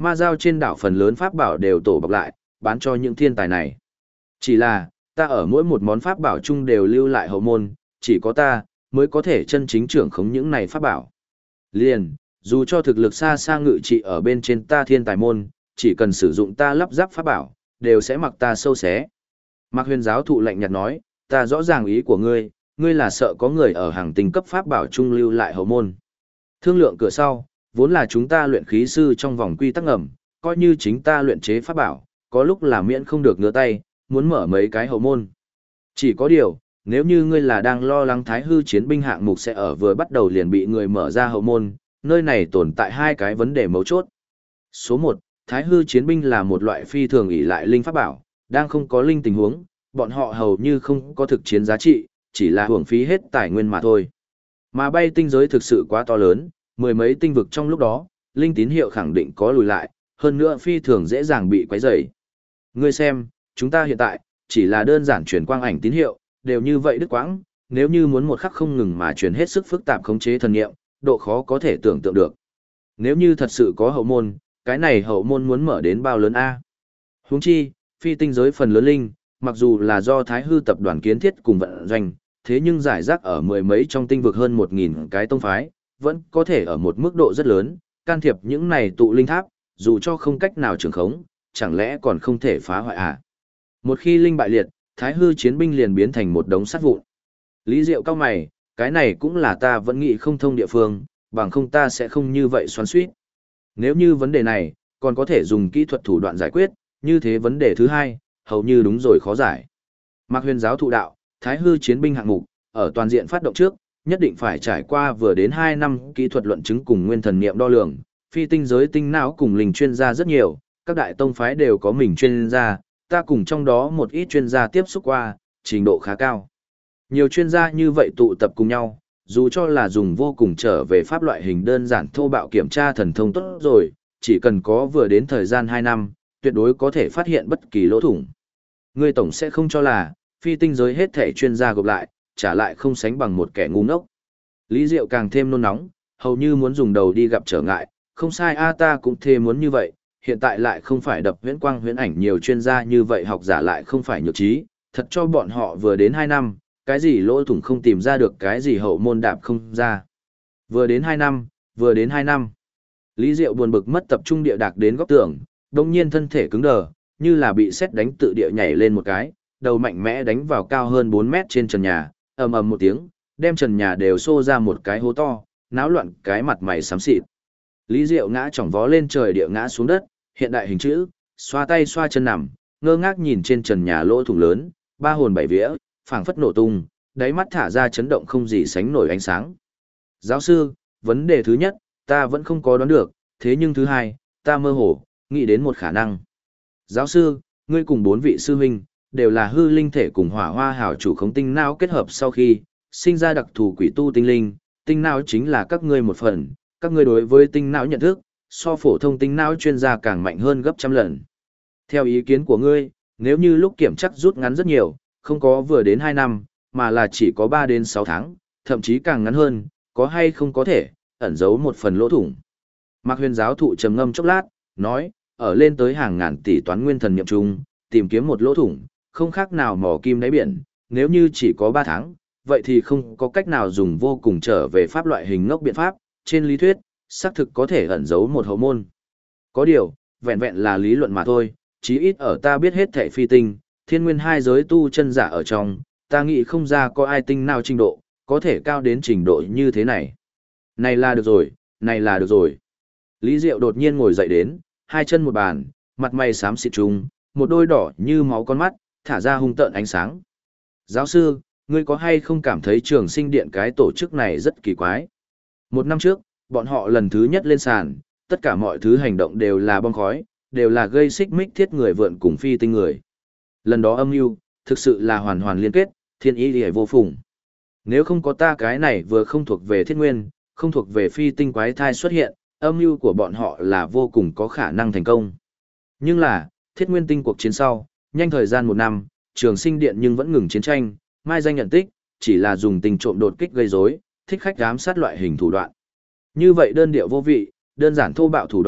Ma giao trên đảo phần lớn pháp bảo đều tổ bọc lại, bán cho những thiên tài này. Chỉ là, ta ở mỗi một món pháp bảo chung đều lưu lại hậu môn, chỉ có ta, mới có thể chân chính trưởng khống những này pháp bảo. Liền, dù cho thực lực xa xa ngự trị ở bên trên ta thiên tài môn, chỉ cần sử dụng ta lắp ráp pháp bảo, đều sẽ mặc ta sâu xé. Mạc Huyền giáo thụ lạnh nhạt nói, ta rõ ràng ý của ngươi, ngươi là sợ có người ở hàng tinh cấp pháp bảo trung lưu lại hậu môn. Thương lượng cửa sau, vốn là chúng ta luyện khí sư trong vòng quy tắc ngầm, coi như chính ta luyện chế pháp bảo, có lúc là miễn không được ngửa tay, muốn mở mấy cái hậu môn. Chỉ có điều, nếu như ngươi là đang lo lắng thái hư chiến binh hạng mục sẽ ở vừa bắt đầu liền bị người mở ra hậu môn, nơi này tồn tại hai cái vấn đề mấu chốt. Số 1, thái hư chiến binh là một loại phi thường ỷ lại linh pháp bảo, đang không có linh tình huống, bọn họ hầu như không có thực chiến giá trị, chỉ là hưởng phí hết tài nguyên mà thôi. Mà bay tinh giới thực sự quá to lớn, mười mấy tinh vực trong lúc đó, linh tín hiệu khẳng định có lùi lại, hơn nữa phi thường dễ dàng bị quấy rầy. Ngươi xem, chúng ta hiện tại, chỉ là đơn giản truyền quang ảnh tín hiệu, đều như vậy đứt quãng, nếu như muốn một khắc không ngừng mà truyền hết sức phức tạp khống chế thần nghiệm, độ khó có thể tưởng tượng được. Nếu như thật sự có hậu môn, cái này hậu môn muốn mở đến bao lớn A. Huống chi, phi tinh giới phần lớn linh, mặc dù là do thái hư tập đoàn kiến thiết cùng vận doanh, thế nhưng giải rác ở mười mấy trong tinh vực hơn 1.000 cái tông phái, vẫn có thể ở một mức độ rất lớn, can thiệp những này tụ linh tháp, dù cho không cách nào trường khống, chẳng lẽ còn không thể phá hoại à? Một khi linh bại liệt, thái hư chiến binh liền biến thành một đống sắt vụn. Lý Diệu cao mày, cái này cũng là ta vẫn nghĩ không thông địa phương, bằng không ta sẽ không như vậy xoắn xuýt. Nếu như vấn đề này, còn có thể dùng kỹ thuật thủ đoạn giải quyết, như thế vấn đề thứ hai, hầu như đúng rồi khó giải. Mạc Huyền giáo thụ đạo, thái hư chiến binh hạng mục, ở toàn diện phát động trước, nhất định phải trải qua vừa đến 2 năm kỹ thuật luận chứng cùng nguyên thần niệm đo lường, phi tinh giới tinh não cùng linh chuyên gia rất nhiều, các đại tông phái đều có mình chuyên gia, ta cùng trong đó một ít chuyên gia tiếp xúc qua, trình độ khá cao. Nhiều chuyên gia như vậy tụ tập cùng nhau, dù cho là dùng vô cùng trở về pháp loại hình đơn giản thô bạo kiểm tra thần thông tốt rồi, chỉ cần có vừa đến thời gian 2 năm, tuyệt đối có thể phát hiện bất kỳ lỗ thủng. Ngươi tổng sẽ không cho là, phi tinh giới hết thể chuyên gia gộp lại, trả lại không sánh bằng một kẻ ngu ngốc. Lý Diệu càng thêm nôn nóng, hầu như muốn dùng đầu đi gặp trở ngại, không sai ta cũng thề muốn như vậy, hiện tại lại không phải đập huyễn quang huyễn ảnh nhiều chuyên gia như vậy học giả lại không phải nhược trí, thật cho bọn họ vừa đến 2 năm, cái gì lỗ thủng không tìm ra được cái gì hậu môn đạp không ra. Vừa đến 2 năm, vừa đến 2 năm. Lý Diệu buồn bực mất tập trung địa đạc đến góc tường, đồng nhiên thân thể cứng đờ, như là bị sét đánh tự địa nhảy lên một cái, đầu mạnh mẽ đánh vào cao hơn 4 mét trên trần nhà, ầm ầm một tiếng, đem trần nhà đều xô ra một cái hố to, náo loạn cái mặt mày xám xịt. Lý Diệu ngã chỏng vó lên trời địa ngã xuống đất, hiện đại hình chữ, xoa tay xoa chân nằm, ngơ ngác nhìn trên trần nhà lỗ thủng lớn, ba hồn bảy vía, phảng phất nổ tung, đáy mắt thả ra chấn động không gì sánh nổi ánh sáng. Giáo sư, vấn đề thứ nhất, ta vẫn không có đoán được, thế nhưng thứ hai, ta mơ hồ, nghĩ đến một khả năng. Giáo sư, ngươi cùng 4 vị sư huynh, đều là hư linh thể cùng hỏa hoa hảo chủ khống tinh não kết hợp sau khi, sinh ra đặc thù quỷ tu tinh linh, tinh não chính là các ngươi một phần, các ngươi đối với tinh não nhận thức, so phổ thông tinh não chuyên gia càng mạnh hơn gấp trăm lần. Theo ý kiến của ngươi, nếu như lúc kiểm chắc rút ngắn rất nhiều, không có vừa đến 2 năm, mà là chỉ có 3 đến 6 tháng, thậm chí càng ngắn hơn, có hay không có thể, ẩn giấu một phần lỗ thủng. Mạc Huyền giáo thụ trầm ngâm chốc lát, nói, ở lên tới hàng ngàn tỷ toán nguyên thần niệm chung, tìm kiếm một lỗ thủng, không khác nào mò kim đáy biển, nếu như chỉ có 3 tháng, vậy thì không có cách nào dùng vô cùng trở về pháp loại hình ngốc biện pháp, trên lý thuyết, xác thực có thể ẩn giấu một hậu môn. Có điều, vẹn vẹn là lý luận mà thôi, chí ít ở ta biết hết thảy phi tinh, thiên nguyên hai giới tu chân giả ở trong, ta nghĩ không ra có ai tinh nào trình độ, có thể cao đến trình độ như thế này. Này là được rồi, này là được rồi. Lý Diệu đột nhiên ngồi dậy đến, hai chân một bàn, mặt mày xám xịt trùng, một đôi đỏ như máu con mắt, thả ra hung tợn ánh sáng. Giáo sư, ngươi có hay không cảm thấy trường sinh điện cái tổ chức này rất kỳ quái? 1 năm trước, bọn họ lần thứ nhất lên sàn, tất cả mọi thứ hành động đều là bom khói, đều là gây xích mích thiết người vượn cùng phi tinh người. Lần đó âm mưu thực sự là hoàn hoàn liên kết, thiên ý liễu vô phùng. Nếu không có ta cái này vừa không thuộc về thiết nguyên, không thuộc về phi tinh quái thai xuất hiện, âm mưu của bọn họ là vô cùng có khả năng thành công. Nhưng là, thiết nguyên tinh cuộc chiến sau, nhanh thời gian 1 năm, trường sinh điện nhưng vẫn ngừng chiến tranh, mai danh nhận tích, chỉ là dùng tình trộm đột kích gây rối, thích khách ám sát loại hình thủ đoạn. Như vậy đơn điệu vô vị, đơn giản thô bạo thủ đoạn,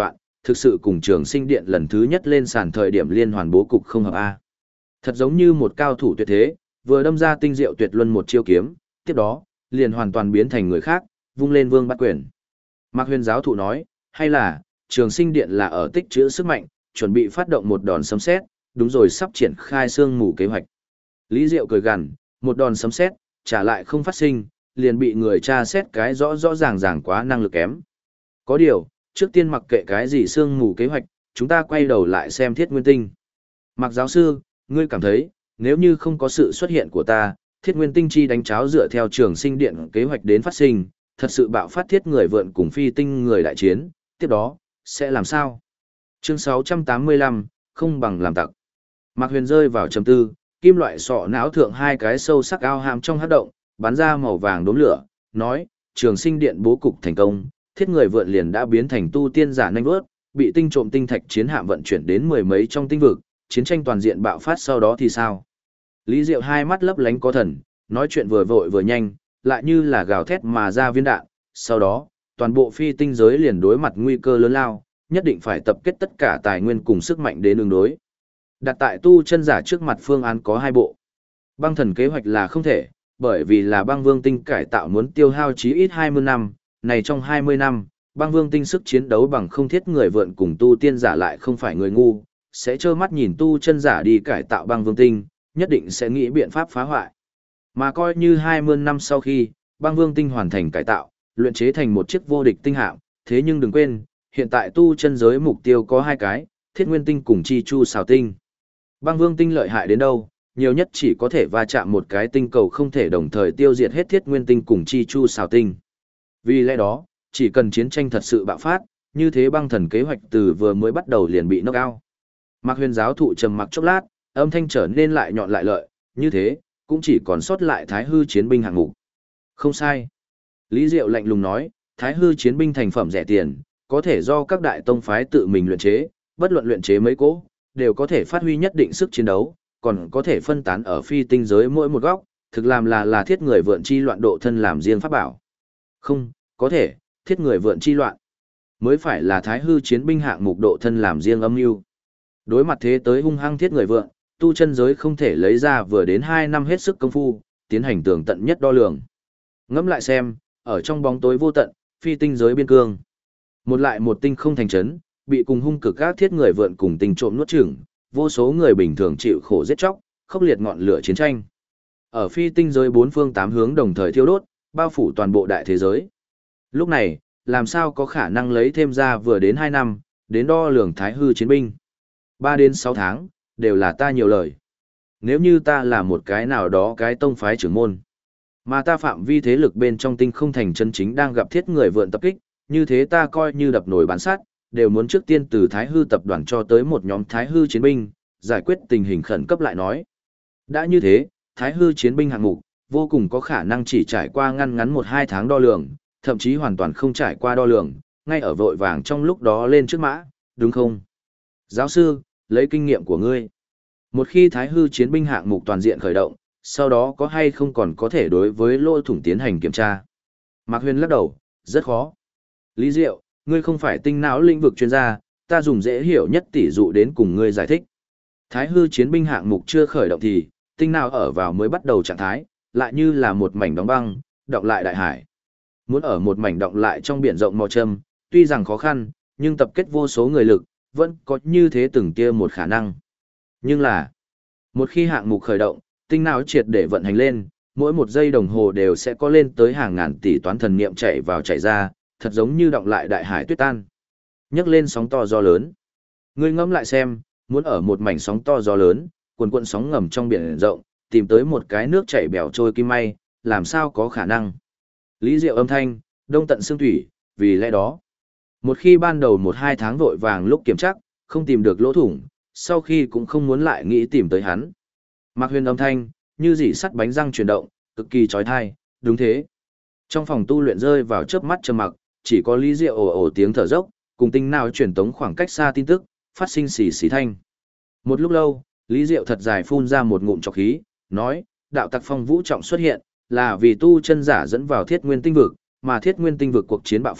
thực sự cùng Trường Sinh Điện lần thứ nhất lên sàn thời điểm liên hoàn bố cục không hợp a. Thật giống như một cao thủ tuyệt thế, vừa đâm ra tinh diệu tuyệt luân một chiêu kiếm, tiếp đó, liền hoàn toàn biến thành người khác, vung lên vương bắt quyền. Mạc Huyền giáo thụ nói, hay là, Trường Sinh Điện là ở tích trữ sức mạnh, chuẩn bị phát động một đòn sấm sét, đúng rồi sắp triển khai sương mù kế hoạch. Lý Diệu cười gằn, một đòn sấm sét, trả lại không phát sinh, liền bị người tra xét cái rõ rõ ràng ràng quá năng lực kém. Có điều, trước tiên mặc kệ cái gì sương mù kế hoạch, chúng ta quay đầu lại xem Thiết Nguyên Tinh. Mạc giáo sư, ngươi cảm thấy, nếu như không có sự xuất hiện của ta, Thiết Nguyên Tinh chi đánh cháo dựa theo Trường Sinh Điện kế hoạch đến phát sinh, thật sự bạo phát thiết người vượn cùng phi tinh người đại chiến, tiếp đó, sẽ làm sao? Chương 685, không bằng làm tặc. Mạc Huyền rơi vào trầm tư, kim loại sọ não thượng hai cái sâu sắc ao hàm trong hắc động, bắn ra màu vàng đốm lửa, nói, Trường Sinh Điện bố cục thành công, thiết người vượn liền đã biến thành tu tiên giả nhanh vớt, bị tinh trộm tinh thạch chiến hạm vận chuyển đến mười mấy trong tinh vực, chiến tranh toàn diện bạo phát sau đó thì sao? Lý Diệu hai mắt lấp lánh có thần, nói chuyện vừa vội vừa nhanh, lại như là gào thét mà ra viên đạn, sau đó, toàn bộ phi tinh giới liền đối mặt nguy cơ lớn lao, nhất định phải tập kết tất cả tài nguyên cùng sức mạnh đến ứng đối. Đặt tại tu chân giả trước mặt phương án có hai bộ. Băng thần kế hoạch là không thể, bởi vì là băng vương tinh cải tạo muốn tiêu hao chí ít 20 năm, này trong 20 năm, băng vương tinh sức chiến đấu bằng không thiết người vượn cùng tu tiên giả lại không phải người ngu, sẽ trơ mắt nhìn tu chân giả đi cải tạo băng vương tinh, nhất định sẽ nghĩ biện pháp phá hoại. Mà coi như 20 năm sau khi, băng vương tinh hoàn thành cải tạo, luyện chế thành một chiếc vô địch tinh hạm, thế nhưng đừng quên, hiện tại tu chân giới mục tiêu có hai cái, thiết nguyên tinh cùng chi chu xào tinh. Băng vương tinh lợi hại đến đâu, nhiều nhất chỉ có thể va chạm một cái tinh cầu không thể đồng thời tiêu diệt hết thiết nguyên tinh cùng chi chu xào tinh. Vì lẽ đó, chỉ cần chiến tranh thật sự bạo phát, như thế băng thần kế hoạch từ vừa mới bắt đầu liền bị knock out. Mạc Huyền giáo thụ trầm mặc chốc lát, âm thanh trở nên lại nhọn lại lợi, như thế, cũng chỉ còn sót lại Thái Hư chiến binh hạng mục. Không sai. Lý Diệu lạnh lùng nói, Thái Hư chiến binh thành phẩm rẻ tiền, có thể do các đại tông phái tự mình luyện chế, bất luận luyện chế mấy cỗ, đều có thể phát huy nhất định sức chiến đấu, còn có thể phân tán ở phi tinh giới mỗi một góc, thực làm là thiết người vượn chi loạn độ thân làm riêng pháp bảo. Không, có thể, thiết người vượn chi loạn, mới phải là Thái Hư chiến binh hạng mục độ thân làm riêng âm mưu. Đối mặt thế tới hung hăng thiết người vượn, tu chân giới không thể lấy ra vừa đến 2 năm hết sức công phu, tiến hành tường tận nhất đo lường. Ngẫm lại xem, ở trong bóng tối vô tận, phi tinh giới biên cương. Một lại một tinh không thành trấn, bị cùng hung cực các thiết người vượn cùng tinh trộm nuốt chửng, vô số người bình thường chịu khổ giết chóc, khốc liệt ngọn lửa chiến tranh. Ở phi tinh giới bốn phương tám hướng đồng thời thiêu đốt, bao phủ toàn bộ đại thế giới. Lúc này, làm sao có khả năng lấy thêm ra vừa đến 2 năm, đến đo lường Thái Hư chiến binh. 3 đến 6 tháng, đều là ta nhiều lời. Nếu như ta là một cái nào đó cái tông phái trưởng môn, mà ta phạm vi thế lực bên trong tinh không thành chân chính đang gặp thiết người vượn tập kích, như thế ta coi như đập nồi bán sắt, đều muốn trước tiên từ Thái Hư tập đoàn cho tới một nhóm Thái Hư chiến binh, giải quyết tình hình khẩn cấp lại nói. Đã như thế, Thái Hư chiến binh hạng mục, vô cùng có khả năng chỉ trải qua ngăn ngắn 1-2 tháng đo lường, thậm chí hoàn toàn không trải qua đo lường, ngay ở vội vàng trong lúc đó lên trước mã, đúng không? Giáo sư, lấy kinh nghiệm của ngươi. Một khi Thái Hư chiến binh hạng mục toàn diện khởi động, sau đó có hay không còn có thể đối với lỗ thủng tiến hành kiểm tra? Mạc Huyền lắc đầu, rất khó. Lý Diệu, ngươi không phải tinh não lĩnh vực chuyên gia, ta dùng dễ hiểu nhất tỷ dụ đến cùng ngươi giải thích. Thái Hư chiến binh hạng mục chưa khởi động thì, tinh não ở vào mới bắt đầu trạng thái, lại như là một mảnh đóng băng, đọng lại đại hải. Muốn ở một mảnh đọng lại trong biển rộng màu châm, tuy rằng khó khăn, nhưng tập kết vô số người lực, vẫn có như thế từng kia một khả năng. Nhưng là, một khi hạng mục khởi động, tinh não triệt để vận hành lên, mỗi một giây đồng hồ đều sẽ có lên tới hàng ngàn tỷ toán thần niệm chạy vào chạy ra, thật giống như đọng lại đại hải tuyết tan. Nhấc lên sóng to gió lớn. Ngươi ngẫm lại xem, muốn ở một mảnh sóng to gió lớn, cuồn cuộn sóng ngầm trong biển rộng, tìm tới một cái nước chảy bèo trôi kim may, làm sao có khả năng? Lý Diệu âm thanh, đông tận xương thủy, vì lẽ đó, một khi ban đầu 1-2 tháng vội vàng lúc kiểm tra, không tìm được lỗ thủng, sau khi cũng không muốn lại nghĩ tìm tới hắn. Mạc Huyền âm thanh, như dỉ sắt bánh răng chuyển động, cực kỳ chói tai, đúng thế. Trong phòng tu luyện rơi vào chớp mắt trầm mặc, chỉ có Lý Diệu ồ ồ tiếng thở dốc, cùng tinh nào truyền tống khoảng cách xa tin tức, phát sinh xì xì thanh. Một lúc lâu, Lý Diệu thật dài phun ra một ngụm trọc khí, nói, đạo tặc phong vũ trọng xuất hiện, là vì tu chân giả dẫn vào thiết nguyên tinh vực, mà thiết nguyên tinh vực cuộc chiến bạo phát,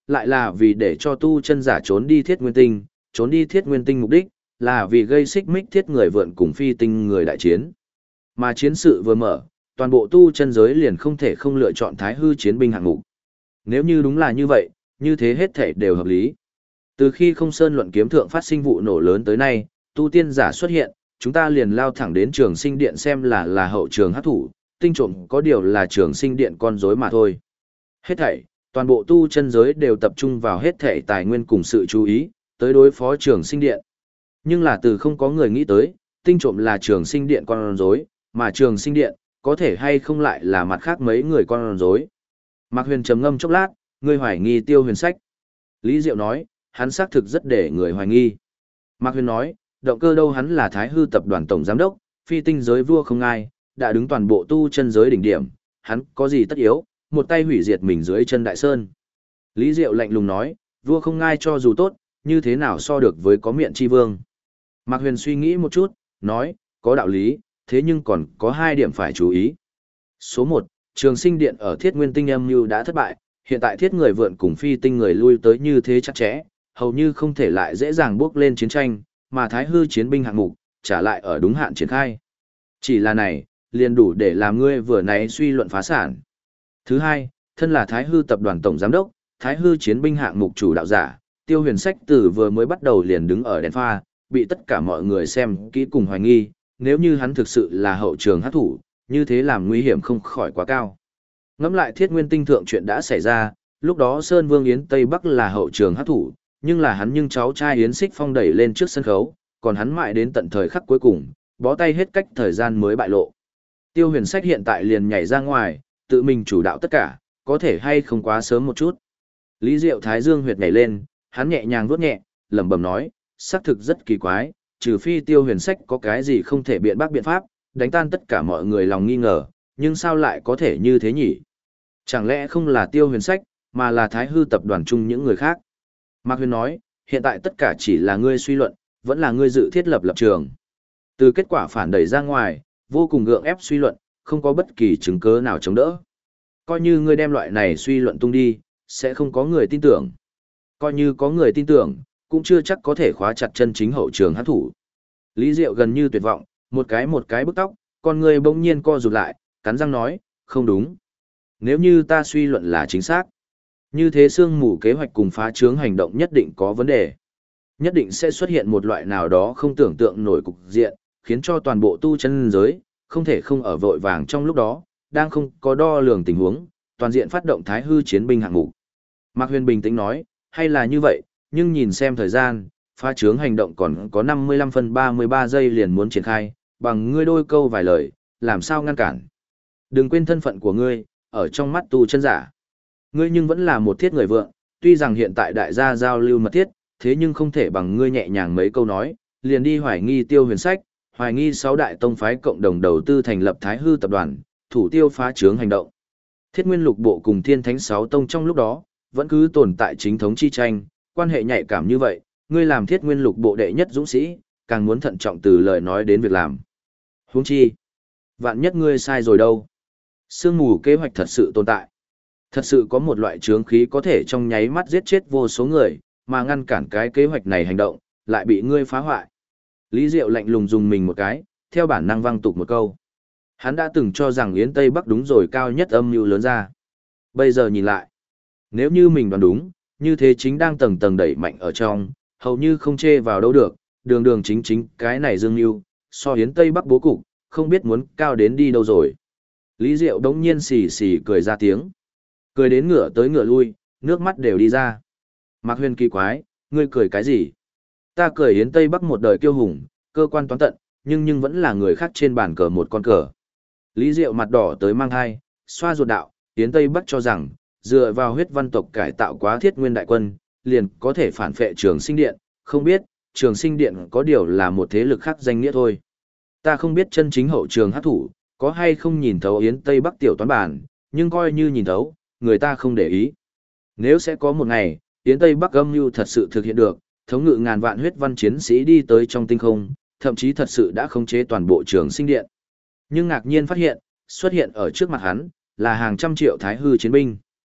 lại là vì để cho tu chân giả trốn đi Thiết Nguyên Tinh, trốn đi Thiết Nguyên Tinh mục đích là vì gây xích mích thiết người vượn cùng phi tinh người đại chiến. Mà chiến sự vừa mở, toàn bộ tu chân giới liền không thể không lựa chọn Thái Hư chiến binh hạng mục. Nếu như đúng là như vậy, như thế hết thể đều hợp lý. Từ khi Không Sơn luận kiếm thượng phát sinh vụ nổ lớn tới nay, tu tiên giả xuất hiện, chúng ta liền lao thẳng đến Trường Sinh Điện xem là hậu trường hắc thủ, tinh trộm có điều là Trường Sinh Điện con rối mà thôi. Hết thảy, toàn bộ tu chân giới đều tập trung vào hết thảy tài nguyên cùng sự chú ý, tới đối phó Trường Sinh Điện. Nhưng là từ không có người nghĩ tới, tinh trộm là Trường Sinh Điện con rối, mà Trường Sinh Điện, có thể hay không lại là mặt khác mấy người con rối. Mạc Huyền trầm ngâm chốc lát, ngươi hoài nghi Tiêu Huyền Sách. Lý Diệu nói, hắn xác thực rất để người hoài nghi. Mạc Huyền nói, động cơ đâu, hắn là Thái Hư tập đoàn tổng giám đốc, phi tinh giới vua không ai, đã đứng toàn bộ tu chân giới đỉnh điểm, hắn có gì tất yếu, một tay hủy diệt mình dưới chân đại sơn. Lý Diệu lạnh lùng nói, vua không ai cho dù tốt, như thế nào so được với có miệng chi vương. Mạc Huyền suy nghĩ một chút, nói, có đạo lý, thế nhưng còn có 2 điểm phải chú ý. Số 1, Trường Sinh Điện ở Thiết Nguyên Tinh âm mưu đã thất bại, hiện tại thiết người vượn cùng phi tinh người lui tới như thế chắc chẽ, hầu như không thể lại dễ dàng bước lên chiến tranh, mà Thái Hư chiến binh hạng mục, trả lại ở đúng hạn triển khai. Chỉ là này, liền đủ để làm ngươi vừa nãy suy luận phá sản. Thứ 2, thân là Thái Hư tập đoàn tổng giám đốc, Thái Hư chiến binh hạng mục chủ đạo giả, Tiêu Huyền Sách từ vừa mới bắt đầu liền đứng ở đèn pha, bị tất cả mọi người xem kỹ cùng hoài nghi, nếu như hắn thực sự là hậu trường hắc thủ, như thế làm nguy hiểm không khỏi quá cao. Ngẫm lại Thiết Nguyên Tinh thượng chuyện đã xảy ra, lúc đó Sơn Vương Yến Tây Bắc là hậu trường hắc thủ, nhưng là hắn nhưng cháu trai Yến Xích Phong đẩy lên trước sân khấu, còn hắn mãi đến tận thời khắc cuối cùng, bó tay hết cách thời gian mới bại lộ. Tiêu Huyền Sách hiện tại liền nhảy ra ngoài, tự mình chủ đạo tất cả, có thể hay không quá sớm một chút. Lý Diệu Thái Dương huyệt nhảy lên, hắn nhẹ nhàng vuốt nhẹ, lẩm bẩm nói, xác thực rất kỳ quái, trừ phi Tiêu Huyền Sách có cái gì không thể biện bác biện pháp, đánh tan tất cả mọi người lòng nghi ngờ, nhưng sao lại có thể như thế nhỉ? Chẳng lẽ không là Tiêu Huyền Sách, mà là Thái Hư tập đoàn chung những người khác? Mạc Huyền nói, hiện tại tất cả chỉ là ngươi suy luận, vẫn là ngươi dự thiết lập lập trường. Từ kết quả phản đẩy ra ngoài, vô cùng gượng ép suy luận, không có bất kỳ chứng cứ nào chống đỡ. Coi như ngươi đem loại này suy luận tung đi, sẽ không có người tin tưởng. Coi như có người tin tưởng, cũng chưa chắc có thể khóa chặt chân chính hậu trường hắc thủ. Lý Diệu gần như tuyệt vọng, một cái bức tóc, con người bỗng nhiên co rụt lại, cắn răng nói, không đúng. Nếu như ta suy luận là chính xác, như thế sương mù kế hoạch cùng phá trướng hành động nhất định có vấn đề. Nhất định sẽ xuất hiện một loại nào đó không tưởng tượng nổi cục diện, khiến cho toàn bộ tu chân giới, không thể không ở vội vàng trong lúc đó, đang không có đo lường tình huống, toàn diện phát động Thái Hư chiến binh hạng mục. Mạc Huyền bình tĩnh nói, hay là như vậy, nhưng nhìn xem thời gian, phá trướng hành động còn có 55 phân 33 giây liền muốn triển khai, bằng ngươi đôi câu vài lời, làm sao ngăn cản. Đừng quên thân phận của ngươi, ở trong mắt tu chân giả. Ngươi nhưng vẫn là một thiết người vượng, tuy rằng hiện tại đại gia giao lưu mật thiết, thế nhưng không thể bằng ngươi nhẹ nhàng mấy câu nói, liền đi hoài nghi Tiêu Huyền Sách, hoài nghi 6 đại tông phái cộng đồng đầu tư thành lập Thái Hư tập đoàn, thủ tiêu phá trướng hành động. Thiết Nguyên Lục Bộ cùng Thiên Thánh 6 tông trong lúc đó, vẫn cứ tồn tại chính thống chi tranh, quan hệ nhạy cảm như vậy, ngươi làm Thiết Nguyên Lục Bộ đệ nhất dũng sĩ, càng muốn thận trọng từ lời nói đến việc làm. Huống chi, vạn nhất ngươi sai rồi đâu? Sương mù kế hoạch thật sự tồn tại. Thật sự có một loại chướng khí có thể trong nháy mắt giết chết vô số người, mà ngăn cản cái kế hoạch này hành động, lại bị ngươi phá hoại. Lý Diệu lạnh lùng dùng mình một cái, theo bản năng văng tục một câu. Hắn đã từng cho rằng Yến Tây Bắc đúng rồi cao nhất âm mưu lớn ra. Bây giờ nhìn lại, nếu như mình đoán đúng, như thế chính đang tầng tầng đẩy mạnh ở trong, hầu như không chê vào đâu được, đường đường chính chính cái này dương mưu, so Yến Tây Bắc bố cục, không biết muốn cao đến đi đâu rồi. Lý Diệu đống nhiên xì xì cười ra tiếng. Cười đến ngửa tới ngửa lui, nước mắt đều đi ra. Mạc Huyền kỳ quái, ngươi cười cái gì? Ta cười Yến Tây Bắc một đời kiêu hùng, cơ quan toán tận, nhưng vẫn là người khác trên bàn cờ một con cờ. Lý Diệu mặt đỏ tới mang hai, xoa ruột đạo, Yến Tây Bắc cho rằng, dựa vào huyết văn tộc cải tạo quá Thiết Nguyên đại quân, liền có thể phản phệ Trường Sinh Điện, không biết, Trường Sinh Điện có điều là một thế lực khác danh nghĩa thôi. Ta không biết chân chính hậu trường hắc thủ, có hay không nhìn thấu Yến Tây Bắc tiểu toán bản, nhưng coi như nhìn thấu, người ta không để ý. Nếu sẽ có một ngày, Yến Tây Bắc âm mưu thật sự thực hiện được, thống ngự ngàn vạn huyết văn chiến sĩ đi tới trong tinh không, thậm chí thật sự đã khống chế toàn bộ Trường Sinh Điện. Nhưng ngạc nhiên phát hiện, xuất hiện ở trước mặt hắn, là hàng trăm triệu Thái Hư chiến binh.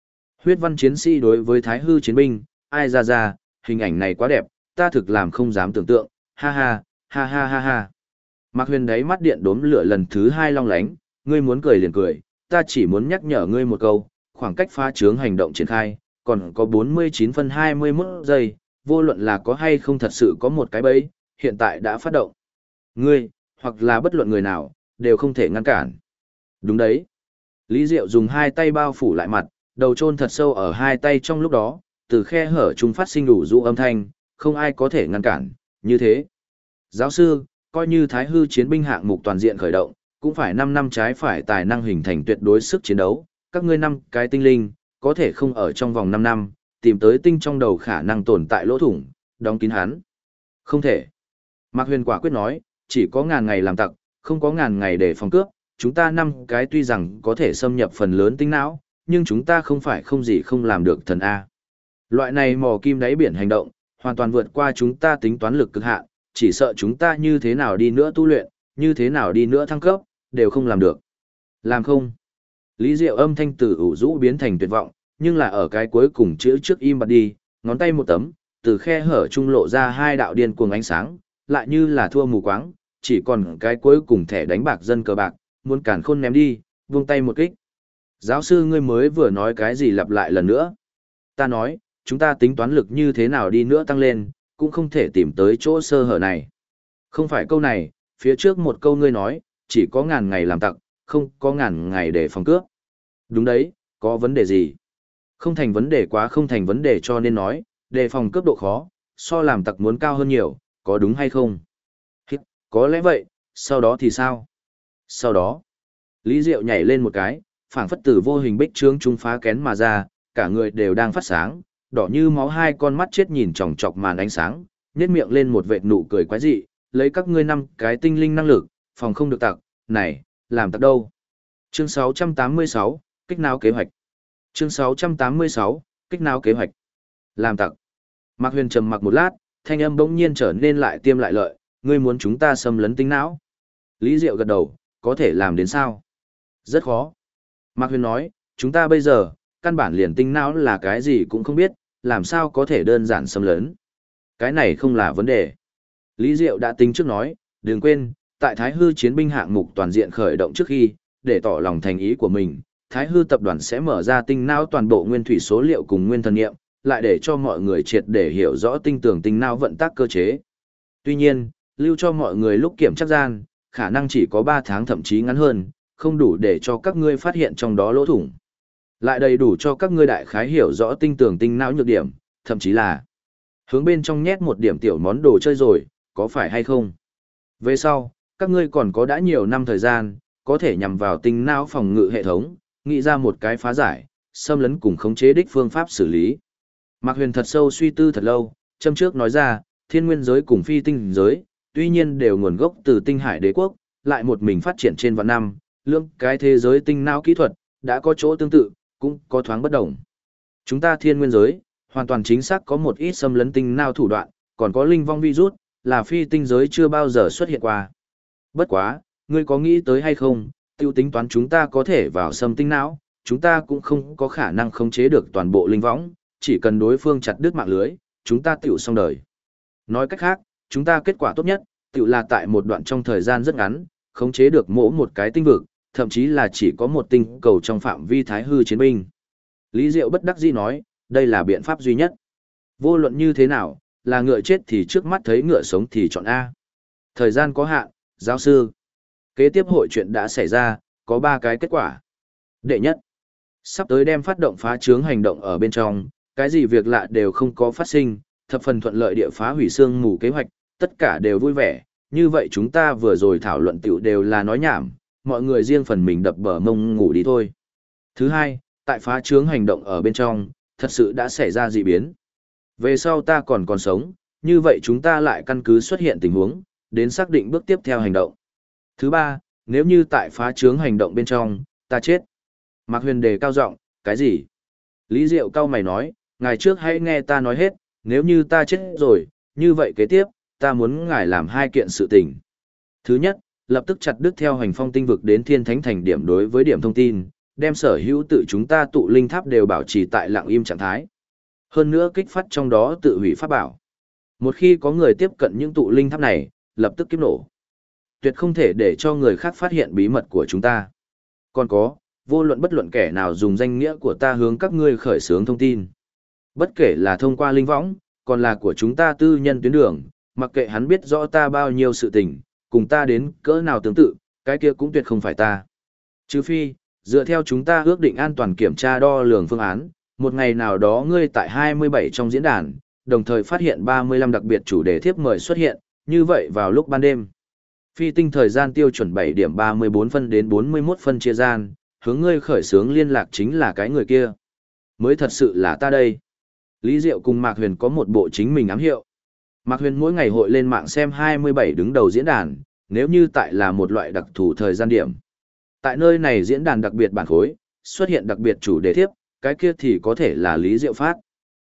Huyết văn chiến sĩ đối với thái hư chiến binh, ai ra, hình ảnh này quá đẹp, ta thực làm không dám tưởng tượng, ha ha, ha ha ha ha. Mạc Huyền đáy mắt điện đốm lửa lần thứ 2 long lánh, ngươi muốn cười liền cười, ta chỉ muốn nhắc nhở ngươi một câu, khoảng cách phá trướng hành động triển khai, còn có 49 phân 21 giây, vô luận là có hay không thật sự có một cái bẫy, hiện tại đã phát động. Ngươi, hoặc là bất luận người nào, đều không thể ngăn cản. Đúng đấy. Lý Diệu dùng 2 tay bao phủ lại mặt, đầu chôn thật sâu ở 2 tay trong lúc đó, từ khe hở chúng phát sinh đủ dụ âm thanh, không ai có thể ngăn cản, như thế. Giáo sư, coi như thái hư chiến binh hạng mục toàn diện khởi động, cũng phải 5 năm trái phải tài năng hình thành tuyệt đối sức chiến đấu, các ngươi 5 cái tinh linh, có thể không ở trong vòng 5 năm, tìm tới tinh trong đầu khả năng tồn tại lỗ thủng, đóng kín hắn. Không thể. Mạc Huyền quả quyết nói, chỉ có ngàn ngày làm tặc, không có ngàn ngày để phòng cướp, chúng ta 5 cái tuy rằng có thể xâm nhập phần lớn tinh não, nhưng chúng ta không phải không gì không làm được thần A. Loại này mò kim đáy biển hành động, hoàn toàn vượt qua chúng ta tính toán lực cực hạn, chỉ sợ chúng ta như thế nào đi nữa tu luyện, như thế nào đi nữa thăng cấp, đều không làm được. Làm không? Lý Diệu âm thanh từ ủ rũ biến thành tuyệt vọng, nhưng là ở cái cuối cùng chữ trước im bặt đi, ngón tay một tấm, từ khe hở trung lộ ra 2 đạo điên cuồng ánh sáng, lại như là thua mù quáng, chỉ còn cái cuối cùng thẻ đánh bạc dân cờ bạc, muốn cản khôn ném đi, vung tay một kích. Giáo sư ngươi mới vừa nói cái gì lặp lại lần nữa? Ta nói, chúng ta tính toán lực như thế nào đi nữa tăng lên, cũng không thể tìm tới chỗ sơ hở này. Không phải câu này, phía trước một câu ngươi nói, chỉ có ngàn ngày làm tặc, không có ngàn ngày để phòng cướp. Đúng đấy, có vấn đề gì? Không thành vấn đề quá không thành vấn đề cho nên nói, đề phòng cướp độ khó, so làm tặc muốn cao hơn nhiều, có đúng hay không? Có lẽ vậy, sau đó thì sao? Sau đó, Lý Diệu nhảy lên một cái, phảng phất từ vô hình bích trướng trung phá kén mà ra, cả người đều đang phát sáng, đỏ như máu 2 con mắt chết nhìn chòng chọc màn ánh sáng, nhếch miệng lên một vệt nụ cười quái dị, lấy các ngươi 5 cái tinh linh năng lực, phòng không được tặc, này, làm tặc đâu? Chương 686, kích náo kế hoạch. Chương 686, kích náo kế hoạch. Làm tặc. Mạc Huyền trầm mặc một lát, thanh âm bỗng nhiên trở nên lại tiêm lại lợi, ngươi muốn chúng ta xâm lấn tinh não? Lý Diệu gật đầu, có thể làm đến sao? Rất khó. Mạc Huyền nói, chúng ta bây giờ, căn bản liền tinh não là cái gì cũng không biết, làm sao có thể đơn giản xâm lấn. Cái này không là vấn đề. Lý Diệu đã tính trước nói, đừng quên, tại Thái Hư chiến binh hạng mục toàn diện khởi động trước khi, để tỏ lòng thành ý của mình, Thái Hư tập đoàn sẽ mở ra tinh não toàn bộ nguyên thủy số liệu cùng nguyên thần nghiệm, lại để cho mọi người triệt để hiểu rõ tinh tưởng tinh não vận tác cơ chế. Tuy nhiên, lưu cho mọi người lúc kiểm tra gian, khả năng chỉ có 3 tháng thậm chí ngắn hơn, không đủ để cho các ngươi phát hiện trong đó lỗ thủng. Lại đầy đủ cho các ngươi đại khái hiểu rõ tinh tưởng tinh não nhược điểm, thậm chí là hướng bên trong nhét một điểm tiểu món đồ chơi rồi, có phải hay không? Về sau, các ngươi còn có đã nhiều năm thời gian, có thể nhằm vào tinh não phòng ngự hệ thống, nghĩ ra một cái phá giải, xâm lấn cùng khống chế đích phương pháp xử lý. Mạc Huyền thật sâu suy tư thật lâu, châm trước nói ra, thiên nguyên giới cùng phi tinh giới, tuy nhiên đều nguồn gốc từ tinh hải đế quốc, lại một mình phát triển trên vạn năm, lượng cái thế giới tinh não kỹ thuật, đã có chỗ tương tự, cũng có thoáng bất đồng. Chúng ta thiên nguyên giới, hoàn toàn chính xác có một ít xâm lấn tinh não thủ đoạn, còn có linh vong virus, là phi tinh giới chưa bao giờ xuất hiện qua. Bất quá, ngươi có nghĩ tới hay không, tiêu tính toán chúng ta có thể vào xâm tinh não, chúng ta cũng không có khả năng khống chế được toàn bộ linh võng, chỉ cần đối phương chặt đứt mạng lưới, chúng ta tiểu xong đời. Nói cách khác, chúng ta kết quả tốt nhất, tiểu là tại một đoạn trong thời gian rất ngắn, khống chế được mỗi một cái tinh vực, thậm chí là chỉ có một tinh cầu trong phạm vi thái hư chiến binh. Lý Diệu bất đắc dĩ nói, đây là biện pháp duy nhất. Vô luận như thế nào, là ngựa chết thì trước mắt thấy ngựa sống thì chọn A. Thời gian có hạn, giáo sư. Kế tiếp hội chuyện đã xảy ra, có 3 cái kết quả. Đệ nhất, sắp tới đem phát động phá trướng hành động ở bên trong, cái gì việc lạ đều không có phát sinh, thập phần thuận lợi địa phá hủy xương mù kế hoạch, tất cả đều vui vẻ, như vậy chúng ta vừa rồi thảo luận tiểu đều là nói nhảm, mọi người riêng phần mình đập bờ mông ngủ đi thôi. Thứ hai, tại phá trướng hành động ở bên trong, thật sự đã xảy ra dị biến. Về sau ta còn sống, như vậy chúng ta lại căn cứ xuất hiện tình huống, đến xác định bước tiếp theo hành động. Thứ ba, nếu như tại phá trướng hành động bên trong, ta chết. Mạc Huyền đề cao giọng, cái gì? Lý Diệu cao mày nói, ngài trước hãy nghe ta nói hết, nếu như ta chết rồi, như vậy kế tiếp, ta muốn ngài làm 2 kiện sự tình. Thứ nhất, lập tức chặt đứt theo hành phong tinh vực đến thiên thánh thành điểm đối với điểm thông tin, đem sở hữu tự chúng ta tụ linh tháp đều bảo trì tại lặng im trạng thái. Hơn nữa kích phát trong đó tự hủy pháp bảo. Một khi có người tiếp cận những tụ linh tháp này, lập tức kiếp nổ. Tuyệt không thể để cho người khác phát hiện bí mật của chúng ta. Còn có, vô luận bất luận kẻ nào dùng danh nghĩa của ta hướng các ngươi khởi xướng thông tin. Bất kể là thông qua linh võng, còn là của chúng ta tư nhân tuyến đường, mặc kệ hắn biết rõ ta bao nhiêu sự tình, cùng ta đến cỡ nào tương tự, cái kia cũng tuyệt không phải ta. Trừ phi, dựa theo chúng ta ước định an toàn kiểm tra đo lường phương án, một ngày nào đó ngươi tại 27 trong diễn đàn, đồng thời phát hiện 35 đặc biệt chủ đề thiếp mời xuất hiện, như vậy vào lúc ban đêm. Phi tinh thời gian tiêu chuẩn 7 điểm 34 phân đến 41 phân chia gian, hướng ngươi khởi xướng liên lạc chính là cái người kia. Mới thật sự là ta đây. Lý Diệu cùng Mạc Huyền có một bộ chính mình ám hiệu. Mạc Huyền mỗi ngày hội lên mạng xem 27 đứng đầu diễn đàn, nếu như tại là một loại đặc thù thời gian điểm. Tại nơi này diễn đàn đặc biệt bản khối, xuất hiện đặc biệt chủ đề thiếp, cái kia thì có thể là Lý Diệu phát.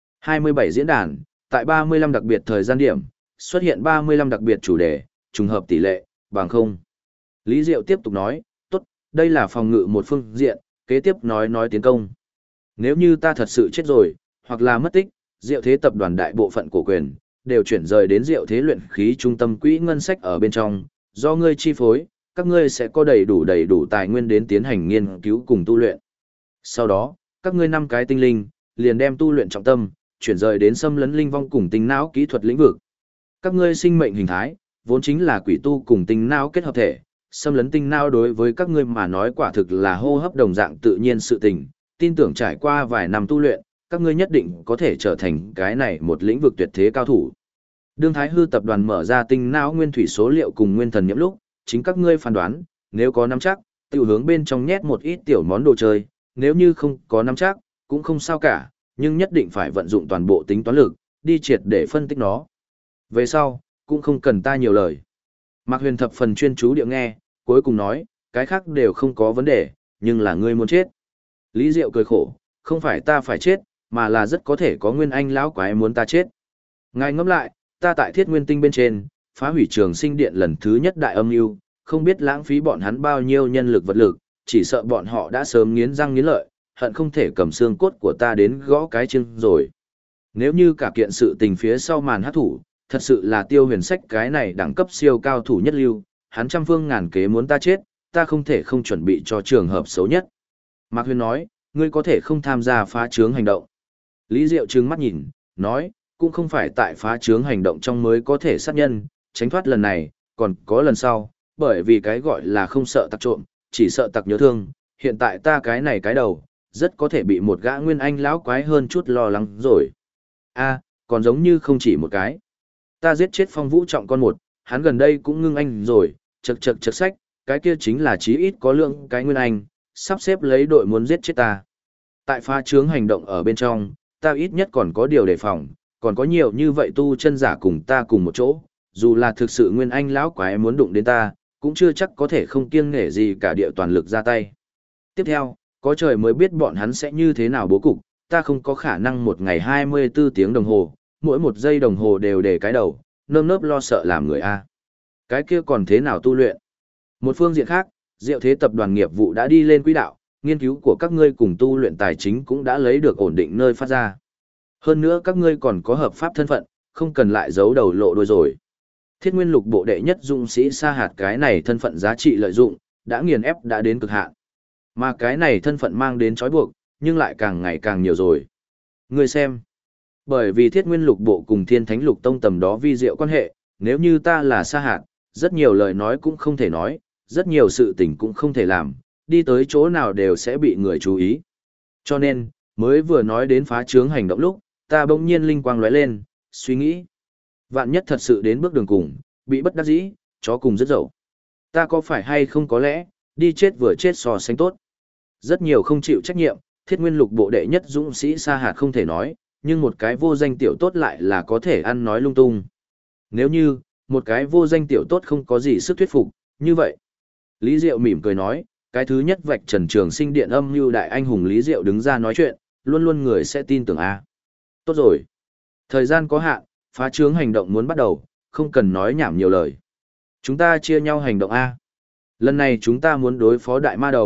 27 diễn đàn, tại 35 đặc biệt thời gian điểm, xuất hiện 35 đặc biệt chủ đề, trùng hợp tỷ lệ, bằng không. Lý Diệu tiếp tục nói, tốt, đây là phòng ngự một phương diện, kế tiếp nói tiến công. Nếu như ta thật sự chết rồi, hoặc là mất tích, Diệu Thế tập đoàn đại bộ phận cổ quyền, đều chuyển rời đến Diệu Thế luyện khí trung tâm quỹ ngân sách ở bên trong, do ngươi chi phối, các ngươi sẽ có đầy đủ tài nguyên đến tiến hành nghiên cứu cùng tu luyện. Sau đó, các ngươi 5 cái tinh linh, liền đem tu luyện trọng tâm, chuyển rời đến xâm lấn linh vong cùng tinh não kỹ thuật lĩnh vực. Các ngươi sinh mệnh hình thái, vốn chính là quỷ tu cùng tinh não kết hợp thể, xâm lấn tinh não đối với các ngươi mà nói quả thực là hô hấp đồng dạng tự nhiên sự tình, tin tưởng trải qua vài năm tu luyện, các ngươi nhất định có thể trở thành cái này một lĩnh vực tuyệt thế cao thủ. Đương Thái Hư tập đoàn mở ra tinh não nguyên thủy số liệu cùng nguyên thần nhiễm lúc, chính các ngươi phán đoán, nếu có nắm chắc, tiểu hướng bên trong nhét một ít tiểu món đồ chơi, nếu như không có nắm chắc, cũng không sao cả, nhưng nhất định phải vận dụng toàn bộ tính toán lực, đi triệt để phân tích nó. Về sau, cũng không cần ta nhiều lời. Mạc Huyền thập phần chuyên chú địa nghe, cuối cùng nói, cái khác đều không có vấn đề, nhưng là ngươi muốn chết. Lý Diệu cười khổ, không phải ta phải chết, mà là rất có thể có nguyên anh lão quái muốn ta chết. Ngài ngẫm lại, ta tại Thiết Nguyên Tinh bên trên, phá hủy Trường Sinh Điện lần thứ nhất đại âm mưu, không biết lãng phí bọn hắn bao nhiêu nhân lực vật lực, chỉ sợ bọn họ đã sớm nghiến răng nghiến lợi, hận không thể cầm xương cốt của ta đến gõ cái chân rồi. Nếu như cả kiện sự tình phía sau màn hát thủ, thật sự là Tiêu Huyền Sách cái này đẳng cấp siêu cao thủ nhất lưu, hắn trăm phương ngàn kế muốn ta chết, ta không thể không chuẩn bị cho trường hợp xấu nhất. Mạc Huyền nói, ngươi có thể không tham gia phá trướng hành động. Lý Diệu trừng mắt nhìn, nói, cũng không phải tại phá trướng hành động trong mới có thể sát nhân, tránh thoát lần này, còn có lần sau, bởi vì cái gọi là không sợ tặc trộm, chỉ sợ tặc nhớ thương, hiện tại ta cái này cái đầu, rất có thể bị một gã nguyên anh lão quái hơn chút lo lắng rồi. A, còn giống như không chỉ một cái. Ta giết chết Phong Vũ Trọng con một, hắn gần đây cũng ngưng anh rồi, chật sách, cái kia chính là chí ít có lượng cái nguyên anh, sắp xếp lấy đội muốn giết chết ta. Tại phá trướng hành động ở bên trong, ta ít nhất còn có điều đề phòng, còn có nhiều như vậy tu chân giả cùng ta cùng một chỗ, dù là thực sự nguyên anh lão quái muốn đụng đến ta, cũng chưa chắc có thể không kiêng nể gì cả địa toàn lực ra tay. Tiếp theo, có trời mới biết bọn hắn sẽ như thế nào bố cục, ta không có khả năng một ngày 24 tiếng đồng hồ, mỗi một giây đồng hồ đều để cái đầu, nơm nớp lo sợ làm người A. Cái kia còn thế nào tu luyện? Một phương diện khác, Diệu Thế tập đoàn nghiệp vụ đã đi lên quỹ đạo, nghiên cứu của các ngươi cùng tu luyện tài chính cũng đã lấy được ổn định nơi phát ra. Hơn nữa các ngươi còn có hợp pháp thân phận, không cần lại giấu đầu lộ đuôi rồi. Thiết Nguyên Lục bộ đệ nhất dũng sĩ Sa Hạt cái này thân phận giá trị lợi dụng, đã nghiền ép đã đến cực hạn. Mà cái này thân phận mang đến trói buộc, nhưng lại càng ngày càng nhiều rồi. Ngươi xem, bởi vì Thiết Nguyên Lục bộ cùng Thiên Thánh Lục tông tầm đó vi diệu quan hệ, nếu như ta là Sa Hạt, rất nhiều lời nói cũng không thể nói, rất nhiều sự tình cũng không thể làm, đi tới chỗ nào đều sẽ bị người chú ý. Cho nên, mới vừa nói đến phá trướng hành động lúc, ta bỗng nhiên linh quang lóe lên, suy nghĩ. Vạn nhất thật sự đến bước đường cùng, bị bất đắc dĩ, chó cùng rất dậu. Ta có phải hay không có lẽ, đi chết vừa chết so sánh tốt. Rất nhiều không chịu trách nhiệm, Thiết Nguyên Lục bộ đệ nhất dũng sĩ Sa Hạt không thể nói, nhưng một cái vô danh tiểu tốt lại là có thể ăn nói lung tung. Nếu như, một cái vô danh tiểu tốt không có gì sức thuyết phục, như vậy. Lý Diệu mỉm cười nói, cái thứ nhất vạch trần Trường Sinh Điện âm mưu đại anh hùng Lý Diệu đứng ra nói chuyện, luôn luôn người sẽ tin tưởng a. Tốt rồi. Thời gian có hạn, phá trướng hành động muốn bắt đầu, không cần nói nhảm nhiều lời. Chúng ta chia nhau hành động a. Lần này chúng ta muốn đối phó đại ma đầu,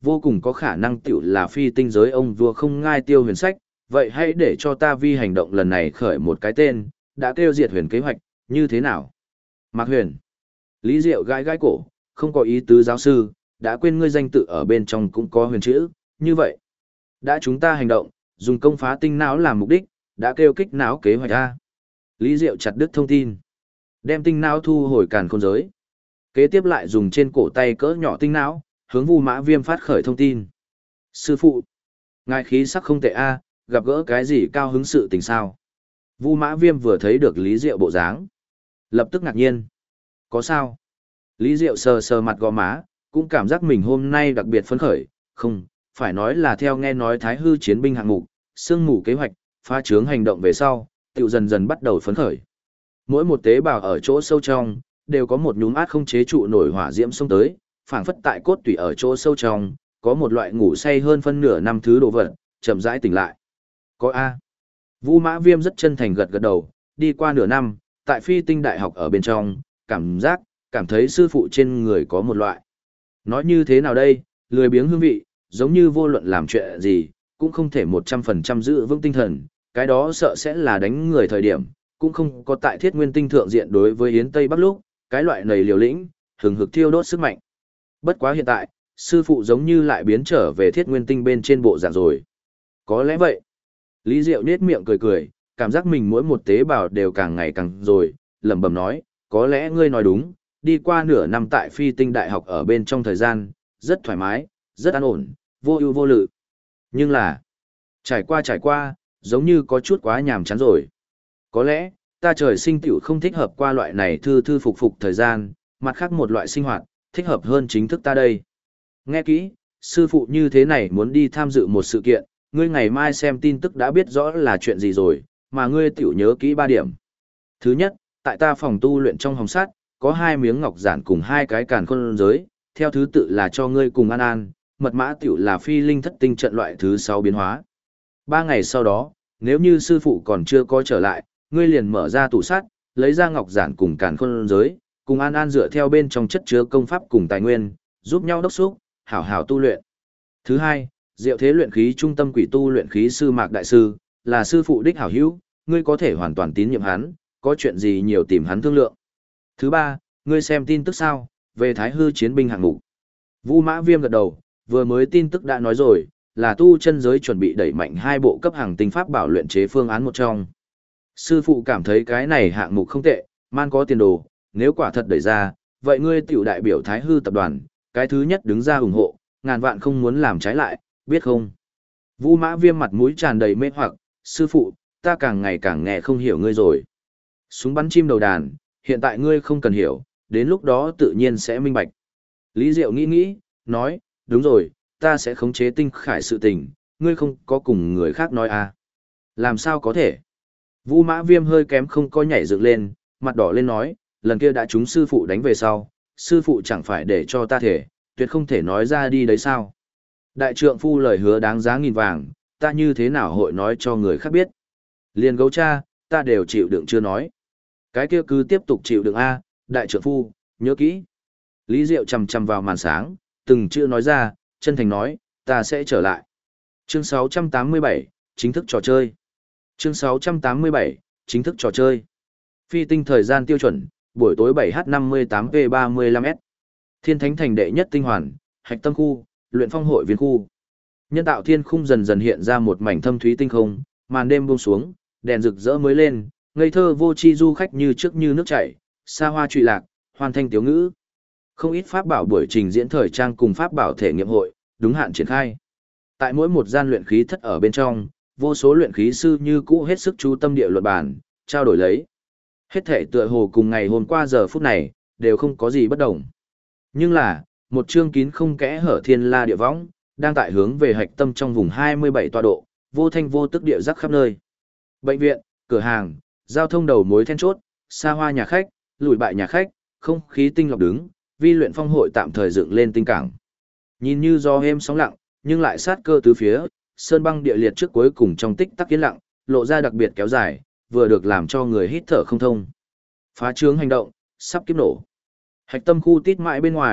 vô cùng có khả năng tiểu là phi tinh giới ông vua không ngai Tiêu Huyền Sách, vậy hãy để cho ta vi hành động lần này khởi một cái tên, đã kêu diệt huyền kế hoạch, như thế nào? Mạc Huyền. Lý Diệu gãi gãi cổ, không có ý tứ giáo sư, đã quên ngươi danh tự ở bên trong cũng có huyền chữ, như vậy. Đã chúng ta hành động, dùng công phá tinh não làm mục đích, đã kêu kích não kế hoạch A. Lý Diệu chặt đứt thông tin. Đem tinh não thu hồi càn khôn giới. Kế tiếp lại dùng trên cổ tay cỡ nhỏ tinh não, hướng Vu Mã Viêm phát khởi thông tin. Sư phụ, ngài khí sắc không tệ A, gặp gỡ cái gì cao hứng sự tình sao? Vu Mã Viêm vừa thấy được Lý Diệu bộ dáng, lập tức ngạc nhiên. Có sao? Lý Diệu sờ sờ mặt gò má, cũng cảm giác mình hôm nay đặc biệt phấn khởi, không, phải nói là theo nghe nói Thái Hư chiến binh hạng mục, sương mù kế hoạch, phá trướng hành động về sau, tiểu dần dần bắt đầu phấn khởi. Mỗi một tế bào ở chỗ sâu trong, đều có một nhúm át không chế trụ nổi hỏa diễm xông tới, phảng phất tại cốt tủy ở chỗ sâu trong, có một loại ngủ say hơn phân nửa năm thứ đồ vật, chậm rãi tỉnh lại. Có A. Vu Mã Viêm rất chân thành gật gật đầu, đi qua nửa năm, tại phi tinh đại học ở bên trong, cảm thấy sư phụ trên người có một loại. Nói như thế nào đây, lười biếng hương vị, giống như vô luận làm chuyện gì, cũng không thể 100% giữ vững tinh thần, cái đó sợ sẽ là đánh người thời điểm, cũng không có tại thiết nguyên tinh thượng diện đối với Yến Tây Bắc lúc, cái loại này liều lĩnh, hừng hực thiêu đốt sức mạnh. Bất quá hiện tại, sư phụ giống như lại biến trở về thiết nguyên tinh bên trên bộ dạng rồi. Có lẽ vậy. Lý Diệu nết miệng cười cười, cảm giác mình mỗi một tế bào đều càng ngày càng rồi, lẩm bẩm nói, có lẽ ngươi nói đúng, đi qua nửa năm tại phi tinh đại học ở bên trong thời gian, rất thoải mái, rất an ổn, vô ưu vô lự. Nhưng là, trải qua, giống như có chút quá nhàm chán rồi. Có lẽ, ta trời sinh tiểu không thích hợp qua loại này thư thư phục phục thời gian, mặt khác một loại sinh hoạt, thích hợp hơn chính thức ta đây. Nghe kỹ, sư phụ như thế này muốn đi tham dự một sự kiện, ngươi ngày mai xem tin tức đã biết rõ là chuyện gì rồi, mà ngươi tiểu nhớ kỹ 3 điểm. Thứ nhất, tại ta phòng tu luyện trong hồng sắt, có 2 miếng ngọc giản cùng 2 cái càn khôn giới, theo thứ tự là cho ngươi cùng An An, mật mã tiểu là phi linh thất tinh trận loại thứ 6 biến hóa. 3 ngày sau đó, nếu như sư phụ còn chưa có trở lại, ngươi liền mở ra tủ sắt, lấy ra ngọc giản cùng càn khôn giới, cùng An An dựa theo bên trong chất chứa công pháp cùng tài nguyên, giúp nhau đốc thúc, hảo hảo tu luyện. Thứ hai, Diệu Thế luyện khí trung tâm quỷ tu luyện khí sư Mạc đại sư, là sư phụ đích hảo hữu, ngươi có thể hoàn toàn tín nhiệm hắn, có chuyện gì nhiều tìm hắn thương lượng. Thứ ba, ngươi xem tin tức sao, về Thái Hư chiến binh hạng mục. Vu Mã Viêm gật đầu, vừa mới tin tức đã nói rồi, là tu chân giới chuẩn bị đẩy mạnh 2 bộ cấp hàng tinh pháp bảo luyện chế phương án một trong. Sư phụ cảm thấy cái này hạng mục không tệ, man có tiền đồ, nếu quả thật đẩy ra, vậy ngươi tiểu đại biểu Thái Hư tập đoàn, cái thứ nhất đứng ra ủng hộ, ngàn vạn không muốn làm trái lại, biết không? Vu Mã Viêm mặt mũi tràn đầy mê hoặc, sư phụ, ta càng ngày càng nghe không hiểu ngươi rồi. Súng bắn chim đầu đàn, hiện tại ngươi không cần hiểu, đến lúc đó tự nhiên sẽ minh bạch. Lý Diệu nghĩ, nói, đúng rồi, ta sẽ khống chế tinh khải sự tình, ngươi không có cùng người khác nói à. Làm sao có thể? Vu Mã Viêm hơi kém không có nhảy dựng lên, mặt đỏ lên nói, lần kia đã trúng sư phụ đánh về sau, sư phụ chẳng phải để cho ta thể, tuyệt không thể nói ra đi đấy sao. Đại trượng phu lời hứa đáng giá nghìn vàng, ta như thế nào hội nói cho người khác biết. Liền gấu cha, ta đều chịu đựng chưa nói. Cái kia cứ tiếp tục chịu đựng a, đại trượng phu, nhớ kỹ. Lý Diệu chằm chằm vào màn sáng, từng chữ nói ra, chân thành nói, ta sẽ trở lại. Chương 687, chính thức trò chơi. Chương 687, chính thức trò chơi. Phi tinh thời gian tiêu chuẩn, buổi tối 7h58p35s. Thiên Thánh Thành đệ nhất tinh hoàn, hạch tâm khu, luyện phong hội viên khu. Nhân tạo thiên khung dần dần hiện ra một mảnh thâm thúy tinh không, màn đêm buông xuống, đèn rực rỡ mới lên, ngây thơ vô tri du khách như trước như nước chảy, xa hoa trụy lạc, hoàn thanh tiếu ngữ. Không ít pháp bảo buổi trình diễn thời trang cùng pháp bảo thể nghiệm hội, đúng hạn triển khai. Tại mỗi một gian luyện khí thất ở bên trong, vô số luyện khí sư như cũ hết sức chú tâm địa luận bàn, trao đổi lấy. Hết thể tựa hồ cùng ngày hôm qua giờ phút này, đều không có gì bất đồng. Nhưng là, một chương kín không kẽ hở thiên la địa võng, đang tại hướng về hạch tâm trong vùng 27 tọa độ, vô thanh vô tức địa rắc khắp nơi. Bệnh viện, cửa hàng, giao thông đầu mối then chốt, xa hoa nhà khách, lùi bại nhà khách, không khí tinh lọc đứng, vi luyện phong hội tạm thời dựng lên tinh cảng. Nhìn như do êm sóng lặng, nhưng lại sát cơ tứ phía, sơn băng địa liệt trước cuối cùng trong tích tắc yên lặng, lộ ra đặc biệt kéo dài, vừa được làm cho người hít thở không thông. Phá trướng hành động, sắp kiếp nổ. Hạch tâm khu tít mãi bên ngoài,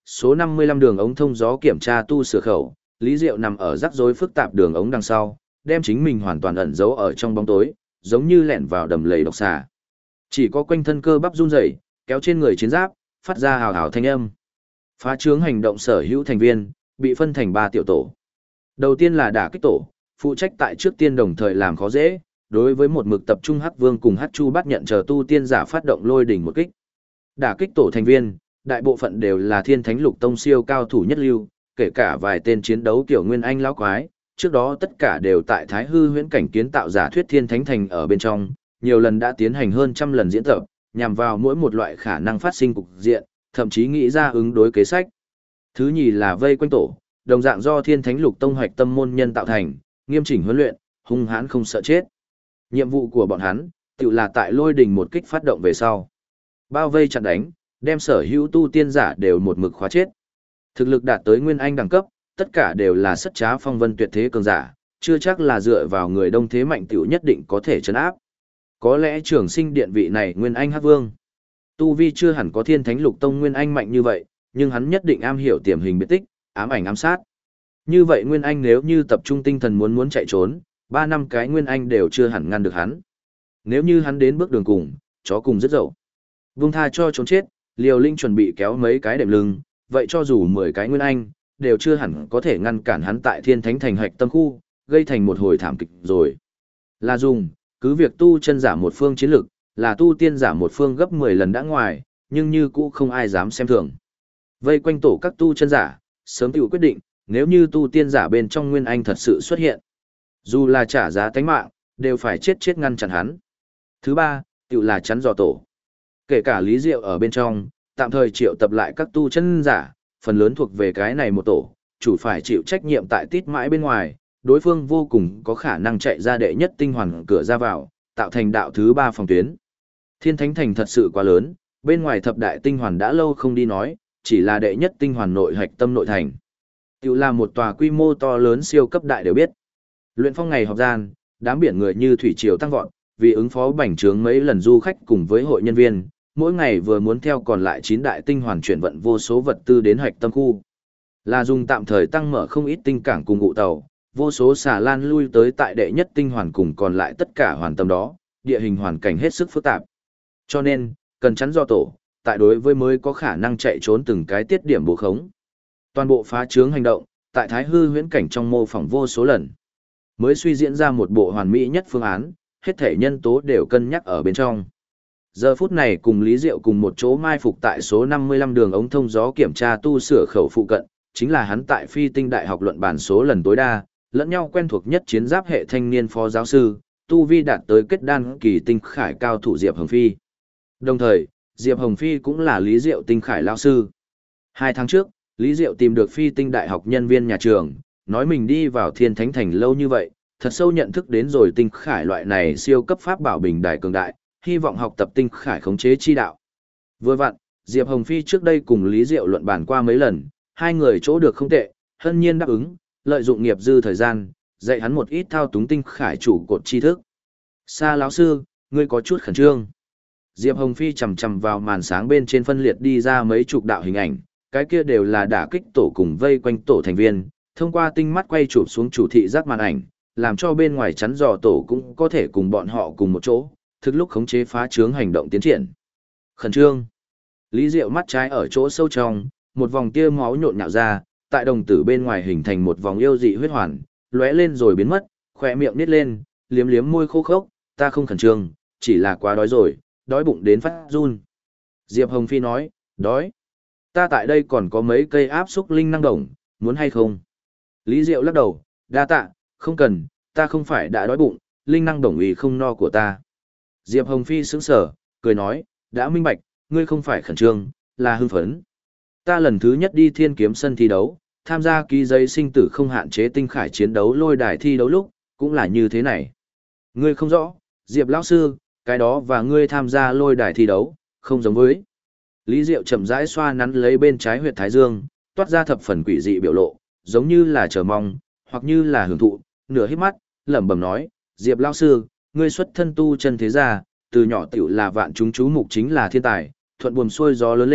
số 55 đường ống thông gió kiểm tra tu sửa khẩu, Lý Diệu nằm ở rắc rối phức tạp đường ống đằng sau, đem chính mình hoàn toàn ẩn giấu ở trong bóng tối, giống như lẻn vào đầm lầy độc xà. Chỉ có quanh thân cơ bắp run rẩy, kéo trên người chiến giáp, phát ra hào hào thanh âm. Phá trướng hành động sở hữu thành viên, bị phân thành 3 tiểu tổ. Đầu tiên là đả kích tổ, phụ trách tại trước tiên đồng thời làm khó dễ, đối với một mực tập trung Hắc Vương cùng Hắc Chu bắt nhận chờ tu tiên giả phát động lôi đỉnh một kích. Đả kích tổ thành viên, đại bộ phận đều là Thiên Thánh Lục Tông siêu cao thủ nhất lưu, kể cả vài tên chiến đấu kiểu Nguyên Anh lão quái, trước đó tất cả đều tại Thái Hư Huyễn cảnh kiến tạo giả thuyết Thiên Thánh Thành ở bên trong, nhiều lần đã tiến hành hơn trăm lần diễn tập, nhằm vào mỗi một loại khả năng phát sinh cục diện, thậm chí nghĩ ra ứng đối kế sách. Thứ nhì là vây quanh tổ, đồng dạng do Thiên Thánh Lục Tông hoạch tâm môn nhân tạo thành, nghiêm chỉnh huấn luyện, hung hãn không sợ chết. Nhiệm vụ của bọn hắn, tự là tại lôi đình một kích phát động về sau. Bao vây chặn đánh, đem sở hữu tu tiên giả đều một mực khóa chết. Thực lực đạt tới Nguyên Anh đẳng cấp, tất cả đều là sất trá phong vân tuyệt thế cường giả, chưa chắc là dựa vào người đông thế mạnh tiểu nhất định có thể trấn áp. Có lẽ trường sinh điện vị này Nguyên Anh Hắc Vương. Tu vi chưa hẳn có Thiên Thánh Lục Tông Nguyên Anh mạnh như vậy, nhưng hắn nhất định am hiểu tiềm hình biệt tích, ám ảnh ám sát. Như vậy Nguyên Anh nếu như tập trung tinh thần muốn chạy trốn, 3 năm cái Nguyên Anh đều chưa hẳn ngăn được hắn. Nếu như hắn đến bước đường cùng, chó cùng rất dậu. Vung tha cho trốn chết, Liều Linh chuẩn bị kéo mấy cái đệm lưng, vậy cho dù 10 cái Nguyên Anh, đều chưa hẳn có thể ngăn cản hắn tại Thiên Thánh Thành hạch tâm khu, gây thành một hồi thảm kịch rồi. Là dùng, cứ việc tu chân giả một phương chiến lực, là tu tiên giả một phương gấp 10 lần đã ngoài, nhưng như cũ không ai dám xem thường. Vây quanh tổ các tu chân giả, sớm tiểu quyết định, nếu như tu tiên giả bên trong Nguyên Anh thật sự xuất hiện, dù là trả giá tánh mạng, đều phải chết ngăn chặn hắn. Thứ ba, tiểu là chắn dò tổ. Kể cả Lý Diệu ở bên trong, tạm thời triệu tập lại các tu chân giả, phần lớn thuộc về cái này một tổ, chủ phải chịu trách nhiệm tại tít mãi bên ngoài, đối phương vô cùng có khả năng chạy ra đệ nhất tinh hoàn cửa ra vào, tạo thành đạo thứ 3 phòng tuyến. Thiên Thánh Thành thật sự quá lớn, bên ngoài thập đại tinh hoàn đã lâu không đi nói, chỉ là đệ nhất tinh hoàn nội hạch tâm nội thành. Tiểu là một tòa quy mô to lớn siêu cấp đại đều biết. Luyện phong ngày họp gian, đám biển người như thủy triều tăng vọt, vì ứng phó bành trướng mấy lần du khách cùng với hội nhân viên, mỗi ngày vừa muốn theo còn lại 9 đại tinh hoàn chuyển vận vô số vật tư đến hạch tâm khu. Là dùng tạm thời tăng mở không ít tinh cảng cùng ngụ tàu, vô số xà lan lui tới tại đệ nhất tinh hoàn cùng còn lại tất cả hoàn tâm đó, địa hình hoàn cảnh hết sức phức tạp. Cho nên, cần chắn do tổ, tại đối với mới có khả năng chạy trốn từng cái tiết điểm bố khống. Toàn bộ phá trướng hành động, tại Thái Hư Huyễn cảnh trong mô phỏng vô số lần, mới suy diễn ra một bộ hoàn mỹ nhất phương án, hết thể nhân tố đều cân nhắc ở bên trong. Giờ phút này cùng Lý Diệu cùng một chỗ mai phục tại số 55 đường ống thông gió kiểm tra tu sửa khẩu phụ cận, chính là hắn tại Phi Tinh Đại học luận bàn số lần tối đa, lẫn nhau quen thuộc nhất chiến giáp hệ thanh niên phó giáo sư, tu vi đạt tới kết đan kỳ tinh khải cao thủ Diệp Hồng Phi. Đồng thời, Diệp Hồng Phi cũng là Lý Diệu tinh khải lão sư. 2 tháng trước, Lý Diệu tìm được Phi Tinh Đại học nhân viên nhà trường, nói mình đi vào Thiên Thánh Thành lâu như vậy, thật sâu nhận thức đến rồi tinh khải loại này siêu cấp pháp bảo bình đại cường đại, hy vọng học tập tinh khải khống chế chi đạo. Vừa vặn, Diệp Hồng Phi trước đây cùng Lý Diệu luận bàn qua mấy lần, hai người chỗ được không tệ, hân nhiên đáp ứng, lợi dụng nghiệp dư thời gian, dạy hắn một ít thao túng tinh khải chủ cột tri thức. Sa lão sư, ngươi có chút khẩn trương. Diệp Hồng Phi chầm chầm vào màn sáng bên trên phân liệt đi ra mấy chục đạo hình ảnh, cái kia đều là đả kích tổ cùng vây quanh tổ thành viên, thông qua tinh mắt quay chụp xuống chủ thị giác màn ảnh, làm cho bên ngoài chắn dò tổ cũng có thể cùng bọn họ cùng một chỗ, thực lúc khống chế phá trướng hành động tiến triển. Khẩn trương. Lý Diệu mắt trái ở chỗ sâu trong, một vòng tia máu nhộn nhạo ra, tại đồng tử bên ngoài hình thành một vòng yêu dị huyết hoàn, lóe lên rồi biến mất, khỏe miệng nít lên, liếm liếm môi khô khốc, ta không khẩn trương, chỉ là quá đói rồi, đói bụng đến phát run. Diệp Hồng Phi nói, đói. Ta tại đây còn có mấy cây áp xúc linh năng đồng, muốn hay không? Lý Diệu lắc đầu, đa tạ, không cần, ta không phải đã đói bụng, linh năng đồng ý không no của ta. Diệp Hồng Phi sững sờ, cười nói, đã minh bạch, ngươi không phải khẩn trương, là hưng phấn. Ta lần thứ nhất đi Thiên Kiếm sân thi đấu, tham gia ký giấy sinh tử không hạn chế tinh khải chiến đấu lôi đài thi đấu lúc, cũng là như thế này. Ngươi không rõ, Diệp lão sư, cái đó và ngươi tham gia lôi đài thi đấu, không giống với. Lý Diệu chậm rãi xoa nắn lấy bên trái huyệt thái dương, toát ra thập phần quỷ dị biểu lộ, giống như là chờ mong, hoặc như là hưởng thụ, nửa hít mắt, lẩm bẩm nói, Diệp lão sư, ngươi xuất thân tu chân thế gia, từ nhỏ tiểu là vạn chúng chú mục chính là thiên tài, thuận buồm xuôi gió lớn lên,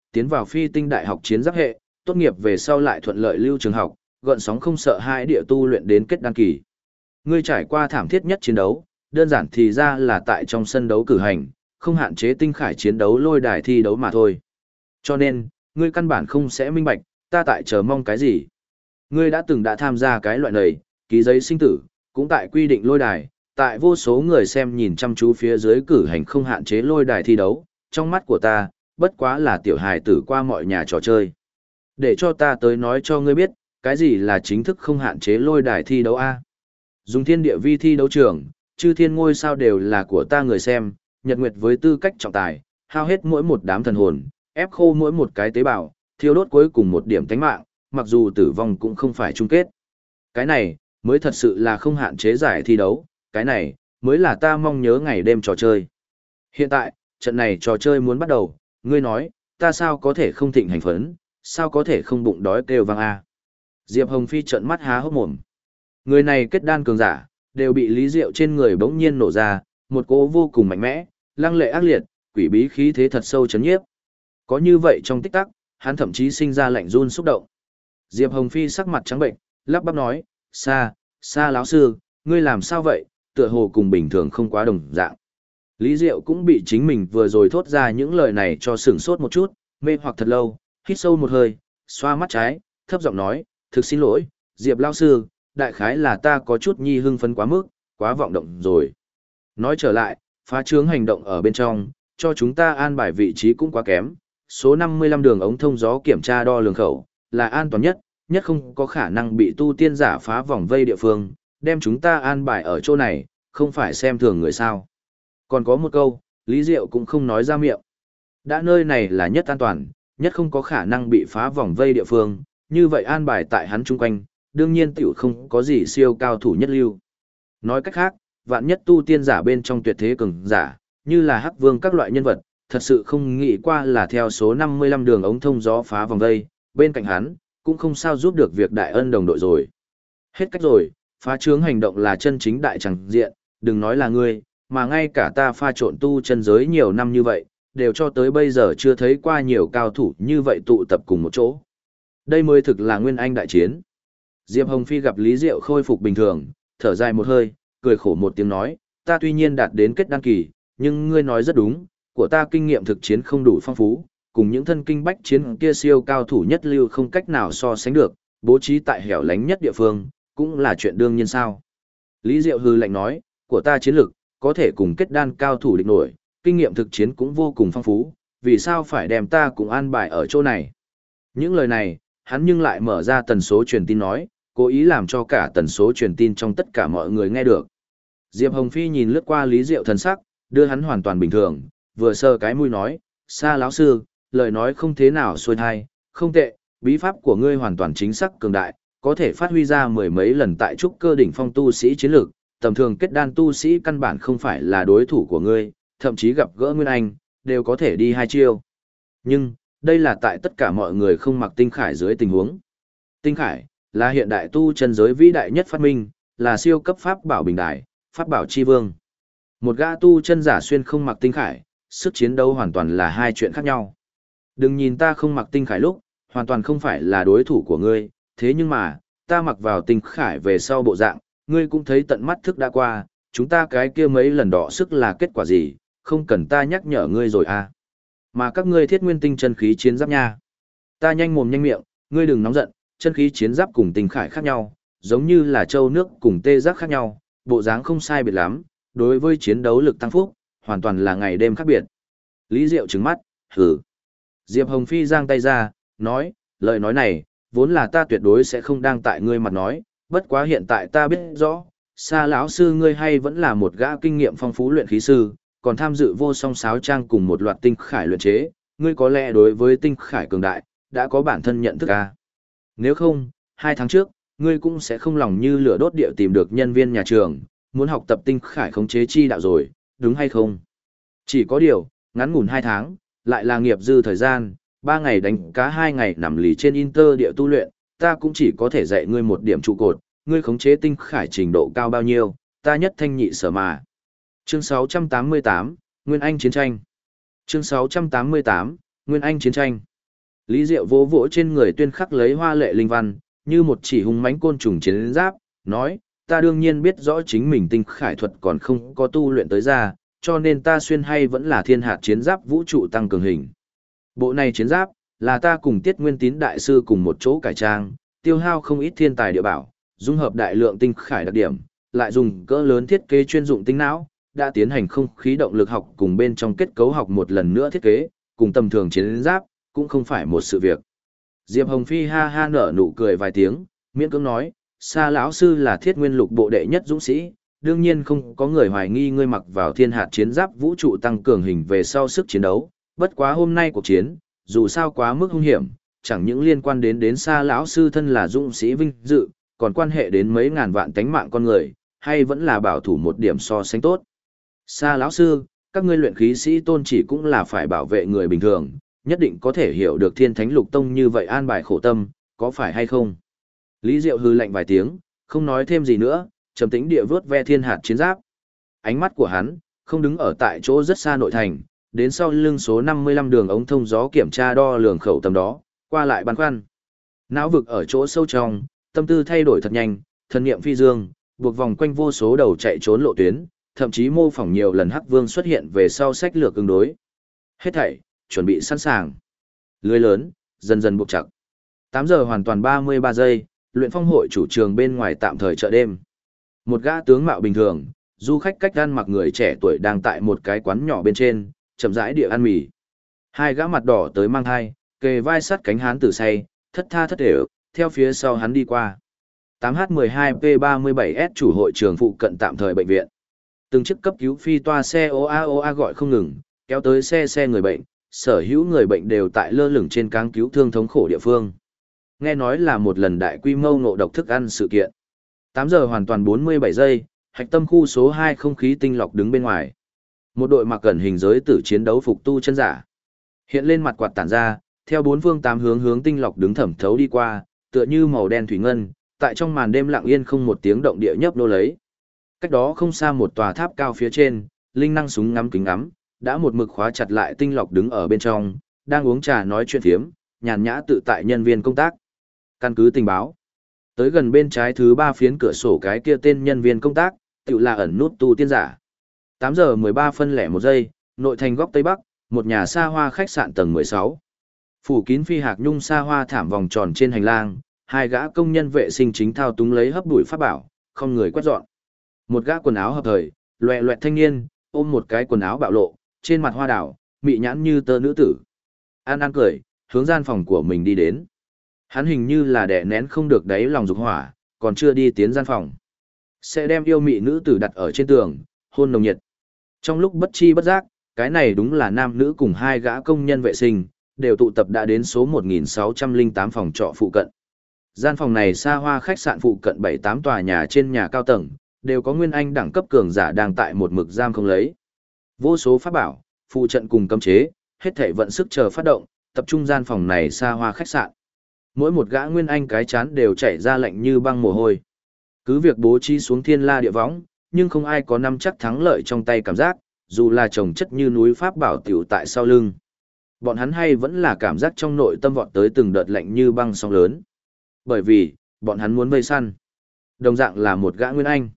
tiến vào phi tinh đại học chiến giáp hệ, tốt nghiệp về sau lại thuận lợi lưu trường học, gợn sóng không sợ hãi địa tu luyện đến kết đan kỳ. Ngươi trải qua thảm thiết nhất chiến đấu, đơn giản thì ra là tại trong sân đấu cử hành, không hạn chế tinh khải chiến đấu lôi đài thi đấu mà thôi. Cho nên, ngươi căn bản không sẽ minh bạch, ta tại chờ mong cái gì. Ngươi đã tham gia cái loại này, ký giấy sinh tử, cũng tại quy định lôi đài, tại vô số người xem nhìn chăm chú phía dưới cử hành không hạn chế lôi đài thi đấu, trong mắt của ta, bất quá là tiểu hài tử qua mọi nhà trò chơi. Để cho ta tới nói cho ngươi biết, cái gì là chính thức không hạn chế lôi đài thi đấu A. Dùng thiên địa vi thi đấu trường, chư thiên ngôi sao đều là của ta người xem, nhật nguyệt với tư cách trọng tài, hao hết mỗi một đám thần hồn, ép khô mỗi một cái tế bào, thiêu đốt cuối cùng một điểm tánh mạng, mặc dù tử vong cũng không phải chung kết. Cái này, mới thật sự là không hạn chế giải thi đấu, cái này, mới là ta mong nhớ ngày đêm trò chơi. Hiện tại, trận này trò chơi muốn bắt đầu, ngươi nói, ta sao có thể không thịnh hành phấn, sao có thể không bụng đói kêu vang a. Diệp Hồng Phi trợn mắt há hốc mồm. Người này kết đan cường giả, đều bị Lý Diệu trên người bỗng nhiên nổ ra, một cỗ vô cùng mạnh mẽ, lăng lệ ác liệt, quỷ bí khí thế thật sâu chấn nhiếp. Có như vậy trong tích tắc, hắn thậm chí sinh ra lạnh run xúc động. Diệp Hồng Phi sắc mặt trắng bệnh, lắp bắp nói, Sa lão sư, ngươi làm sao vậy, tựa hồ cùng bình thường không quá đồng dạng. Lý Diệu cũng bị chính mình vừa rồi thốt ra những lời này cho sửng sốt một chút, mê hoặc thật lâu, hít sâu một hơi, xoa mắt trái, thấp giọng nói, thực xin lỗi, Diệp lão sư, đại khái là ta có chút nhi hưng phấn quá mức, quá vọng động rồi. Nói trở lại, phá trướng hành động ở bên trong, cho chúng ta an bài vị trí cũng quá kém, số 55 đường ống thông gió kiểm tra đo lường khẩu, là an toàn nhất, nhất không có khả năng bị tu tiên giả phá vòng vây địa phương, đem chúng ta an bài ở chỗ này, không phải xem thường người sao. Còn có một câu, Lý Diệu cũng không nói ra miệng. Đã nơi này là nhất an toàn, nhất không có khả năng bị phá vòng vây địa phương, như vậy an bài tại hắn chung quanh, đương nhiên tiểu không có gì siêu cao thủ nhất lưu. Nói cách khác, vạn nhất tu tiên giả bên trong tuyệt thế cường giả, như là Hắc Vương các loại nhân vật, thật sự không nghĩ qua là theo số 55 đường ống thông gió phá vòng vây, bên cạnh hắn, cũng không sao giúp được việc đại ân đồng đội rồi. Hết cách rồi, phá trướng hành động là chân chính đại chẳng diện, đừng nói là ngươi, mà ngay cả ta pha trộn tu chân giới nhiều năm như vậy, đều cho tới bây giờ chưa thấy qua nhiều cao thủ như vậy tụ tập cùng một chỗ. Đây mới thực là nguyên anh đại chiến. Diệp Hồng Phi gặp Lý Diệu khôi phục bình thường, thở dài một hơi, cười khổ một tiếng nói, ta tuy nhiên đạt đến kết đăng kỳ, nhưng ngươi nói rất đúng, của ta kinh nghiệm thực chiến không đủ phong phú, cùng những thân kinh bách chiến kia siêu cao thủ nhất lưu không cách nào so sánh được, bố trí tại hẻo lánh nhất địa phương, cũng là chuyện đương nhiên sao. Lý Diệu hừ lạnh nói, của ta chiến lực, có thể cùng kết đan cao thủ địch nổi, kinh nghiệm thực chiến cũng vô cùng phong phú, vì sao phải đem ta cùng an bài ở chỗ này. Những lời này, hắn nhưng lại mở ra tần số truyền tin nói, cố ý làm cho cả tần số truyền tin trong tất cả mọi người nghe được. Diệp Hồng Phi nhìn lướt qua Lý Diệu thần sắc, đưa hắn hoàn toàn bình thường, vừa sờ cái mũi nói, Sa lão sư, lời nói không thế nào xuôi thai, không tệ, bí pháp của ngươi hoàn toàn chính xác cường đại, có thể phát huy ra mười mấy lần tại trúc cơ đỉnh phong tu sĩ chiến lược, tầm thường kết đan tu sĩ căn bản không phải là đối thủ của ngươi, thậm chí gặp gỡ Nguyên Anh, đều có thể đi hai chiêu. Nhưng, đây là tại tất cả mọi người không mặc tinh khải dưới tình huống. Tinh khải, là hiện đại tu chân giới vĩ đại nhất phát minh, là siêu cấp pháp bảo bình đại, pháp bảo chi vương. Một gã tu chân giả xuyên không mặc tinh khải, sức chiến đấu hoàn toàn là hai chuyện khác nhau. Đừng nhìn ta không mặc tinh khải lúc, hoàn toàn không phải là đối thủ của ngươi, thế nhưng mà, ta mặc vào tinh khải về sau bộ dạng, ngươi cũng thấy tận mắt thức đã qua, chúng ta cái kia mấy lần đọ sức là kết quả gì, không cần ta nhắc nhở ngươi rồi à. Mà các ngươi thiết nguyên tinh chân khí chiến giáp nha. Ta nhanh mồm nhanh miệng, ngươi đừng nóng giận, chân khí chiến giáp cùng tinh khải khác nhau, giống như là châu nước cùng tê giác khác nhau, bộ dáng không sai biệt lắm, đối với chiến đấu lực tăng phúc, hoàn toàn là ngày đêm khác biệt. Lý Diệu trừng mắt, hừ. Diệp Hồng Phi giang tay ra, nói, lời nói này, vốn là ta tuyệt đối sẽ không đang tại ngươi mặt nói, bất quá hiện tại ta biết rõ, Sa lão sư ngươi hay vẫn là một gã kinh nghiệm phong phú luyện khí sư, còn tham dự vô song sáo trang cùng một loạt tinh khải luyện chế, ngươi có lẽ đối với tinh khải cường đại, đã có bản thân nhận thức à. Nếu không, 2 tháng trước, ngươi cũng sẽ không lòng như lửa đốt địa tìm được nhân viên nhà trường, muốn học tập tinh khải khống chế chi đạo rồi, đúng hay không? Chỉ có điều, ngắn ngủn 2 tháng, lại là nghiệp dư thời gian, 3 ngày đánh cá 2 ngày nằm lì trên Inter địa tu luyện, ta cũng chỉ có thể dạy ngươi một điểm trụ cột, ngươi khống chế tinh khải trình độ cao bao nhiêu, ta nhất thanh nhị sở mà. Chương 688, Nguyên Anh chiến tranh. Chương 688, Nguyên Anh chiến tranh. Lý Diệu vỗ vỗ trên người tuyên khắc lấy hoa lệ linh văn, như một chỉ hung mãnh côn trùng chiến giáp, nói, ta đương nhiên biết rõ chính mình tinh khải thuật còn không có tu luyện tới ra, cho nên ta xuyên hay vẫn là thiên hạt chiến giáp vũ trụ tăng cường hình. Bộ này chiến giáp, là ta cùng Tiết Nguyên Tín đại sư cùng một chỗ cải trang, tiêu hao không ít thiên tài địa bảo, dung hợp đại lượng tinh khải đặc điểm, lại dùng cỡ lớn thiết kế chuyên dụng tinh não, đã tiến hành không khí động lực học cùng bên trong kết cấu học một lần nữa thiết kế, cùng tầm thường chiến giáp, cũng không phải một sự việc. Diệp Hồng Phi ha ha nở nụ cười vài tiếng, miễn cưỡng nói, Sa lão sư là Thiết Nguyên Lục bộ đệ nhất dũng sĩ, đương nhiên không có người hoài nghi ngươi mặc vào thiên hạt chiến giáp vũ trụ tăng cường hình về sau sức chiến đấu, bất quá hôm nay cuộc chiến, dù sao quá mức hung hiểm, chẳng những liên quan đến Sa lão sư thân là dũng sĩ vinh dự, còn quan hệ đến mấy ngàn vạn tánh mạng con người, hay vẫn là bảo thủ một điểm so sánh tốt. Sa lão sư, các ngươi luyện khí sĩ tôn chỉ cũng là phải bảo vệ người bình thường, nhất định có thể hiểu được Thiên Thánh Lục Tông như vậy an bài khổ tâm, có phải hay không? Lý Diệu hừ lạnh vài tiếng, không nói thêm gì nữa, trầm tĩnh địa vớt ve thiên hạt chiến giáp. Ánh mắt của hắn không đứng ở tại chỗ rất xa nội thành, đến sau lưng số 55 đường ống thông gió kiểm tra đo lường khẩu tầm đó, qua lại băn khoăn. Não vực ở chỗ sâu trong, tâm tư thay đổi thật nhanh, thần niệm phi dương, buộc vòng quanh vô số đầu chạy trốn lộ tuyến, thậm chí mô phỏng nhiều lần Hắc Vương xuất hiện về sau sách lược ứng đối. Hết thảy chuẩn bị sẵn sàng. Lưới lớn dần dần buộc chặt. 8 giờ hoàn toàn 33 giây, luyện phong hội chủ trường bên ngoài tạm thời chợ đêm. Một gã tướng mạo bình thường, du khách cách ăn mặc người trẻ tuổi đang tại một cái quán nhỏ bên trên, chậm rãi địa ăn mì. Hai gã mặt đỏ tới mang thai, kề vai sát cánh hán tử say, thất tha thất để theo phía sau hắn đi qua. 8H12P37S chủ hội trường phụ cận tạm thời bệnh viện. Từng chiếc cấp cứu phi toa xe OA gọi không ngừng, kéo tới xe người bệnh, sở hữu người bệnh đều tại lơ lửng trên cáng cứu thương thống khổ địa phương. Nghe nói là một lần đại quy mô ngộ độc thức ăn sự kiện. 8 giờ hoàn toàn 47 giây, hạch tâm khu số 2 không khí tinh lọc đứng bên ngoài. Một đội mặc cẩn hình giới tử chiến đấu phục tu chân giả. Hiện lên mặt quạt tản ra, theo bốn phương tám hướng tinh lọc đứng thẩm thấu đi qua, tựa như màu đen thủy ngân, tại trong màn đêm lặng yên không một tiếng động địa nhấp nô lấy. Cách đó không xa một tòa tháp cao phía trên, linh năng súng ngắm kính ngắm, đã một mực khóa chặt lại tinh lọc đứng ở bên trong, đang uống trà nói chuyện phiếm, nhàn nhã tự tại nhân viên công tác. Căn cứ tình báo, tới gần bên trái thứ 3 phiến cửa sổ cái kia tên nhân viên công tác, tự là ẩn nút tu tiên giả. 8 giờ 13 phân lẻ 1 giây, nội thành góc Tây Bắc, một nhà xa hoa khách sạn tầng 16. Phủ kín phi hạc nhung xa hoa thảm vòng tròn trên hành lang, hai gã công nhân vệ sinh chính thao túng lấy hấp bụi pháp bảo, không người quét dọn. Một gã quần áo hợp thời, loẹ loẹt thanh niên, ôm một cái quần áo bạo lộ, trên mặt hoa đảo, mị nhãn như tơ nữ tử. An cười, hướng gian phòng của mình đi đến. Hắn hình như là đè nén không được đáy lòng dục hỏa, còn chưa đi tiến gian phòng. Sẽ đem yêu mị nữ tử đặt ở trên tường, hôn nồng nhiệt. Trong lúc bất chi bất giác, cái này đúng là nam nữ cùng hai gã công nhân vệ sinh, đều tụ tập đã đến số 1608 phòng trọ phụ cận. Gian phòng này xa hoa khách sạn phụ cận 7-8 tòa nhà trên nhà cao tầng, đều có nguyên anh đẳng cấp cường giả đang tại một mực giam không lấy. Vô số pháp bảo, phụ trận cùng cấm chế, hết thảy vận sức chờ phát động, tập trung gian phòng này xa hoa khách sạn. Mỗi một gã nguyên anh cái chán đều chảy ra lạnh như băng mồ hôi. Cứ việc bố trí xuống thiên la địa võng, nhưng không ai có nắm chắc thắng lợi trong tay cảm giác, dù là chồng chất như núi pháp bảo tiểu tại sau lưng. Bọn hắn hay vẫn là cảm giác trong nội tâm vọt tới từng đợt lạnh như băng sóng lớn. Bởi vì, bọn hắn muốn vây săn. Đồng dạng là một gã nguyên anh.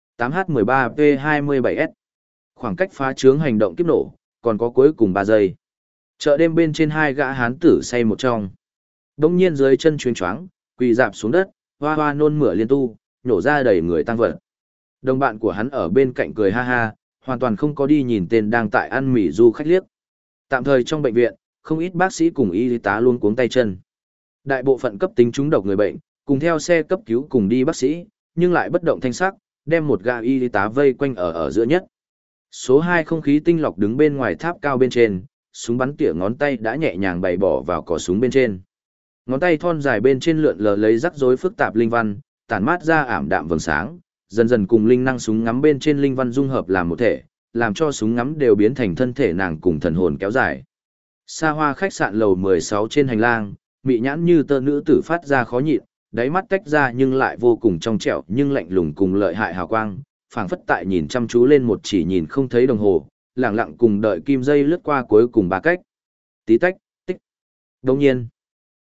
8H13P27S. Khoảng cách phá trướng hành động kiếp nổ, còn có cuối cùng 3 giây. Chợ đêm bên trên hai gã hán tử say một trong. Đông nhiên dưới chân chuyên choáng, quỳ dạp xuống đất, hoa hoa nôn mửa liên tu, nhổ ra đầy người tăng vật. Đồng bạn của hắn ở bên cạnh cười ha ha, hoàn toàn không có đi nhìn tên đang tại ăn mì du khách liếc. Tạm thời trong bệnh viện, không ít bác sĩ cùng y tá luôn cuống tay chân. Đại bộ phận cấp tính trúng độc người bệnh, cùng theo xe cấp cứu cùng đi bác sĩ, nhưng lại bất động thanh sắc, đem một gã y tá vây quanh ở giữa nhất. Số 2 không khí tinh lọc đứng bên ngoài tháp cao bên trên, súng bắn tỉa ngón tay đã nhẹ nhàng bày bỏ vào cò súng bên trên. Ngón tay thon dài bên trên lượn lờ lấy rắc rối phức tạp linh văn, tản mát ra ảm đạm vầng sáng, dần dần cùng linh năng súng ngắm bên trên linh văn dung hợp làm một thể, làm cho súng ngắm đều biến thành thân thể nàng cùng thần hồn kéo dài. Xa hoa khách sạn lầu 16 trên hành lang, mị nhãn như tơ nữ tử phát ra khó nhịn, đáy mắt tách ra nhưng lại vô cùng trong trẻo nhưng lạnh lùng cùng lợi hại hào quang, phảng phất tại nhìn chăm chú lên một chỉ nhìn không thấy đồng hồ, lặng lặng cùng đợi kim dây lướt qua cuối cùng ba cách. Tí tách, tích. Đồng nhiên,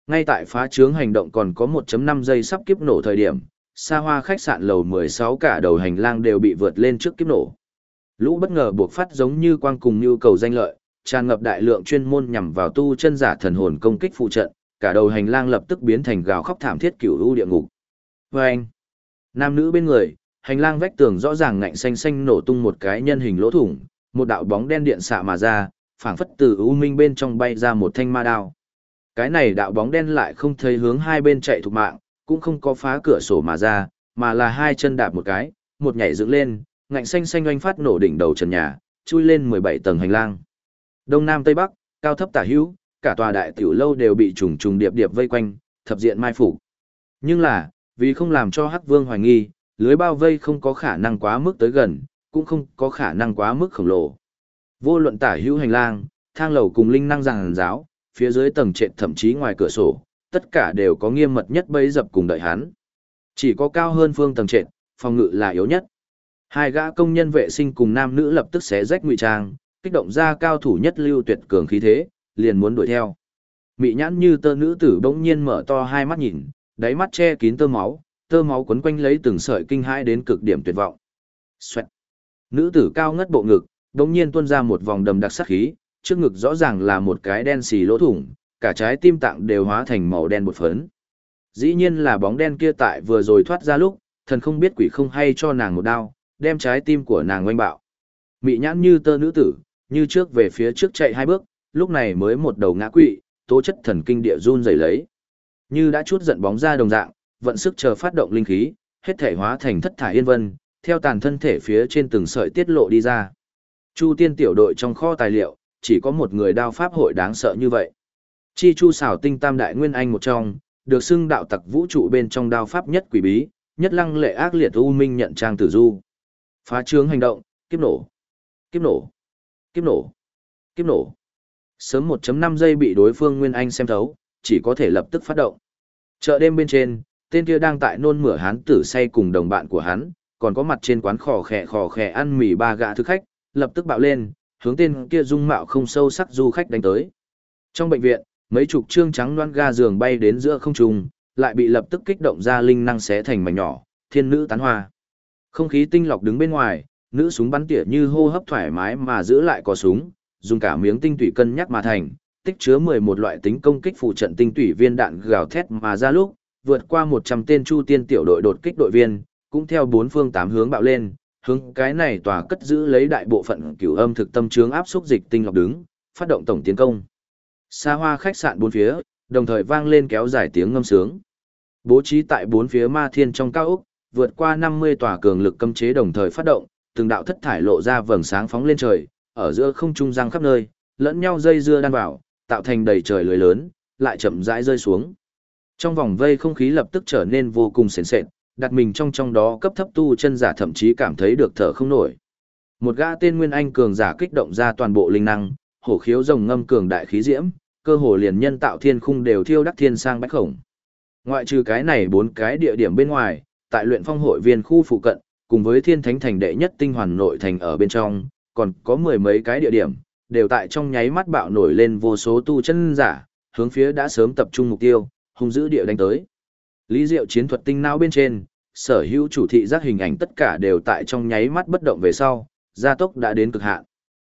Ngay tại phá trướng hành động còn có 1.5 giây sắp kiếp nổ thời điểm, xa hoa khách sạn lầu 16 cả đầu hành lang đều bị vượt lên trước kiếp nổ. Lũ bất ngờ buộc phát giống như quang cùng nhu cầu danh lợi, tràn ngập đại lượng chuyên môn nhằm vào tu chân giả thần hồn công kích phụ trận, cả đầu hành lang lập tức biến thành gào khóc thảm thiết cửu u địa ngục. Vâng! Nam nữ bên người, hành lang vách tường rõ ràng ngạnh xanh xanh nổ tung một cái nhân hình lỗ thủng, một đạo bóng đen điện xạ mà ra, phảng phất từ u minh bên trong bay ra một thanh ma đao. Cái này đạo bóng đen lại không thấy hướng hai bên chạy thục mạng, cũng không có phá cửa sổ mà ra, mà là hai chân đạp một cái, một nhảy dựng lên, ngạnh xanh xanh oanh phát nổ đỉnh đầu trần nhà, chui lên 17 tầng hành lang. Đông Nam Tây Bắc, cao thấp tả hữu, cả tòa đại tiểu lâu đều bị trùng trùng điệp điệp vây quanh, thập diện mai phục. Nhưng là, vì không làm cho Hắc Vương hoài nghi, lưới bao vây không có khả năng quá mức tới gần, cũng không có khả năng quá mức khổng lồ. Vô luận tả hữu hành lang, thang lầu cùng linh năng giàn giáo, phía dưới tầng trệt thậm chí ngoài cửa sổ, tất cả đều có nghiêm mật nhất bấy dập cùng đợi hắn. Chỉ có cao hơn phương tầng trệt, phòng ngự là yếu nhất. Hai gã công nhân vệ sinh cùng nam nữ lập tức xé rách ngụy trang, kích động ra cao thủ nhất lưu tuyệt cường khí thế, liền muốn đuổi theo. Mị nhãn như tơ nữ tử bỗng nhiên mở to hai mắt nhìn, đáy mắt che kín tơ máu quấn quanh lấy từng sợi kinh hãi đến cực điểm tuyệt vọng. Xoẹt. Nữ tử cao ngất bộ ngực, bỗng nhiên tuôn ra một vòng đầm đặc sát khí, trước ngực rõ ràng là một cái đen xì lỗ thủng, cả trái tim tạng đều hóa thành màu đen bột phấn. Dĩ nhiên là bóng đen kia tại vừa rồi thoát ra lúc, thần không biết quỷ không hay cho nàng một đao, đem trái tim của nàng oanh bạo. Mị nhãn như tơ nữ tử, như trước về phía trước chạy hai bước, lúc này mới một đầu ngã quỵ, tố chất thần kinh địa run rẩy lấy. Như đã chút giận bóng ra đồng dạng, vận sức chờ phát động linh khí, hết thể hóa thành thất thải yên vân, theo tàn thân thể phía trên từng sợi tiết lộ đi ra. Chu Tiên tiểu đội trong kho tài liệu, chỉ có một người đao pháp hội đáng sợ như vậy. Chi Chu xảo tinh tam đại nguyên anh một trong, được xưng đạo tặc vũ trụ bên trong đao pháp nhất quỷ bí, nhất lăng lệ ác liệt u minh nhận trang tử du. Phá trướng hành động, kiếp nổ, kiếp nổ, kiếp nổ, kiếp nổ. Sớm 1.5 giây bị đối phương nguyên anh xem thấu, chỉ có thể lập tức phát động. Chợ đêm bên trên, tên kia đang tại nôn mửa hán tử say cùng đồng bạn của hắn, còn có mặt trên quán khò khè ăn mì ba gã thực khách, lập tức bạo lên, hướng tên kia dung mạo không sâu sắc du khách đánh tới. Trong bệnh viện, mấy chục trương trắng loan ga giường bay đến giữa không trung, lại bị lập tức kích động ra linh năng xé thành mảnh nhỏ, thiên nữ tán hoa. Không khí tinh lọc đứng bên ngoài, nữ súng bắn tỉa như hô hấp thoải mái mà giữ lại có súng, dùng cả miếng tinh tủy cân nhắc mà thành, tích chứa 11 loại tính công kích phụ trận tinh tủy viên đạn gào thét mà ra lúc, vượt qua 100 tên Chu Tiên tiểu đội đột kích đội viên, cũng theo bốn phương tám hướng bạo lên, hướng cái này tòa cất giữ lấy đại bộ phận cửu âm thực tâm chướng áp xúc dịch tinh lọc đứng, phát động tổng tiến công. Xa hoa khách sạn bốn phía, đồng thời vang lên kéo dài tiếng ngâm sướng. Bố trí tại bốn phía ma thiên trong cao ốc, vượt qua 50 tòa cường lực cấm chế đồng thời phát động, từng đạo thất thải lộ ra vầng sáng phóng lên trời, ở giữa không trung giăng khắp nơi, lẫn nhau dây dưa đan vào, tạo thành đầy trời lưới lớn, lại chậm rãi rơi xuống. Trong vòng vây không khí lập tức trở nên vô cùng sền sệt, đặt mình trong đó cấp thấp tu chân giả thậm chí cảm thấy được thở không nổi. Một gã tên Nguyên Anh cường giả kích động ra toàn bộ linh năng, hổ khiếu rồng ngâm cường đại khí diễm, cơ hồ liền nhân tạo thiên khung đều thiêu đắc thiên sang bách khổng. Ngoại trừ cái này 4 cái địa điểm bên ngoài, tại luyện phong hội viên khu phụ cận, cùng với thiên thánh thành đệ nhất tinh hoàn nội thành ở bên trong, còn có 10 mấy cái địa điểm, đều tại trong nháy mắt bạo nổi lên vô số tu chân giả, hướng phía đã sớm tập trung mục tiêu, hung dữ địa đánh tới. Lý Diệu chiến thuật tinh não bên trên, sở hữu chủ thị giác hình ảnh tất cả đều tại trong nháy mắt bất động về sau, gia tốc đã đến cực hạn.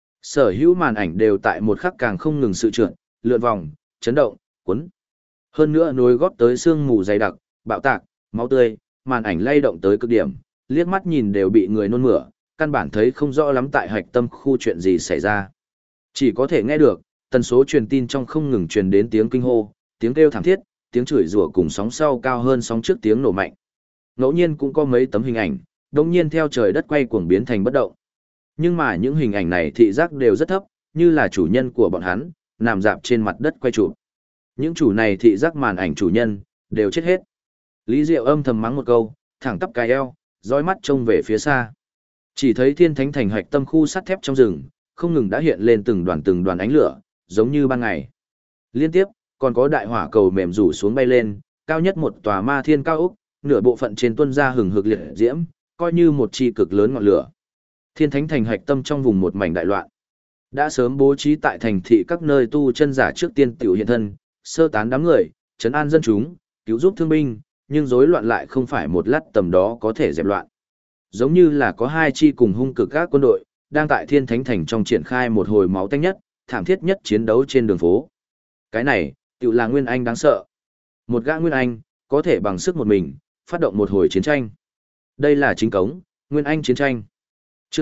Sở hữu màn ảnh đều tại một khắc càng không ngừng sự trượt, lượn vòng, chấn động, cuốn. Hơn nữa nối góp tới sương mù dày đặc, bạo tạc, máu tươi, màn ảnh lay động tới cực điểm, liếc mắt nhìn đều bị người nôn mửa, căn bản thấy không rõ lắm tại hạch tâm khu chuyện gì xảy ra. Chỉ có thể nghe được, tần số truyền tin trong không ngừng truyền đến tiếng kinh hô, tiếng kêu thảm thiết, tiếng chửi rủa cùng sóng sau cao hơn sóng trước tiếng nổ mạnh. Ngẫu nhiên cũng có mấy tấm hình ảnh, đồng nhiên theo trời đất quay cuồng biến thành bất động. Nhưng mà những hình ảnh này thị giác đều rất thấp, như là chủ nhân của bọn hắn, nằm dạp trên mặt đất quay chụp. Những chủ này thị giác màn ảnh chủ nhân, đều chết hết. Lý Diệu âm thầm mắng một câu, thẳng tắp cái eo, dõi mắt trông về phía xa. Chỉ thấy thiên thánh thành hạch tâm khu sắt thép trong rừng, không ngừng đã hiện lên từng đoàn ánh lửa, giống như ban ngày. Liên tiếp, còn có đại hỏa cầu mềm rủ xuống bay lên, cao nhất một tòa ma thiên cao ốc, nửa bộ phận trên tuân ra hừng hực liệt diễm, coi như một chi cực lớn ngọn lửa. Thiên thánh thành hạch tâm trong vùng một mảnh đại loạn. Đã sớm bố trí tại thành thị các nơi tu chân giả trước tiên tiểu hiện thân, sơ tán đám người, trấn an dân chúng, cứu giúp thương binh, nhưng rối loạn lại không phải một lát tầm đó có thể dẹp loạn. Giống như là có hai chi cùng hung cực các quân đội, đang tại Thiên Thánh Thành trong triển khai một hồi máu tanh nhất, thảm thiết nhất chiến đấu trên đường phố. Cái này, tự là Nguyên Anh đáng sợ. Một gã Nguyên Anh, có thể bằng sức một mình, phát động một hồi chiến tranh. Đây là chính cống, Nguyên Anh chiến tranh. Chương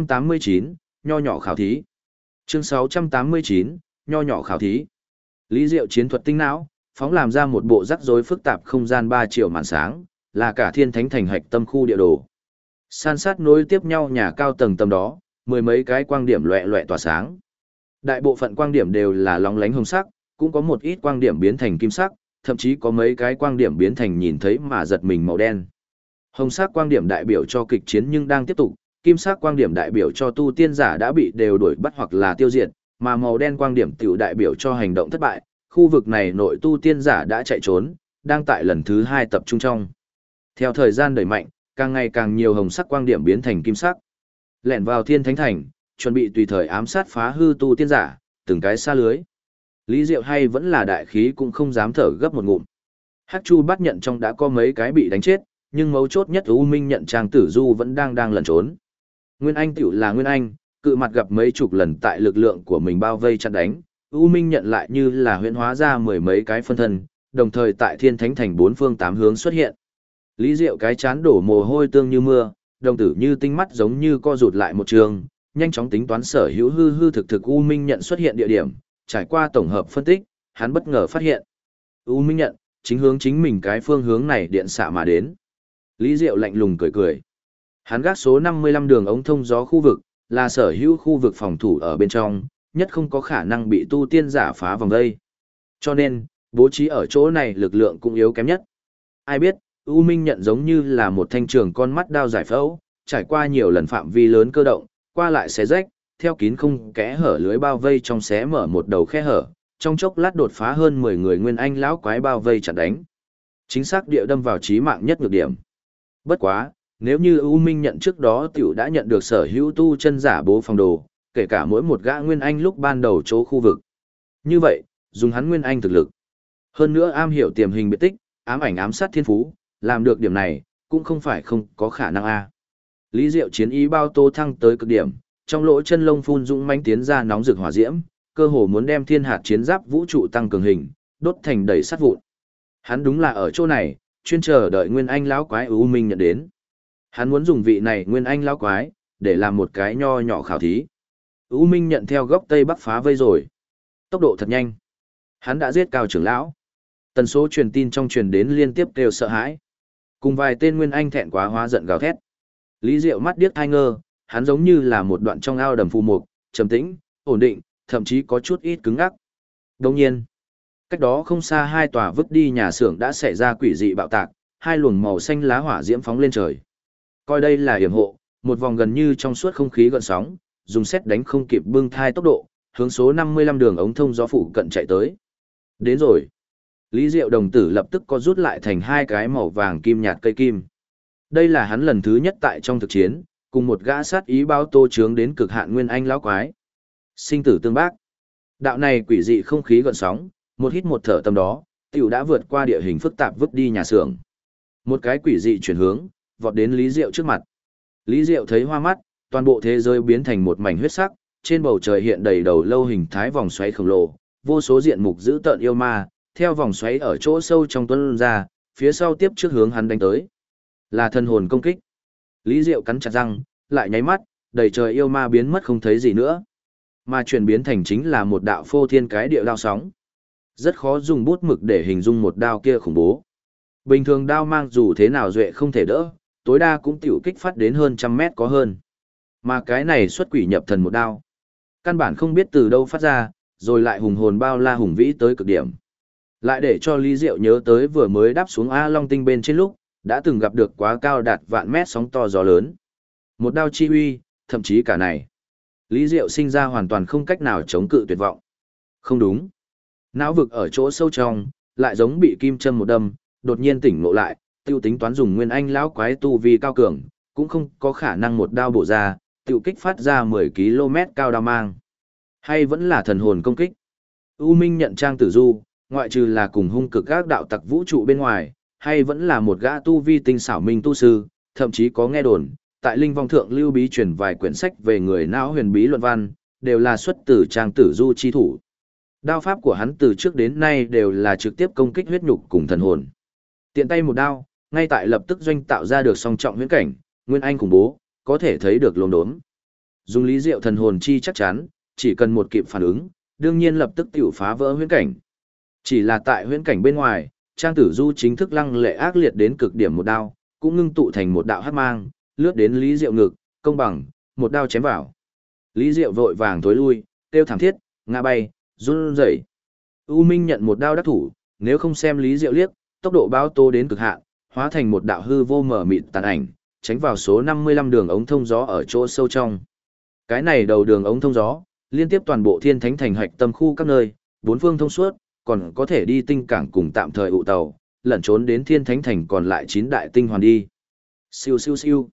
689, nho nhỏ khảo thí. Chương 689, nho nhỏ khảo thí. Lý Diệu chiến thuật tinh não, phóng làm ra một bộ rắc rối phức tạp không gian 3 triệu màn sáng, là cả Thiên Thánh Thành hạch tâm khu địa đồ. San sát nối tiếp nhau nhà cao tầng tầm đó, mười mấy cái quang điểm loẹ loẹ tỏa sáng. Đại bộ phận quang điểm đều là lóng lánh hồng sắc, cũng có một ít quang điểm biến thành kim sắc, thậm chí có mấy cái quang điểm biến thành nhìn thấy mà giật mình màu đen. Hồng sắc quang điểm đại biểu cho kịch chiến nhưng đang tiếp tục, kim sắc quang điểm đại biểu cho tu tiên giả đã bị đều đuổi bắt hoặc là tiêu diệt, mà màu đen quang điểm tiểu đại biểu cho hành động thất bại, khu vực này nội tu tiên giả đã chạy trốn, đang tại lần thứ 2 tập trung trong. Theo thời gian đẩy mạnh, càng ngày càng nhiều hồng sắc quang điểm biến thành kim sắc. Lẻn vào Thiên Thánh Thành, chuẩn bị tùy thời ám sát phá hư tu tiên giả, từng cái xa lưới. Lý Diệu hay vẫn là đại khí cũng không dám thở gấp một ngụm. Hắc Chu bắt nhận trong đã có mấy cái bị đánh chết, nhưng mấu chốt nhất U Minh nhận Trang Tử Du vẫn đang lẩn trốn. Nguyên Anh tiểu là Nguyên Anh, cự mặt gặp mấy chục lần tại lực lượng của mình bao vây chặn đánh, U Minh nhận lại như là huyễn hóa ra mười mấy cái phân thân, đồng thời tại Thiên Thánh Thành 4 phương 8 hướng xuất hiện. Lý Diệu cái chán đổ mồ hôi tương như mưa, đồng tử như tinh mắt giống như co rụt lại một trường, nhanh chóng tính toán sở hữu hư thực U Minh nhận xuất hiện địa điểm, trải qua tổng hợp phân tích, hắn bất ngờ phát hiện. U Minh nhận, chính hướng chính mình cái phương hướng này điện xạ mà đến. Lý Diệu lạnh lùng cười cười. Hắn gác số 55 đường ống thông gió khu vực, là sở hữu khu vực phòng thủ ở bên trong, nhất không có khả năng bị tu tiên giả phá vòng đây. Cho nên, bố trí ở chỗ này lực lượng cũng yếu kém nhất. Ai biết, U Minh nhận giống như là một thanh trường con mắt đao giải phẫu, trải qua nhiều lần phạm vi lớn cơ động, qua lại xé rách, theo kín không kẽ hở lưới bao vây trong xé mở một đầu khe hở, trong chốc lát đột phá hơn 10 người Nguyên Anh lão quái bao vây chặn đánh. Chính xác địa đâm vào chí mạng nhất nhược điểm. Bất quá, nếu như U Minh nhận trước đó tiểu đã nhận được sở hữu tu chân giả bố phòng đồ, kể cả mỗi một gã Nguyên Anh lúc ban đầu chỗ khu vực. Như vậy, dùng hắn Nguyên Anh thực lực. Hơn nữa am hiểu tiềm hình biệt tích, ám ảnh ám sát thiên phú, làm được điểm này, cũng không phải không có khả năng a. Lý Diệu chiến ý bao tô thăng tới cực điểm, trong lỗ chân lông phun dũng mãnh tiến ra nóng rực hỏa diễm, cơ hồ muốn đem thiên hạt chiến giáp vũ trụ tăng cường hình, đốt thành đầy sắt vụn. Hắn đúng là ở chỗ này, chuyên chờ đợi Nguyên Anh lão quái U Minh nhận đến. Hắn muốn dùng vị này Nguyên Anh lão quái, để làm một cái nho nhỏ khảo thí. U Minh nhận theo góc tây bắc phá vây rồi. Tốc độ thật nhanh. Hắn đã giết Cao trưởng lão. Tần số truyền tin trong truyền đến liên tiếp kêu sợ hãi. Cùng vài tên Nguyên Anh thẹn quá hóa giận gào thét. Lý Diệu mắt điếc thai ngơ, hắn giống như là một đoạn trong ao đầm phù mục, trầm tĩnh, ổn định, thậm chí có chút ít cứng ngắc. Đồng nhiên, cách đó không xa hai tòa vứt đi nhà xưởng đã xảy ra quỷ dị bạo tạc, hai luồng màu xanh lá hỏa diễm phóng lên trời. Coi đây là hiểm hộ, một vòng gần như trong suốt không khí gợn sóng, dùng sét đánh không kịp bưng thai tốc độ, hướng số 55 đường ống thông gió phụ cận chạy tới. Đến rồi. Lý Diệu đồng tử lập tức có rút lại thành hai cái màu vàng kim nhạt cây kim. Đây là hắn lần thứ nhất tại trong thực chiến, cùng một gã sát ý bao tô trướng đến cực hạn Nguyên Anh lão quái. Sinh tử tương bác. Đạo này quỷ dị không khí gợn sóng, một hít một thở tầm đó, tiểu đã vượt qua địa hình phức tạp vứt đi nhà xưởng. Một cái quỷ dị chuyển hướng, vọt đến Lý Diệu trước mặt. Lý Diệu thấy hoa mắt, toàn bộ thế giới biến thành một mảnh huyết sắc, trên bầu trời hiện đầy đầu lâu hình thái vòng xoáy khổng lồ, vô số diện mục dữ tợn yêu ma, theo vòng xoáy ở chỗ sâu trong tuấn ra, phía sau tiếp trước hướng hắn đánh tới. Là thần hồn công kích. Lý Diệu cắn chặt răng, lại nháy mắt, đầy trời yêu ma biến mất không thấy gì nữa. Mà chuyển biến thành chính là một đạo phô thiên cái địa đao sóng. Rất khó dùng bút mực để hình dung một đao kia khủng bố. Bình thường đao mang dù thế nào duệ không thể đỡ, tối đa cũng tiểu kích phát đến hơn 100 mét có hơn. Mà cái này xuất quỷ nhập thần một đao. Căn bản không biết từ đâu phát ra, rồi lại hùng hồn bao la hùng vĩ tới cực điểm. Lại để cho Lý Diệu nhớ tới vừa mới đáp xuống A Long Tinh bên trên lúc, đã từng gặp được quá cao đạt vạn mét sóng to gió lớn. Một đao chi uy, thậm chí cả này. Lý Diệu sinh ra hoàn toàn không cách nào chống cự tuyệt vọng. Không đúng. Não vực ở chỗ sâu trong, lại giống bị kim châm một đâm, đột nhiên tỉnh ngộ lại, tiêu tính toán dùng Nguyên Anh lão quái tu vi cao cường, cũng không có khả năng một đao bổ ra, tiêu kích phát ra 10 km cao đao mang. Hay vẫn là thần hồn công kích. U Minh nhận Trang Tử Du, ngoại trừ là cùng hung cực các đạo tặc vũ trụ bên ngoài, hay vẫn là một gã tu vi tinh xảo minh tu sư, thậm chí có nghe đồn, tại Linh Vong Thượng lưu bí truyền vài quyển sách về người não huyền bí luận văn, đều là xuất từ Trang Tử Du chi thủ. Đao pháp của hắn từ trước đến nay đều là trực tiếp công kích huyết nhục cùng thần hồn. Tiện tay một đao, ngay tại lập tức doanh tạo ra được song trọng huyễn cảnh, nguyên anh khủng bố, có thể thấy được lồn đốm. Dùng lý diệu thần hồn chi chắc chắn, chỉ cần một kịp phản ứng, đương nhiên lập tức tiểu phá vỡ huyễn cảnh. Chỉ là tại huyễn cảnh bên ngoài, Trang Tử Du chính thức lăng lệ ác liệt đến cực điểm một đao, cũng ngưng tụ thành một đạo hắc mang, lướt đến Lý Diệu ngực, công bằng, một đao chém vào. Lý Diệu vội vàng tối lui, kêu thảm thiết, ngã bay, run rẩy. U Minh nhận một đao đắc thủ, nếu không xem Lý Diệu liếc, tốc độ báo tố đến cực hạn, hóa thành một đạo hư vô mở mịt tàn ảnh, tránh vào số 55 đường ống thông gió ở chỗ sâu trong. Cái này đầu đường ống thông gió, liên tiếp toàn bộ Thiên Thánh thành hạch tâm khu các nơi, bốn phương thông suốt, còn có thể đi tinh cảng cùng tạm thời ụ tàu, lẩn trốn đến Thiên Thánh thành còn lại 9 đại tinh hoàn đi. Siêu siêu siêu.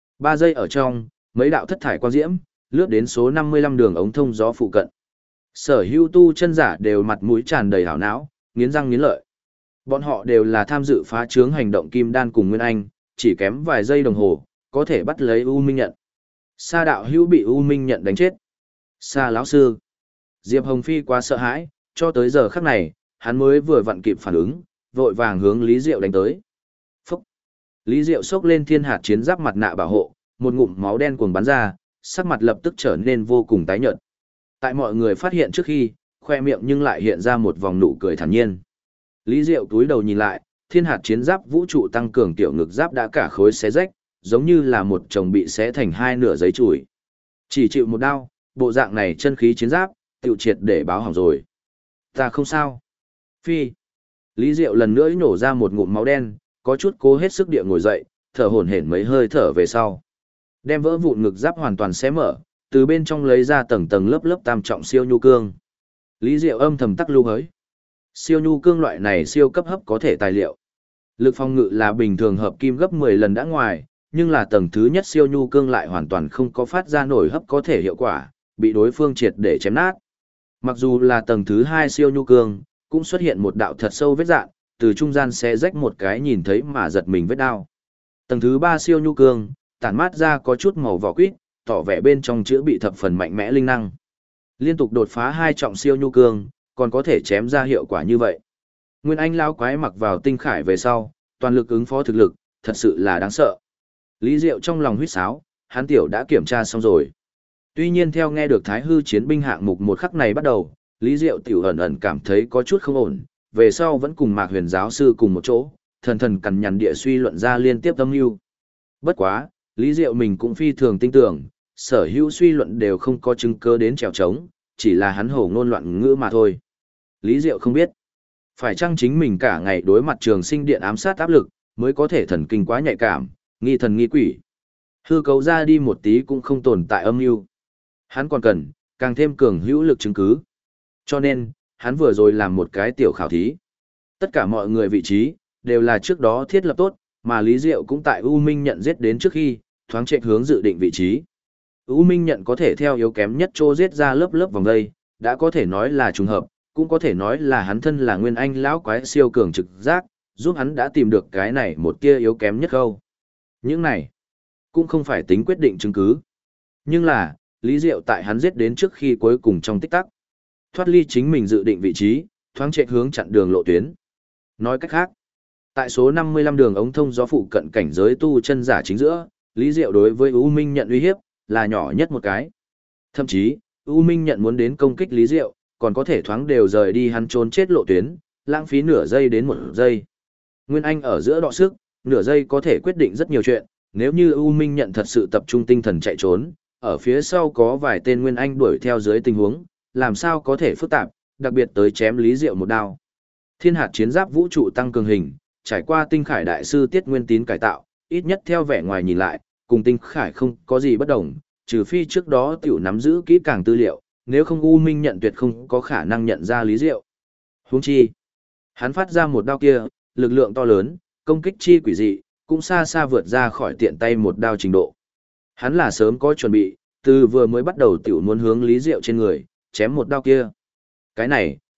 3 giây ở trong, mấy đạo thất thải quang diễm, lướt đến số 55 đường ống thông gió phụ cận. Sở hữu tu chân giả đều mặt mũi tràn đầy hảo não, nghiến răng nghiến lợi. Bọn họ đều là tham dự phá trướng hành động Kim Đan cùng Nguyên Anh, chỉ kém vài giây đồng hồ, có thể bắt lấy U Minh Nhận. Sa đạo hữu bị U Minh Nhận đánh chết. Sa lão sư. Diệp Hồng Phi quá sợ hãi, cho tới giờ khắc này, hắn mới vừa vặn kịp phản ứng, vội vàng hướng Lý Diệu đánh tới. Phúc. Lý Diệu xốc lên thiên hạt chiến giáp mặt nạ bảo hộ, một ngụm máu đen cuồng bắn ra, sắc mặt lập tức trở nên vô cùng tái nhợt. Tại mọi người phát hiện trước khi, khoe miệng nhưng lại hiện ra một vòng nụ cười thản nhiên. Lý Diệu túi đầu nhìn lại, thiên hạt chiến giáp vũ trụ tăng cường tiểu ngực giáp đã cả khối xé rách, giống như là một chồng bị xé thành hai nửa giấy chùi. Chỉ chịu một đao, bộ dạng này chân khí chiến giáp, tiểu triệt để báo hỏng rồi. Ta không sao. Phi. Lý Diệu lần nữa nổ ra một ngụm máu đen, có chút cố hết sức địa ngồi dậy, thở hổn hển mấy hơi thở về sau. Đem vỡ vụn ngực giáp hoàn toàn xé mở, từ bên trong lấy ra tầng tầng lớp lớp tam trọng siêu nhu cương. Lý Diệu âm thầm tắc lưu hới. Siêu nhu cương loại này siêu cấp hấp có thể tài liệu. Lực phòng ngự là bình thường hợp kim gấp 10 lần đã ngoài, nhưng là tầng thứ nhất siêu nhu cương lại hoàn toàn không có phát ra nổi hấp có thể hiệu quả, bị đối phương triệt để chém nát. Mặc dù là tầng thứ 2 siêu nhu cương, cũng xuất hiện một đạo thật sâu vết dạn, từ trung gian xé rách một cái nhìn thấy mà giật mình vết đao. Tầng thứ 3 siêu nhu cương, tản mát ra có chút màu vỏ quýt, tỏ vẻ bên trong chữa bị thập phần mạnh mẽ linh năng. Liên tục đột phá 2 trọng siêu nhu cương, còn có thể chém ra hiệu quả như vậy. Nguyên Anh lao quái mặc vào tinh khải về sau, toàn lực ứng phó thực lực, thật sự là đáng sợ. Lý Diệu trong lòng huýt sáo, hắn tiểu đã kiểm tra xong rồi. Tuy nhiên theo nghe được Thái Hư chiến binh hạng mục một khắc này bắt đầu, Lý Diệu tiểu ẩn ẩn cảm thấy có chút không ổn, về sau vẫn cùng Mạc Huyền giáo sư cùng một chỗ, thần thần cằn nhằn địa suy luận ra liên tiếp âm mưu. Bất quá, Lý Diệu mình cũng phi thường tin tưởng, sở hữu suy luận đều không có chứng cứ đến trèo trống, chỉ là hắn hổ ngôn loạn ngữ mà thôi. Lý Diệu không biết, phải chăng chính mình cả ngày đối mặt trường sinh điện ám sát áp lực, mới có thể thần kinh quá nhạy cảm, nghi thần nghi quỷ. Hư cấu ra đi một tí cũng không tồn tại âm mưu. Hắn còn cần, càng thêm cường hữu lực chứng cứ. Cho nên, hắn vừa rồi làm một cái tiểu khảo thí. Tất cả mọi người vị trí, đều là trước đó thiết lập tốt, mà Lý Diệu cũng tại U Minh nhận giết đến trước khi, thoáng chạy hướng dự định vị trí. U Minh nhận có thể theo yếu kém nhất trô giết ra lớp lớp vòng đây, đã có thể nói là trùng hợp, cũng có thể nói là hắn thân là nguyên anh lão quái siêu cường trực giác, giúp hắn đã tìm được cái này một tia yếu kém nhất khâu. Những này, cũng không phải tính quyết định chứng cứ. Nhưng là, Lý Diệu tại hắn giết đến trước khi cuối cùng trong tích tắc, thoát ly chính mình dự định vị trí, thoáng chạy hướng chặn đường lộ tuyến. Nói cách khác, tại số 55 đường ống thông gió phụ cận cảnh giới tu chân giả chính giữa, Lý Diệu đối với U Minh nhận uy hiếp là nhỏ nhất một cái. Thậm chí, U Minh nhận muốn đến công kích Lý Diệu, còn có thể thoáng đều rời đi hắn trốn chết lộ tuyến, lãng phí nửa giây đến 1 giây. Nguyên Anh ở giữa đọ sức, nửa giây có thể quyết định rất nhiều chuyện, nếu như U Minh nhận thật sự tập trung tinh thần chạy trốn, ở phía sau có vài tên Nguyên Anh đuổi theo dưới tình huống, làm sao có thể phức tạp, đặc biệt tới chém Lý Diệu một đao. Thiên hạt chiến giáp vũ trụ tăng cường hình, trải qua tinh khải đại sư Tiết Nguyên Tín cải tạo, ít nhất theo vẻ ngoài nhìn lại, cùng tinh khải không có gì bất đồng, trừ phi trước đó tiểu nắm giữ kỹ càng tư liệu, nếu không U Minh nhận tuyệt không có khả năng nhận ra Lý Diệu. Huống chi, hắn phát ra một đao kia, lực lượng to lớn, công kích chi quỷ dị, cũng xa xa vượt ra khỏi tiện tay một đao trình độ. Hắn là sớm có chuẩn bị, từ vừa mới bắt đầu tiểu muốn hướng Lý Diệu trên người, chém một đao kia. Cái này,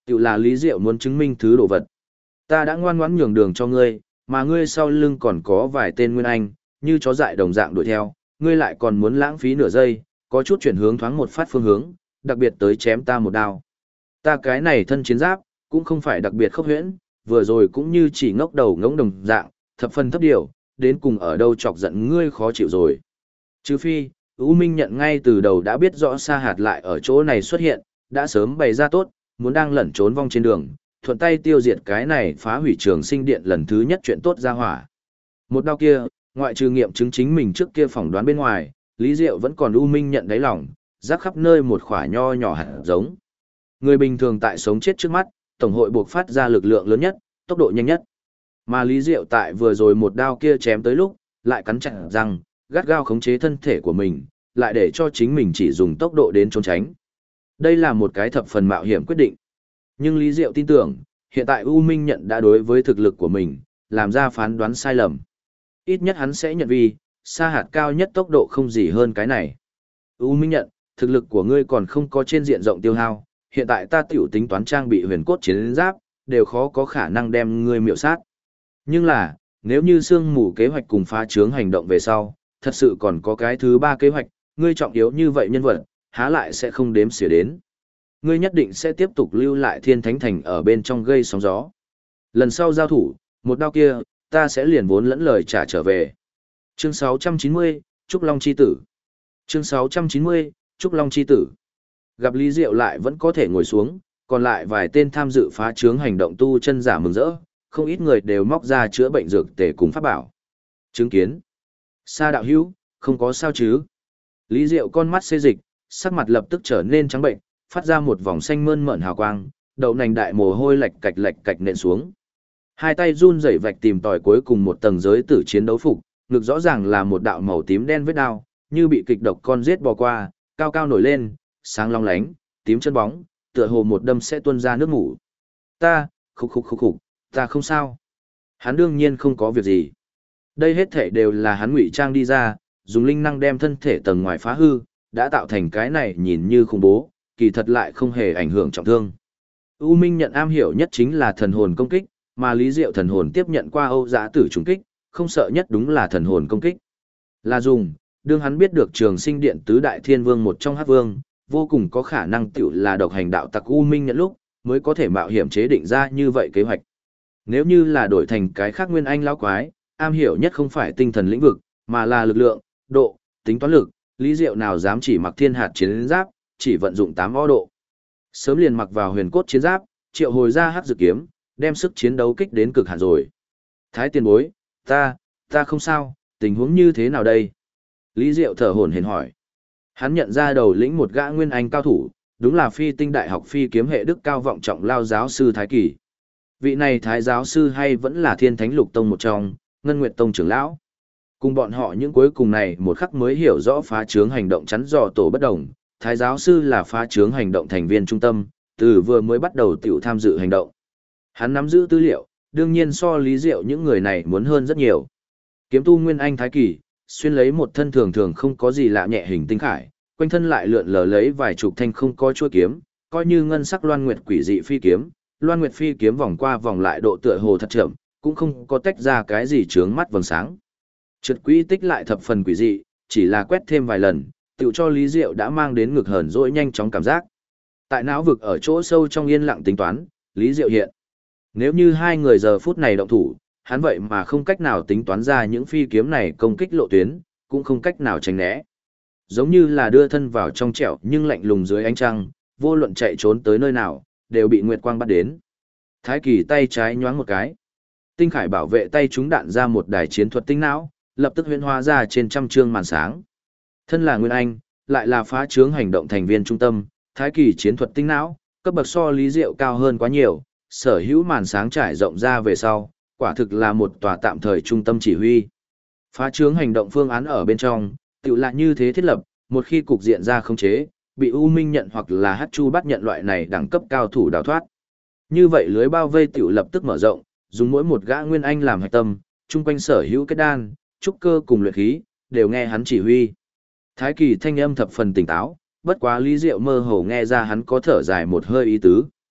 Tự là Lý Diệu muốn chứng minh thứ đồ vật. Ta đã ngoan ngoãn nhường đường cho ngươi, mà ngươi sau lưng còn có vài tên nguyên anh, như chó dại đồng dạng đuổi theo, ngươi lại còn muốn lãng phí nửa giây, có chút chuyển hướng thoáng một phát phương hướng, đặc biệt tới chém ta một đao. Ta cái này thân chiến giáp, cũng không phải đặc biệt khốc huyễn, vừa rồi cũng như chỉ ngốc đầu ngỗng đồng dạng, thập phần thấp điều, đến cùng ở đâu chọc giận ngươi khó chịu rồi. Trừ phi, U Minh nhận ngay từ đầu đã biết rõ Sa Hạt lại ở chỗ này xuất hiện, đã sớm bày ra tốt, muốn đang lẩn trốn vong trên đường, thuận tay tiêu diệt cái này phá hủy trường sinh điện lần thứ nhất chuyện tốt ra hỏa. Một đao kia, ngoại trừ nghiệm chứng chính mình trước kia phỏng đoán bên ngoài, Lý Diệu vẫn còn U Minh nhận đáy lòng, rắc khắp nơi một khỏa nho nhỏ hạt giống. Người bình thường tại sống chết trước mắt, tổng hội buộc phát ra lực lượng lớn nhất, tốc độ nhanh nhất. Mà Lý Diệu tại vừa rồi một đao kia chém tới lúc, lại cắn chặt răng, gắt gao khống chế thân thể của mình, lại để cho chính mình chỉ dùng tốc độ đến trốn tránh. Đây là một cái thập phần mạo hiểm quyết định. Nhưng Lý Diệu tin tưởng, hiện tại U Minh nhận đã đối với thực lực của mình, làm ra phán đoán sai lầm. Ít nhất hắn sẽ nhận vì, Sa Hạt cao nhất tốc độ không gì hơn cái này. U Minh nhận, thực lực của ngươi còn không có trên diện rộng tiêu hao, hiện tại ta tiểu tính toán trang bị huyền cốt chiến giáp, đều khó có khả năng đem ngươi miểu sát. Nhưng là, nếu như sương mù kế hoạch cùng phá trướng hành động về sau, thật sự còn có cái thứ ba kế hoạch, ngươi trọng yếu như vậy nhân vật, há lại sẽ không đếm xỉa đến. Ngươi nhất định sẽ tiếp tục lưu lại Thiên Thánh Thành ở bên trong gây sóng gió. Lần sau giao thủ, một đao kia, ta sẽ liền vốn lẫn lời trả trở về. Chương 690, Trúc Long Chi Tử. Chương 690, Trúc Long Chi Tử. Gặp Lý Diệu lại vẫn có thể ngồi xuống, còn lại vài tên tham dự phá trướng hành động tu chân giả mừng rỡ, không ít người đều móc ra chữa bệnh dược tề cùng pháp bảo. Chứng kiến. Sa đạo hữu, không có sao chứ. Lý Diệu con mắt xê dịch, sắc mặt lập tức trở nên trắng bệnh, phát ra một vòng xanh mơn mởn hào quang, đậu nành đại mồ hôi lạch cạch nện xuống. Hai tay run rẩy vạch tìm tòi cuối cùng một tầng giới tử chiến đấu phục, ngực rõ ràng là một đạo màu tím đen vết đao, như bị kịch độc con giết bò qua, cao cao nổi lên, sáng long lánh, tím chân bóng, tựa hồ một đâm sẽ tuôn ra nước ngủ. Ta, khục, ta không sao. Hắn đương nhiên không có việc gì. Đây hết thể đều là hắn ngụy trang đi ra, dùng linh năng đem thân thể tầng ngoài phá hư, đã tạo thành cái này nhìn như khủng bố, kỳ thật lại không hề ảnh hưởng trọng thương. U Minh nhận am hiểu nhất chính là thần hồn công kích, mà Lý Diệu thần hồn tiếp nhận qua Âu Dã Tử trùng kích, không sợ nhất đúng là thần hồn công kích. Là dùng, đương hắn biết được Trường Sinh Điện tứ đại thiên vương một trong Hắc Vương, vô cùng có khả năng tiểu là độc hành đạo tặc U Minh nhận lúc, mới có thể mạo hiểm chế định ra như vậy kế hoạch. Nếu như là đổi thành cái khác nguyên anh lão quái, am hiểu nhất không phải tinh thần lĩnh vực, mà là lực lượng, độ, tính toán lực, Lý Diệu nào dám chỉ mặc thiên hạt chiến giáp, chỉ vận dụng 8 o độ. Sớm liền mặc vào huyền cốt chiến giáp, triệu hồi ra hắc dự kiếm, đem sức chiến đấu kích đến cực hạn rồi. Thái tiền bối, ta không sao, tình huống như thế nào đây? Lý Diệu thở hổn hển hỏi. Hắn nhận ra đầu lĩnh một gã nguyên anh cao thủ, đúng là Phi Tinh Đại học phi kiếm hệ đức cao vọng trọng lao giáo sư Thái Kỳ. Vị này Thái giáo sư hay vẫn là Thiên Thánh Lục Tông một trong, Ngân Nguyệt Tông trưởng lão. Cùng bọn họ những cuối cùng này một khắc mới hiểu rõ phá trướng hành động chắn dò tổ bất đồng, Thái giáo sư là phá trướng hành động thành viên trung tâm, từ vừa mới bắt đầu tiểu tham dự hành động. Hắn nắm giữ tư liệu, đương nhiên so Lý Diệu những người này muốn hơn rất nhiều. Kiếm tu Nguyên Anh Thái Kỳ, xuyên lấy một thân thường thường không có gì lạ nhẹ hình tinh khải, quanh thân lại lượn lờ lấy vài chục thanh không có chuôi kiếm, coi như ngân sắc loan nguyệt quỷ dị phi kiếm, loan nguyệt phi kiếm vòng qua vòng lại độ tựa hồ thật chậm, cũng không có tách ra cái gì chướng mắt vầng sáng. Trượt quỹ tích lại thập phần quỷ dị, chỉ là quét thêm vài lần, tựu cho Lý Diệu đã mang đến ngực hờn dỗi nhanh chóng cảm giác. Tại não vực ở chỗ sâu trong yên lặng tính toán, Lý Diệu hiện. Nếu như hai người giờ phút này động thủ, hắn vậy mà không cách nào tính toán ra những phi kiếm này công kích lộ tuyến, cũng không cách nào tránh né. Giống như là đưa thân vào trong trẻo nhưng lạnh lùng dưới ánh trăng, vô luận chạy trốn tới nơi nào, đều bị Nguyệt Quang bắt đến. Thái Kỳ tay trái nhoáng một cái. Tinh khải bảo vệ tay trúng đạn ra một đài chiến thuật tinh não, lập tức huyễn hóa ra trên trăm trương màn sáng. Thân là Nguyên Anh, lại là phá trướng hành động thành viên trung tâm, Thái Kỳ chiến thuật tinh não, cấp bậc so Lý Diệu cao hơn quá nhiều, sở hữu màn sáng trải rộng ra về sau, quả thực là một tòa tạm thời trung tâm chỉ huy. Phá trướng hành động phương án ở bên trong, tự là như thế thiết lập, một khi cục diện ra khống chế, bị U Minh nhận hoặc là Hắc Chu bắt nhận loại này đẳng cấp cao thủ đào thoát. Như vậy lưới bao vây tiểu lập tức mở rộng, dùng mỗi một gã Nguyên Anh làm hạch tâm, chung quanh sở hữu kết đan, trúc cơ cùng luyện khí, đều nghe hắn chỉ huy. Thái Kỳ thanh âm thập phần tỉnh táo, bất quá Lý Diệu mơ hồ nghe ra hắn có thở dài một hơi ý tứ.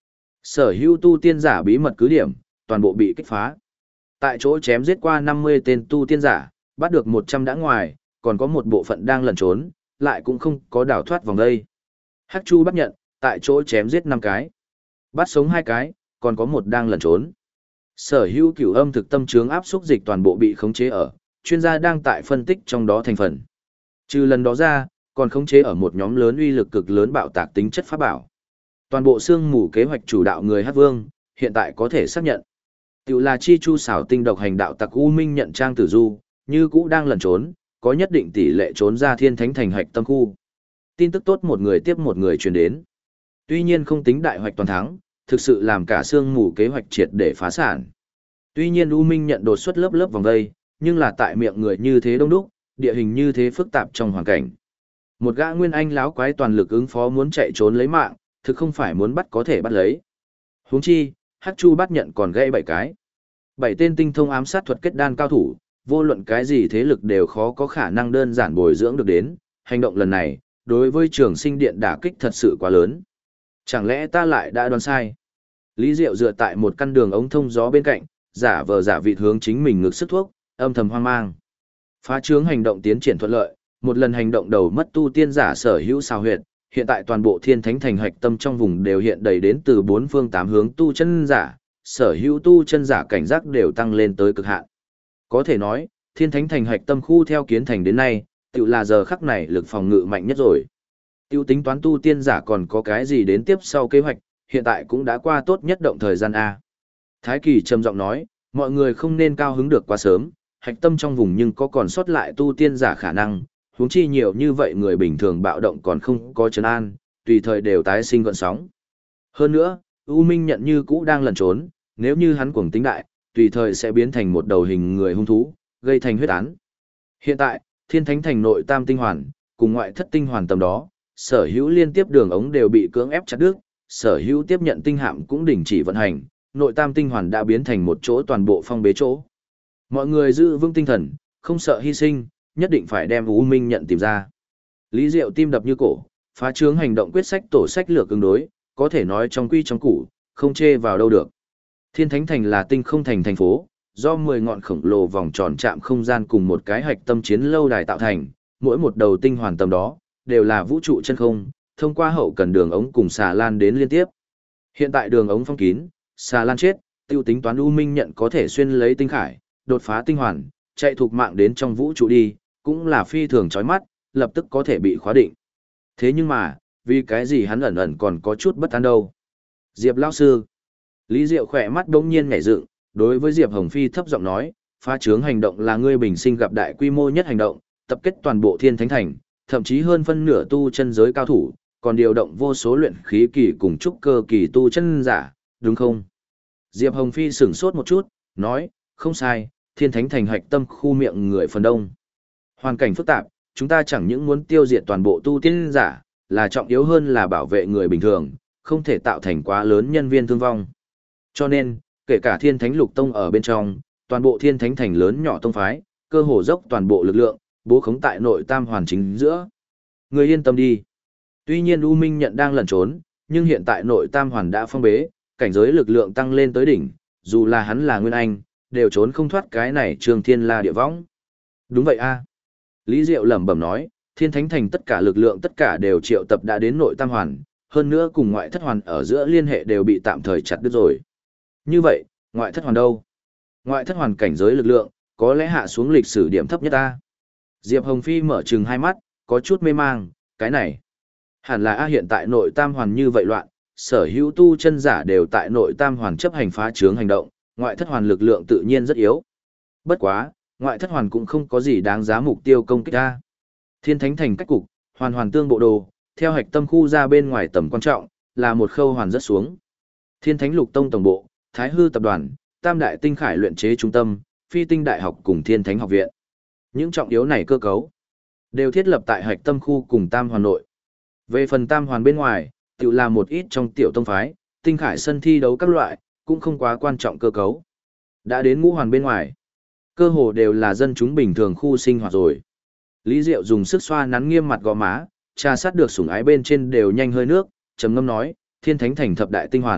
Sở hữu tu tiên giả bí mật cứ điểm, toàn bộ bị kích phá. Tại chỗ chém giết qua 50 tên tu tiên giả, bắt được 100 đã ngoài, còn có một bộ phận đang lẩn trốn, lại cũng không có đảo thoát vòng đây. Hắc Chu bắt nhận, tại chỗ chém giết 5 cái. Bắt sống 2 cái, còn có một đang lẩn trốn. Sở hữu cửu âm thực tâm chướng áp xúc dịch toàn bộ bị khống chế ở, chuyên gia đang tại phân tích trong đó thành phần. Trừ lần đó ra, còn khống chế ở một nhóm lớn uy lực cực lớn bạo tạc tính chất pháp bảo. Toàn bộ xương mù kế hoạch chủ đạo người Hắc Vương, hiện tại có thể xác nhận. Tiểu là chi chu xảo tinh độc hành đạo tặc U Minh nhận Trang Tử Du, như cũ đang lẩn trốn, có nhất định tỷ lệ trốn ra Thiên Thánh thành hạch tâm khu. Tin tức tốt một người tiếp một người truyền đến. Tuy nhiên không tính đại hoạch toàn thắng, thực sự làm cả xương mù kế hoạch triệt để phá sản. Tuy nhiên U Minh nhận đột xuất lớp lớp vòng vây, nhưng là tại miệng người như thế đông đúc, địa hình như thế phức tạp trong hoàn cảnh. Một gã nguyên anh láo quái toàn lực ứng phó muốn chạy trốn lấy mạng, thực không phải muốn bắt có thể bắt lấy. Huống chi, Hắc Chu bắt nhận còn gây 7 cái. 7 tên tinh thông ám sát thuật kết đan cao thủ, vô luận cái gì thế lực đều khó có khả năng đơn giản bồi dưỡng được đến, hành động lần này, đối với Trường Sinh Điện đả kích thật sự quá lớn. Chẳng lẽ ta lại đã đoán sai? Lý Diệu dựa tại một căn đường ống thông gió bên cạnh, giả vờ giả vịt hướng chính mình ngược sức thuốc, âm thầm hoang mang. Phá trướng hành động tiến triển thuận lợi, một lần hành động đầu mất tu tiên giả sở hữu sao huyệt, hiện tại toàn bộ Thiên Thánh thành hạch tâm trong vùng đều hiện đầy đến từ 4 phương 8 hướng tu chân giả, sở hữu tu chân giả cảnh giác đều tăng lên tới cực hạn. Có thể nói, Thiên Thánh thành hạch tâm khu theo kiến thành đến nay, tự là giờ khắc này lực phòng ngự mạnh nhất rồi. Tiêu tính toán tu tiên giả còn có cái gì đến tiếp sau kế hoạch, hiện tại cũng đã qua tốt nhất động thời gian A. Thái Kỳ trầm giọng nói, mọi người không nên cao hứng được quá sớm, hạch tâm trong vùng nhưng có còn sót lại tu tiên giả khả năng, huống chi nhiều như vậy người bình thường bạo động còn không có trấn an, tùy thời đều tái sinh gợn sóng. Hơn nữa, U Minh nhận như cũ đang lẩn trốn, nếu như hắn cuồng tính đại, tùy thời sẽ biến thành một đầu hình người hung thú, gây thành huyết án. Hiện tại, Thiên Thánh thành nội tam tinh hoàn, cùng ngoại thất tinh hoàn tầm đó, sở hữu liên tiếp đường ống đều bị cưỡng ép chặt đứt, sở hữu tiếp nhận tinh hạm cũng đình chỉ vận hành, nội tam tinh hoàn đã biến thành một chỗ toàn bộ phong bế chỗ. Mọi người giữ vững tinh thần, không sợ hy sinh, nhất định phải đem U Minh nhận tìm ra. Lý Diệu tim đập như cổ, phá trướng hành động quyết sách tổ sách lược ứng đối, có thể nói trong quy trong củ, không chê vào đâu được. Thiên Thánh thành là tinh không thành thành phố, do 10 ngọn khổng lồ vòng tròn chạm không gian cùng một cái hạch tâm chiến lâu đài tạo thành, mỗi một đầu tinh hoàn tầm đó đều là vũ trụ chân không, thông qua hậu cần đường ống cùng xà lan đến liên tiếp. Hiện tại đường ống phong kín, xà lan chết, tiêu tính toán U Minh nhận có thể xuyên lấy tinh khải, đột phá tinh hoàn, chạy thuộc mạng đến trong vũ trụ đi, cũng là phi thường chói mắt, lập tức có thể bị khóa định. Thế nhưng mà, vì cái gì hắn ẩn ẩn còn có chút bất an đâu. Diệp lão sư. Lý Diệu khỏe mắt đống nhiên nhảy dựng, đối với Diệp Hồng Phi thấp giọng nói, phá trướng hành động là ngươi bình sinh gặp đại quy mô nhất hành động, tập kết toàn bộ Thiên Thánh thành, thậm chí hơn phân nửa tu chân giới cao thủ, còn điều động vô số luyện khí kỳ cùng trúc cơ kỳ tu chân giả, đúng không? Diệp Hồng Phi sửng sốt một chút, nói, không sai, Thiên Thánh thành hạch tâm khu miệng người phần đông. Hoàn cảnh phức tạp, chúng ta chẳng những muốn tiêu diệt toàn bộ tu tiên giả, là trọng yếu hơn là bảo vệ người bình thường, không thể tạo thành quá lớn nhân viên thương vong. Cho nên, kể cả Thiên Thánh Lục Tông ở bên trong, toàn bộ Thiên Thánh thành lớn nhỏ tông phái, cơ hồ dốc toàn bộ lực lượng, bố khống tại nội tam hoàn chính giữa. Người yên tâm đi. Tuy nhiên U Minh nhận đang lẩn trốn, nhưng hiện tại nội tam hoàn đã phong bế, cảnh giới lực lượng tăng lên tới đỉnh, dù là hắn là Nguyên Anh, đều trốn không thoát cái này Trường Thiên La địa võng. Đúng vậy a. Lý Diệu lẩm bẩm nói, Thiên Thánh thành tất cả lực lượng tất cả đều triệu tập đã đến nội tam hoàn, hơn nữa cùng ngoại thất hoàn ở giữa liên hệ đều bị tạm thời chặt đứt rồi. Như vậy, ngoại thất hoàn đâu? Ngoại thất hoàn cảnh giới lực lượng, có lẽ hạ xuống lịch sử điểm thấp nhất ta. Diệp Hồng Phi mở trừng hai mắt, có chút mê mang, cái này. Hẳn là hiện tại nội tam hoàn như vậy loạn, sở hữu tu chân giả đều tại nội tam hoàn chấp hành phá trướng hành động, ngoại thất hoàn lực lượng tự nhiên rất yếu. Bất quá, ngoại thất hoàn cũng không có gì đáng giá mục tiêu công kích ta. Thiên Thánh thành cách cục, hoàn hoàn tương bộ đồ, theo hạch tâm khu ra bên ngoài tầm quan trọng, là một khâu hoàn rất xuống. Thiên Thánh Lục Tông tổng bộ, Thái Hư tập đoàn, Tam đại tinh khải luyện chế trung tâm, Phi tinh đại học cùng Thiên Thánh học viện. Những trọng yếu này cơ cấu đều thiết lập tại hạch tâm khu cùng Tam hoàn nội. Về phần Tam hoàn bên ngoài, tự là một ít trong tiểu tông phái, tinh khải sân thi đấu các loại, cũng không quá quan trọng cơ cấu. Đã đến ngũ hoàn bên ngoài, cơ hồ đều là dân chúng bình thường khu sinh hoạt rồi. Lý Diệu dùng sức xoa nắn nghiêm mặt gò má, trà sát được sủng ái bên trên đều nhanh hơi nước, trầm ngâm nói, Thiên Thánh thành thập đại tinh hoàn,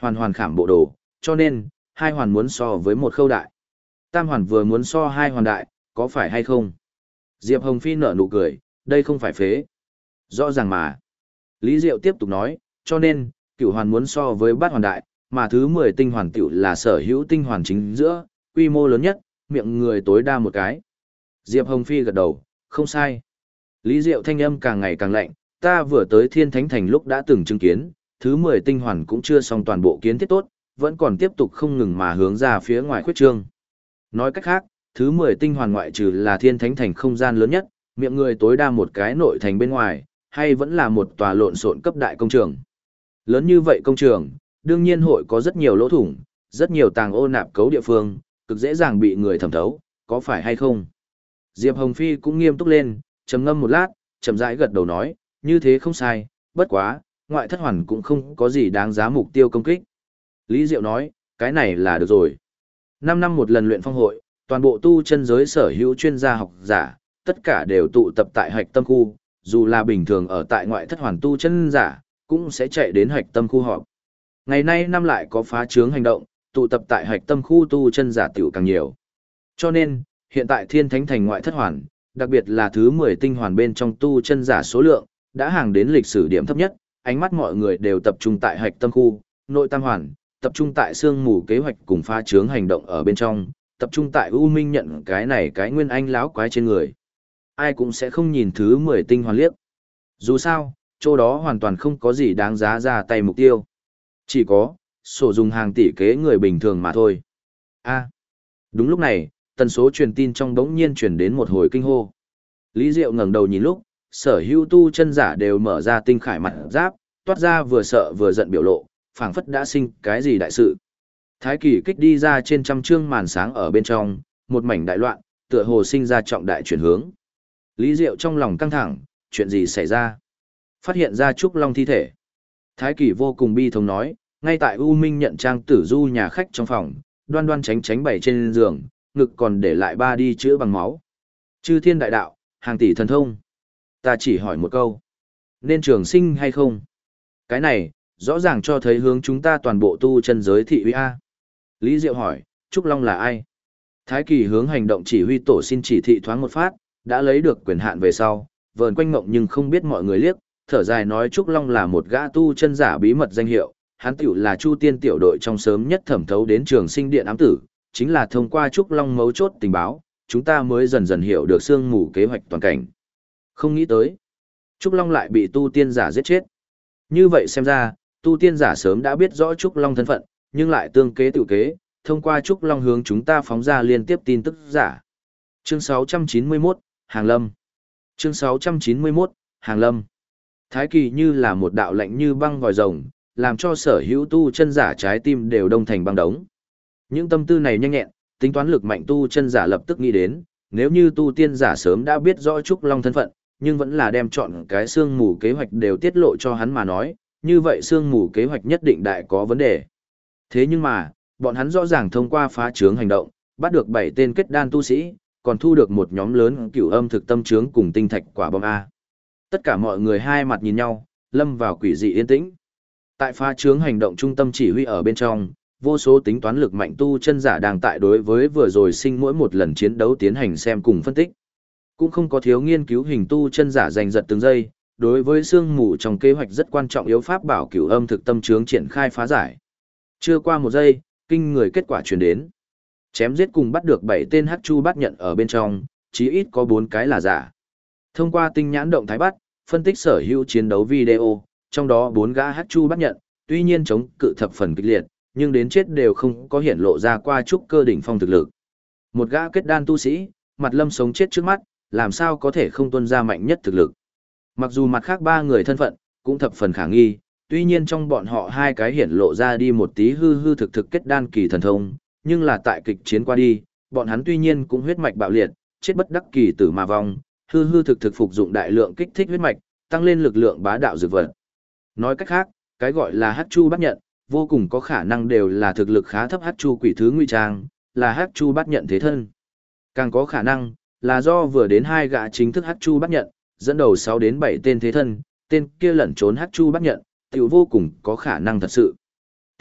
hoàn hoàn khảm bộ đồ, cho nên, hai hoàn muốn so với một khâu đại. Tam hoàn vừa muốn so hai hoàn đại, có phải hay không? Diệp Hồng Phi nở nụ cười, đây không phải phế. Rõ ràng mà. Lý Diệu tiếp tục nói, cho nên, cửu hoàn muốn so với bát hoàn đại, mà thứ 10 tinh hoàn tiểu là sở hữu tinh hoàn chính giữa, quy mô lớn nhất, miệng người tối đa một cái. Diệp Hồng Phi gật đầu, không sai. Lý Diệu thanh âm càng ngày càng lạnh, ta vừa tới Thiên Thánh Thành lúc đã từng chứng kiến, thứ 10 tinh hoàn cũng chưa xong toàn bộ kiến thiết tốt, vẫn còn tiếp tục không ngừng mà hướng ra phía ngoài khuyết trương. Nói cách khác, thứ 10 tinh hoàn ngoại trừ là Thiên Thánh Thành không gian lớn nhất, miệng người tối đa một cái nội thành bên ngoài, hay vẫn là một tòa lộn xộn cấp đại công trường. Lớn như vậy công trường, đương nhiên hội có rất nhiều lỗ thủng, rất nhiều tàng ô nạp cấu địa phương, cực dễ dàng bị người thẩm thấu, có phải hay không? Diệp Hồng Phi cũng nghiêm túc lên, trầm ngâm một lát, chậm rãi gật đầu nói, như thế không sai, bất quá, ngoại thất hoàn cũng không có gì đáng giá mục tiêu công kích. Lý Diệu nói, cái này là được rồi. 5 năm một lần luyện phong hội, toàn bộ tu chân giới sở hữu chuyên gia học giả, tất cả đều tụ tập tại hạch tâm khu, dù là bình thường ở tại ngoại thất hoàn tu chân giả, cũng sẽ chạy đến hạch tâm khu họp. Ngày nay năm lại có phá trướng hành động, tụ tập tại hạch tâm khu tu chân giả tiểu càng nhiều. Cho nên, hiện tại Thiên Thánh Thành ngoại thất hoàn, đặc biệt là thứ 10 tinh hoàn bên trong tu chân giả số lượng, đã hàng đến lịch sử điểm thấp nhất, ánh mắt mọi người đều tập trung tại hạch tâm khu, nội tam hoàn, tập trung tại sương mù kế hoạch cùng phá trướng hành động ở bên trong, tập trung tại U Minh nhận cái này cái nguyên anh láo quái trên người. Ai cũng sẽ không nhìn thứ 10 tinh hoàn liếc. Dù sao, chỗ đó hoàn toàn không có gì đáng giá ra tay mục tiêu. Chỉ có, sổ dùng hàng tỷ kế người bình thường mà thôi. Đúng lúc này, tần số truyền tin trong đống nhiên truyền đến một hồi kinh hô. Lý Diệu ngẩng đầu nhìn lúc, sở hữu tu chân giả đều mở ra tinh khải mặt giáp, toát ra vừa sợ vừa giận biểu lộ, phảng phất đã sinh cái gì đại sự. Thái Kỳ kích đi ra trên trăm chương màn sáng ở bên trong, một mảnh đại loạn, tựa hồ sinh ra trọng đại chuyển hướng. Lý Diệu trong lòng căng thẳng, chuyện gì xảy ra? Phát hiện ra Trúc Long thi thể. Thái Kỳ vô cùng bi thống nói, ngay tại U Minh nhận trang tử du nhà khách trong phòng, đoan đoan tránh tránh bày trên giường, ngực còn để lại ba đi chữa bằng máu. Chư thiên đại đạo, hàng tỷ thần thông. Ta chỉ hỏi một câu. Nên trường sinh hay không? Cái này, rõ ràng cho thấy hướng chúng ta toàn bộ tu chân giới thị uy A. Lý Diệu hỏi, Trúc Long là ai? Thái Kỳ hướng hành động chỉ huy tổ xin chỉ thị thoáng một phát, đã lấy được quyền hạn về sau, vờn quanh ngộng nhưng không biết mọi người liếc, thở dài nói Trúc Long là một gã tu chân giả bí mật danh hiệu, hắn tiểu là Chu Tiên tiểu đội trong sớm nhất thẩm thấu đến Trường Sinh Điện ám tử, chính là thông qua Trúc Long mấu chốt tình báo, chúng ta mới dần dần hiểu được sương mù kế hoạch toàn cảnh. Không nghĩ tới, Trúc Long lại bị tu tiên giả giết chết. Như vậy xem ra, tu tiên giả sớm đã biết rõ Trúc Long thân phận, nhưng lại tương kế tự kế, thông qua Trúc Long hướng chúng ta phóng ra liên tiếp tin tức giả. Chương 691, Hàng Lâm. Chương 691, Hàng Lâm. Thái Kỳ như là một đạo lạnh như băng vòi rồng, làm cho sở hữu tu chân giả trái tim đều đông thành băng đống. Những tâm tư này nhanh nhẹn, tính toán lực mạnh tu chân giả lập tức nghĩ đến, nếu như tu tiên giả sớm đã biết rõ Trúc Long thân phận, nhưng vẫn là đem chọn cái sương mù kế hoạch đều tiết lộ cho hắn mà nói, như vậy sương mù kế hoạch nhất định đại có vấn đề. Thế nhưng mà, bọn hắn rõ ràng thông qua phá trướng hành động, bắt được 7 tên kết đan tu sĩ, còn thu được một nhóm lớn cửu âm thực tâm trướng cùng tinh thạch quả bom A. Tất cả mọi người hai mặt nhìn nhau, lâm vào quỷ dị yên tĩnh. Tại phá trướng hành động trung tâm chỉ huy ở bên trong, vô số tính toán lực mạnh tu chân giả đang tại đối với vừa rồi sinh mỗi một lần chiến đấu tiến hành xem cùng phân tích. Cũng không có thiếu nghiên cứu hình tu chân giả giành giật từng giây, đối với sương mù trong kế hoạch rất quan trọng yếu pháp bảo cửu âm thực tâm trướng triển khai phá giải. Chưa qua một giây, kinh người kết quả truyền đến. Chém giết cùng bắt được 7 tên hắc chu bắt nhận ở bên trong, chí ít có 4 cái là giả. Thông qua tinh nhãn động thái bắt, phân tích sở hữu chiến đấu video, trong đó 4 gã hắc chu bắt nhận, tuy nhiên chống cự thập phần kịch liệt, nhưng đến chết đều không có hiện lộ ra qua trúc cơ đỉnh phong thực lực. Một gã kết đan tu sĩ, mặt lâm sống chết trước mắt, làm sao có thể không tuân ra mạnh nhất thực lực. Mặc dù mặt khác 3 người thân phận, cũng thập phần khả nghi, tuy nhiên trong bọn họ 2 cái hiện lộ ra đi một tí hư hư thực thực kết đan kỳ thần thông, nhưng là tại kịch chiến qua đi, bọn hắn tuy nhiên cũng huyết mạch bạo liệt, chết bất đắc kỳ tử mà vong, hư hư thực thực phục dụng đại lượng kích thích huyết mạch, tăng lên lực lượng bá đạo dược vật. Nói cách khác, cái gọi là hắc chu bắt nhận, vô cùng có khả năng đều là thực lực khá thấp hắc chu quỷ thứ ngụy trang, là hắc chu bắt nhận thế thân. Càng có khả năng là do vừa đến 2 gã chính thức hắc chu bắt nhận, dẫn đầu 6 đến 7 tên thế thân, tên kia lẩn trốn hắc chu bắt nhận, tiểu vô cùng có khả năng thật sự.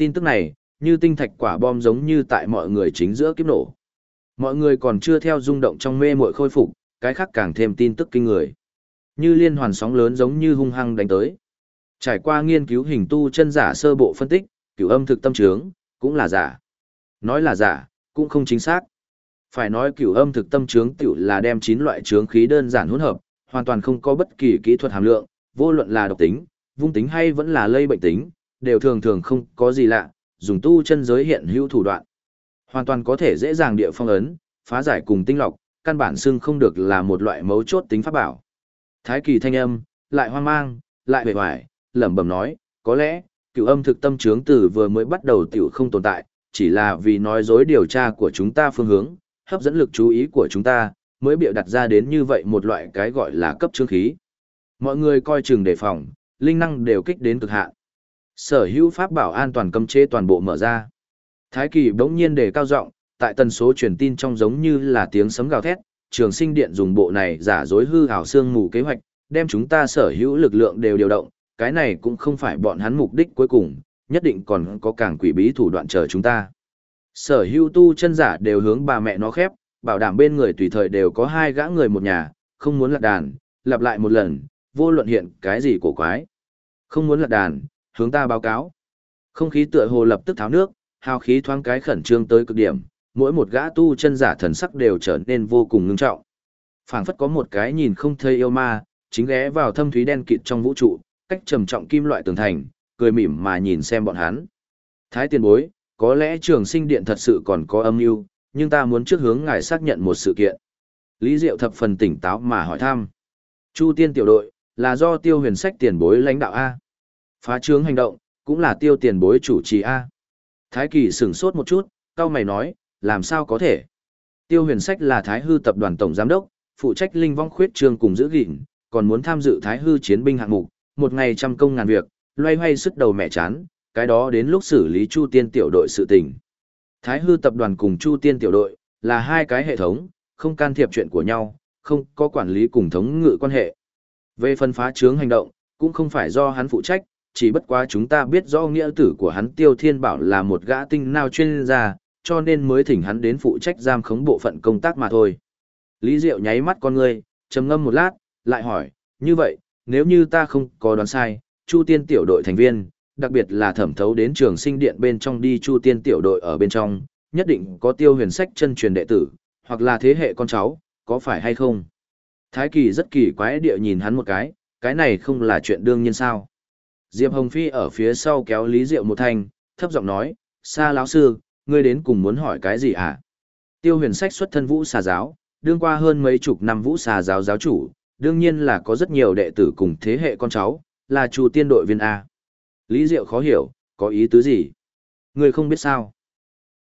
Tin tức này, như tinh thạch quả bom giống như tại mọi người chính giữa kiếp nổ. Mọi người còn chưa theo rung động trong mê muội khôi phục, cái khác càng thêm tin tức kinh người. Như liên hoàn sóng lớn giống như hung hăng đánh tới. Trải qua nghiên cứu hình tu chân giả sơ bộ phân tích, cửu âm thực tâm trướng, cũng là giả. Nói là giả, cũng không chính xác. Phải nói cửu âm thực tâm trướng tiểu là đem 9 loại trướng khí đơn giản hỗn hợp, hoàn toàn không có bất kỳ kỹ thuật hàm lượng, vô luận là độc tính, vung tính hay vẫn là lây bệnh tính, đều thường thường không có gì lạ, dùng tu chân giới hiện hữu thủ đoạn. Hoàn toàn có thể dễ dàng địa phong ấn, phá giải cùng tinh lọc, căn bản xưng không được là một loại mấu chốt tính pháp bảo. Thái Kỳ thanh âm, lại hoang mang, lại bề hoài, lẩm bẩm nói, có lẽ, cửu âm thực tâm trướng từ vừa mới bắt đầu tiểu không tồn tại, chỉ là vì nói dối điều tra của chúng ta phương hướng, hấp dẫn lực chú ý của chúng ta, mới bịa đặt ra đến như vậy một loại cái gọi là cấp trướng khí. Mọi người coi chừng đề phòng, linh năng đều kích đến cực hạn. Sở hữu pháp bảo an toàn cấm chế toàn bộ mở ra. Thái Kỳ bỗng nhiên đề cao giọng, tại tần số truyền tin trong giống như là tiếng sấm gào thét, Trường Sinh Điện dùng bộ này giả dối hư ảo xương mù kế hoạch, đem chúng ta sở hữu lực lượng đều điều động, cái này cũng không phải bọn hắn mục đích cuối cùng, nhất định còn có càng quỷ bí thủ đoạn chờ chúng ta. Sở hữu tu chân giả đều hướng bà mẹ nó khép, bảo đảm bên người tùy thời đều có 2 gã người một nhà, không muốn lạc đàn, lặp lại một lần, vô luận hiện cái gì cổ quái. Không muốn lạc đàn, hướng ta báo cáo. Không khí tựa hồ lập tức tháo nước, hào khí thoáng cái khẩn trương tới cực điểm, mỗi một gã tu chân giả thần sắc đều trở nên vô cùng ngưng trọng. Phảng phất có một cái nhìn không thấy yêu ma, chính ghé vào thâm thúy đen kịt trong vũ trụ, cách trầm trọng kim loại tường thành, cười mỉm mà nhìn xem bọn hắn. Thái tiền bối, có lẽ Trường Sinh Điện thật sự còn có âm mưu, nhưng ta muốn trước hướng ngài xác nhận một sự kiện. Lý Diệu thập phần tỉnh táo mà hỏi thăm. Chu Tiên tiểu đội, là do Tiêu Huyền Sách tiền bối lãnh đạo A. Phá trướng hành động, cũng là Tiêu tiền bối chủ trì A. Thái Kỳ sửng sốt một chút, cau mày nói, làm sao có thể? Tiêu Huyền Sách là Thái Hư tập đoàn tổng giám đốc, phụ trách linh vong khuyết trương cùng giữ gìn, còn muốn tham dự Thái Hư chiến binh hạng mục, một ngày trăm công ngàn việc, loay hoay sức đầu mẹ chán, cái đó đến lúc xử lý Chu Tiên tiểu đội sự tình. Thái Hư tập đoàn cùng Chu Tiên tiểu đội là 2 cái hệ thống, không can thiệp chuyện của nhau, không có quản lý cùng thống ngự quan hệ. Về phân phá trướng hành động, cũng không phải do hắn phụ trách, chỉ bất quá chúng ta biết rõ nghĩa tử của hắn Tiêu Thiên Bảo là một gã tinh nao chuyên gia, cho nên mới thỉnh hắn đến phụ trách giam khống bộ phận công tác mà thôi. Lý Diệu nháy mắt con ngươi, trầm ngâm một lát, lại hỏi, như vậy, nếu như ta không có đoán sai, Chu Tiên tiểu đội thành viên, đặc biệt là thẩm thấu đến Trường Sinh Điện bên trong đi Chu Tiên tiểu đội ở bên trong, nhất định có Tiêu Huyền Sách chân truyền đệ tử, hoặc là thế hệ con cháu, có phải hay không? Thái Kỳ rất kỳ quái địa nhìn hắn một cái này không là chuyện đương nhiên sao? Diệp Hồng Phi ở phía sau kéo Lý Diệu một thanh, thấp giọng nói, Sa lão sư, ngươi đến cùng muốn hỏi cái gì hả? Tiêu Huyền Sách xuất thân Vũ Xà giáo, đương qua hơn mấy chục năm Vũ Xà giáo giáo chủ, đương nhiên là có rất nhiều đệ tử cùng thế hệ con cháu, là Chu Tiên đội viên A. Lý Diệu khó hiểu, có ý tứ gì? Ngươi không biết sao?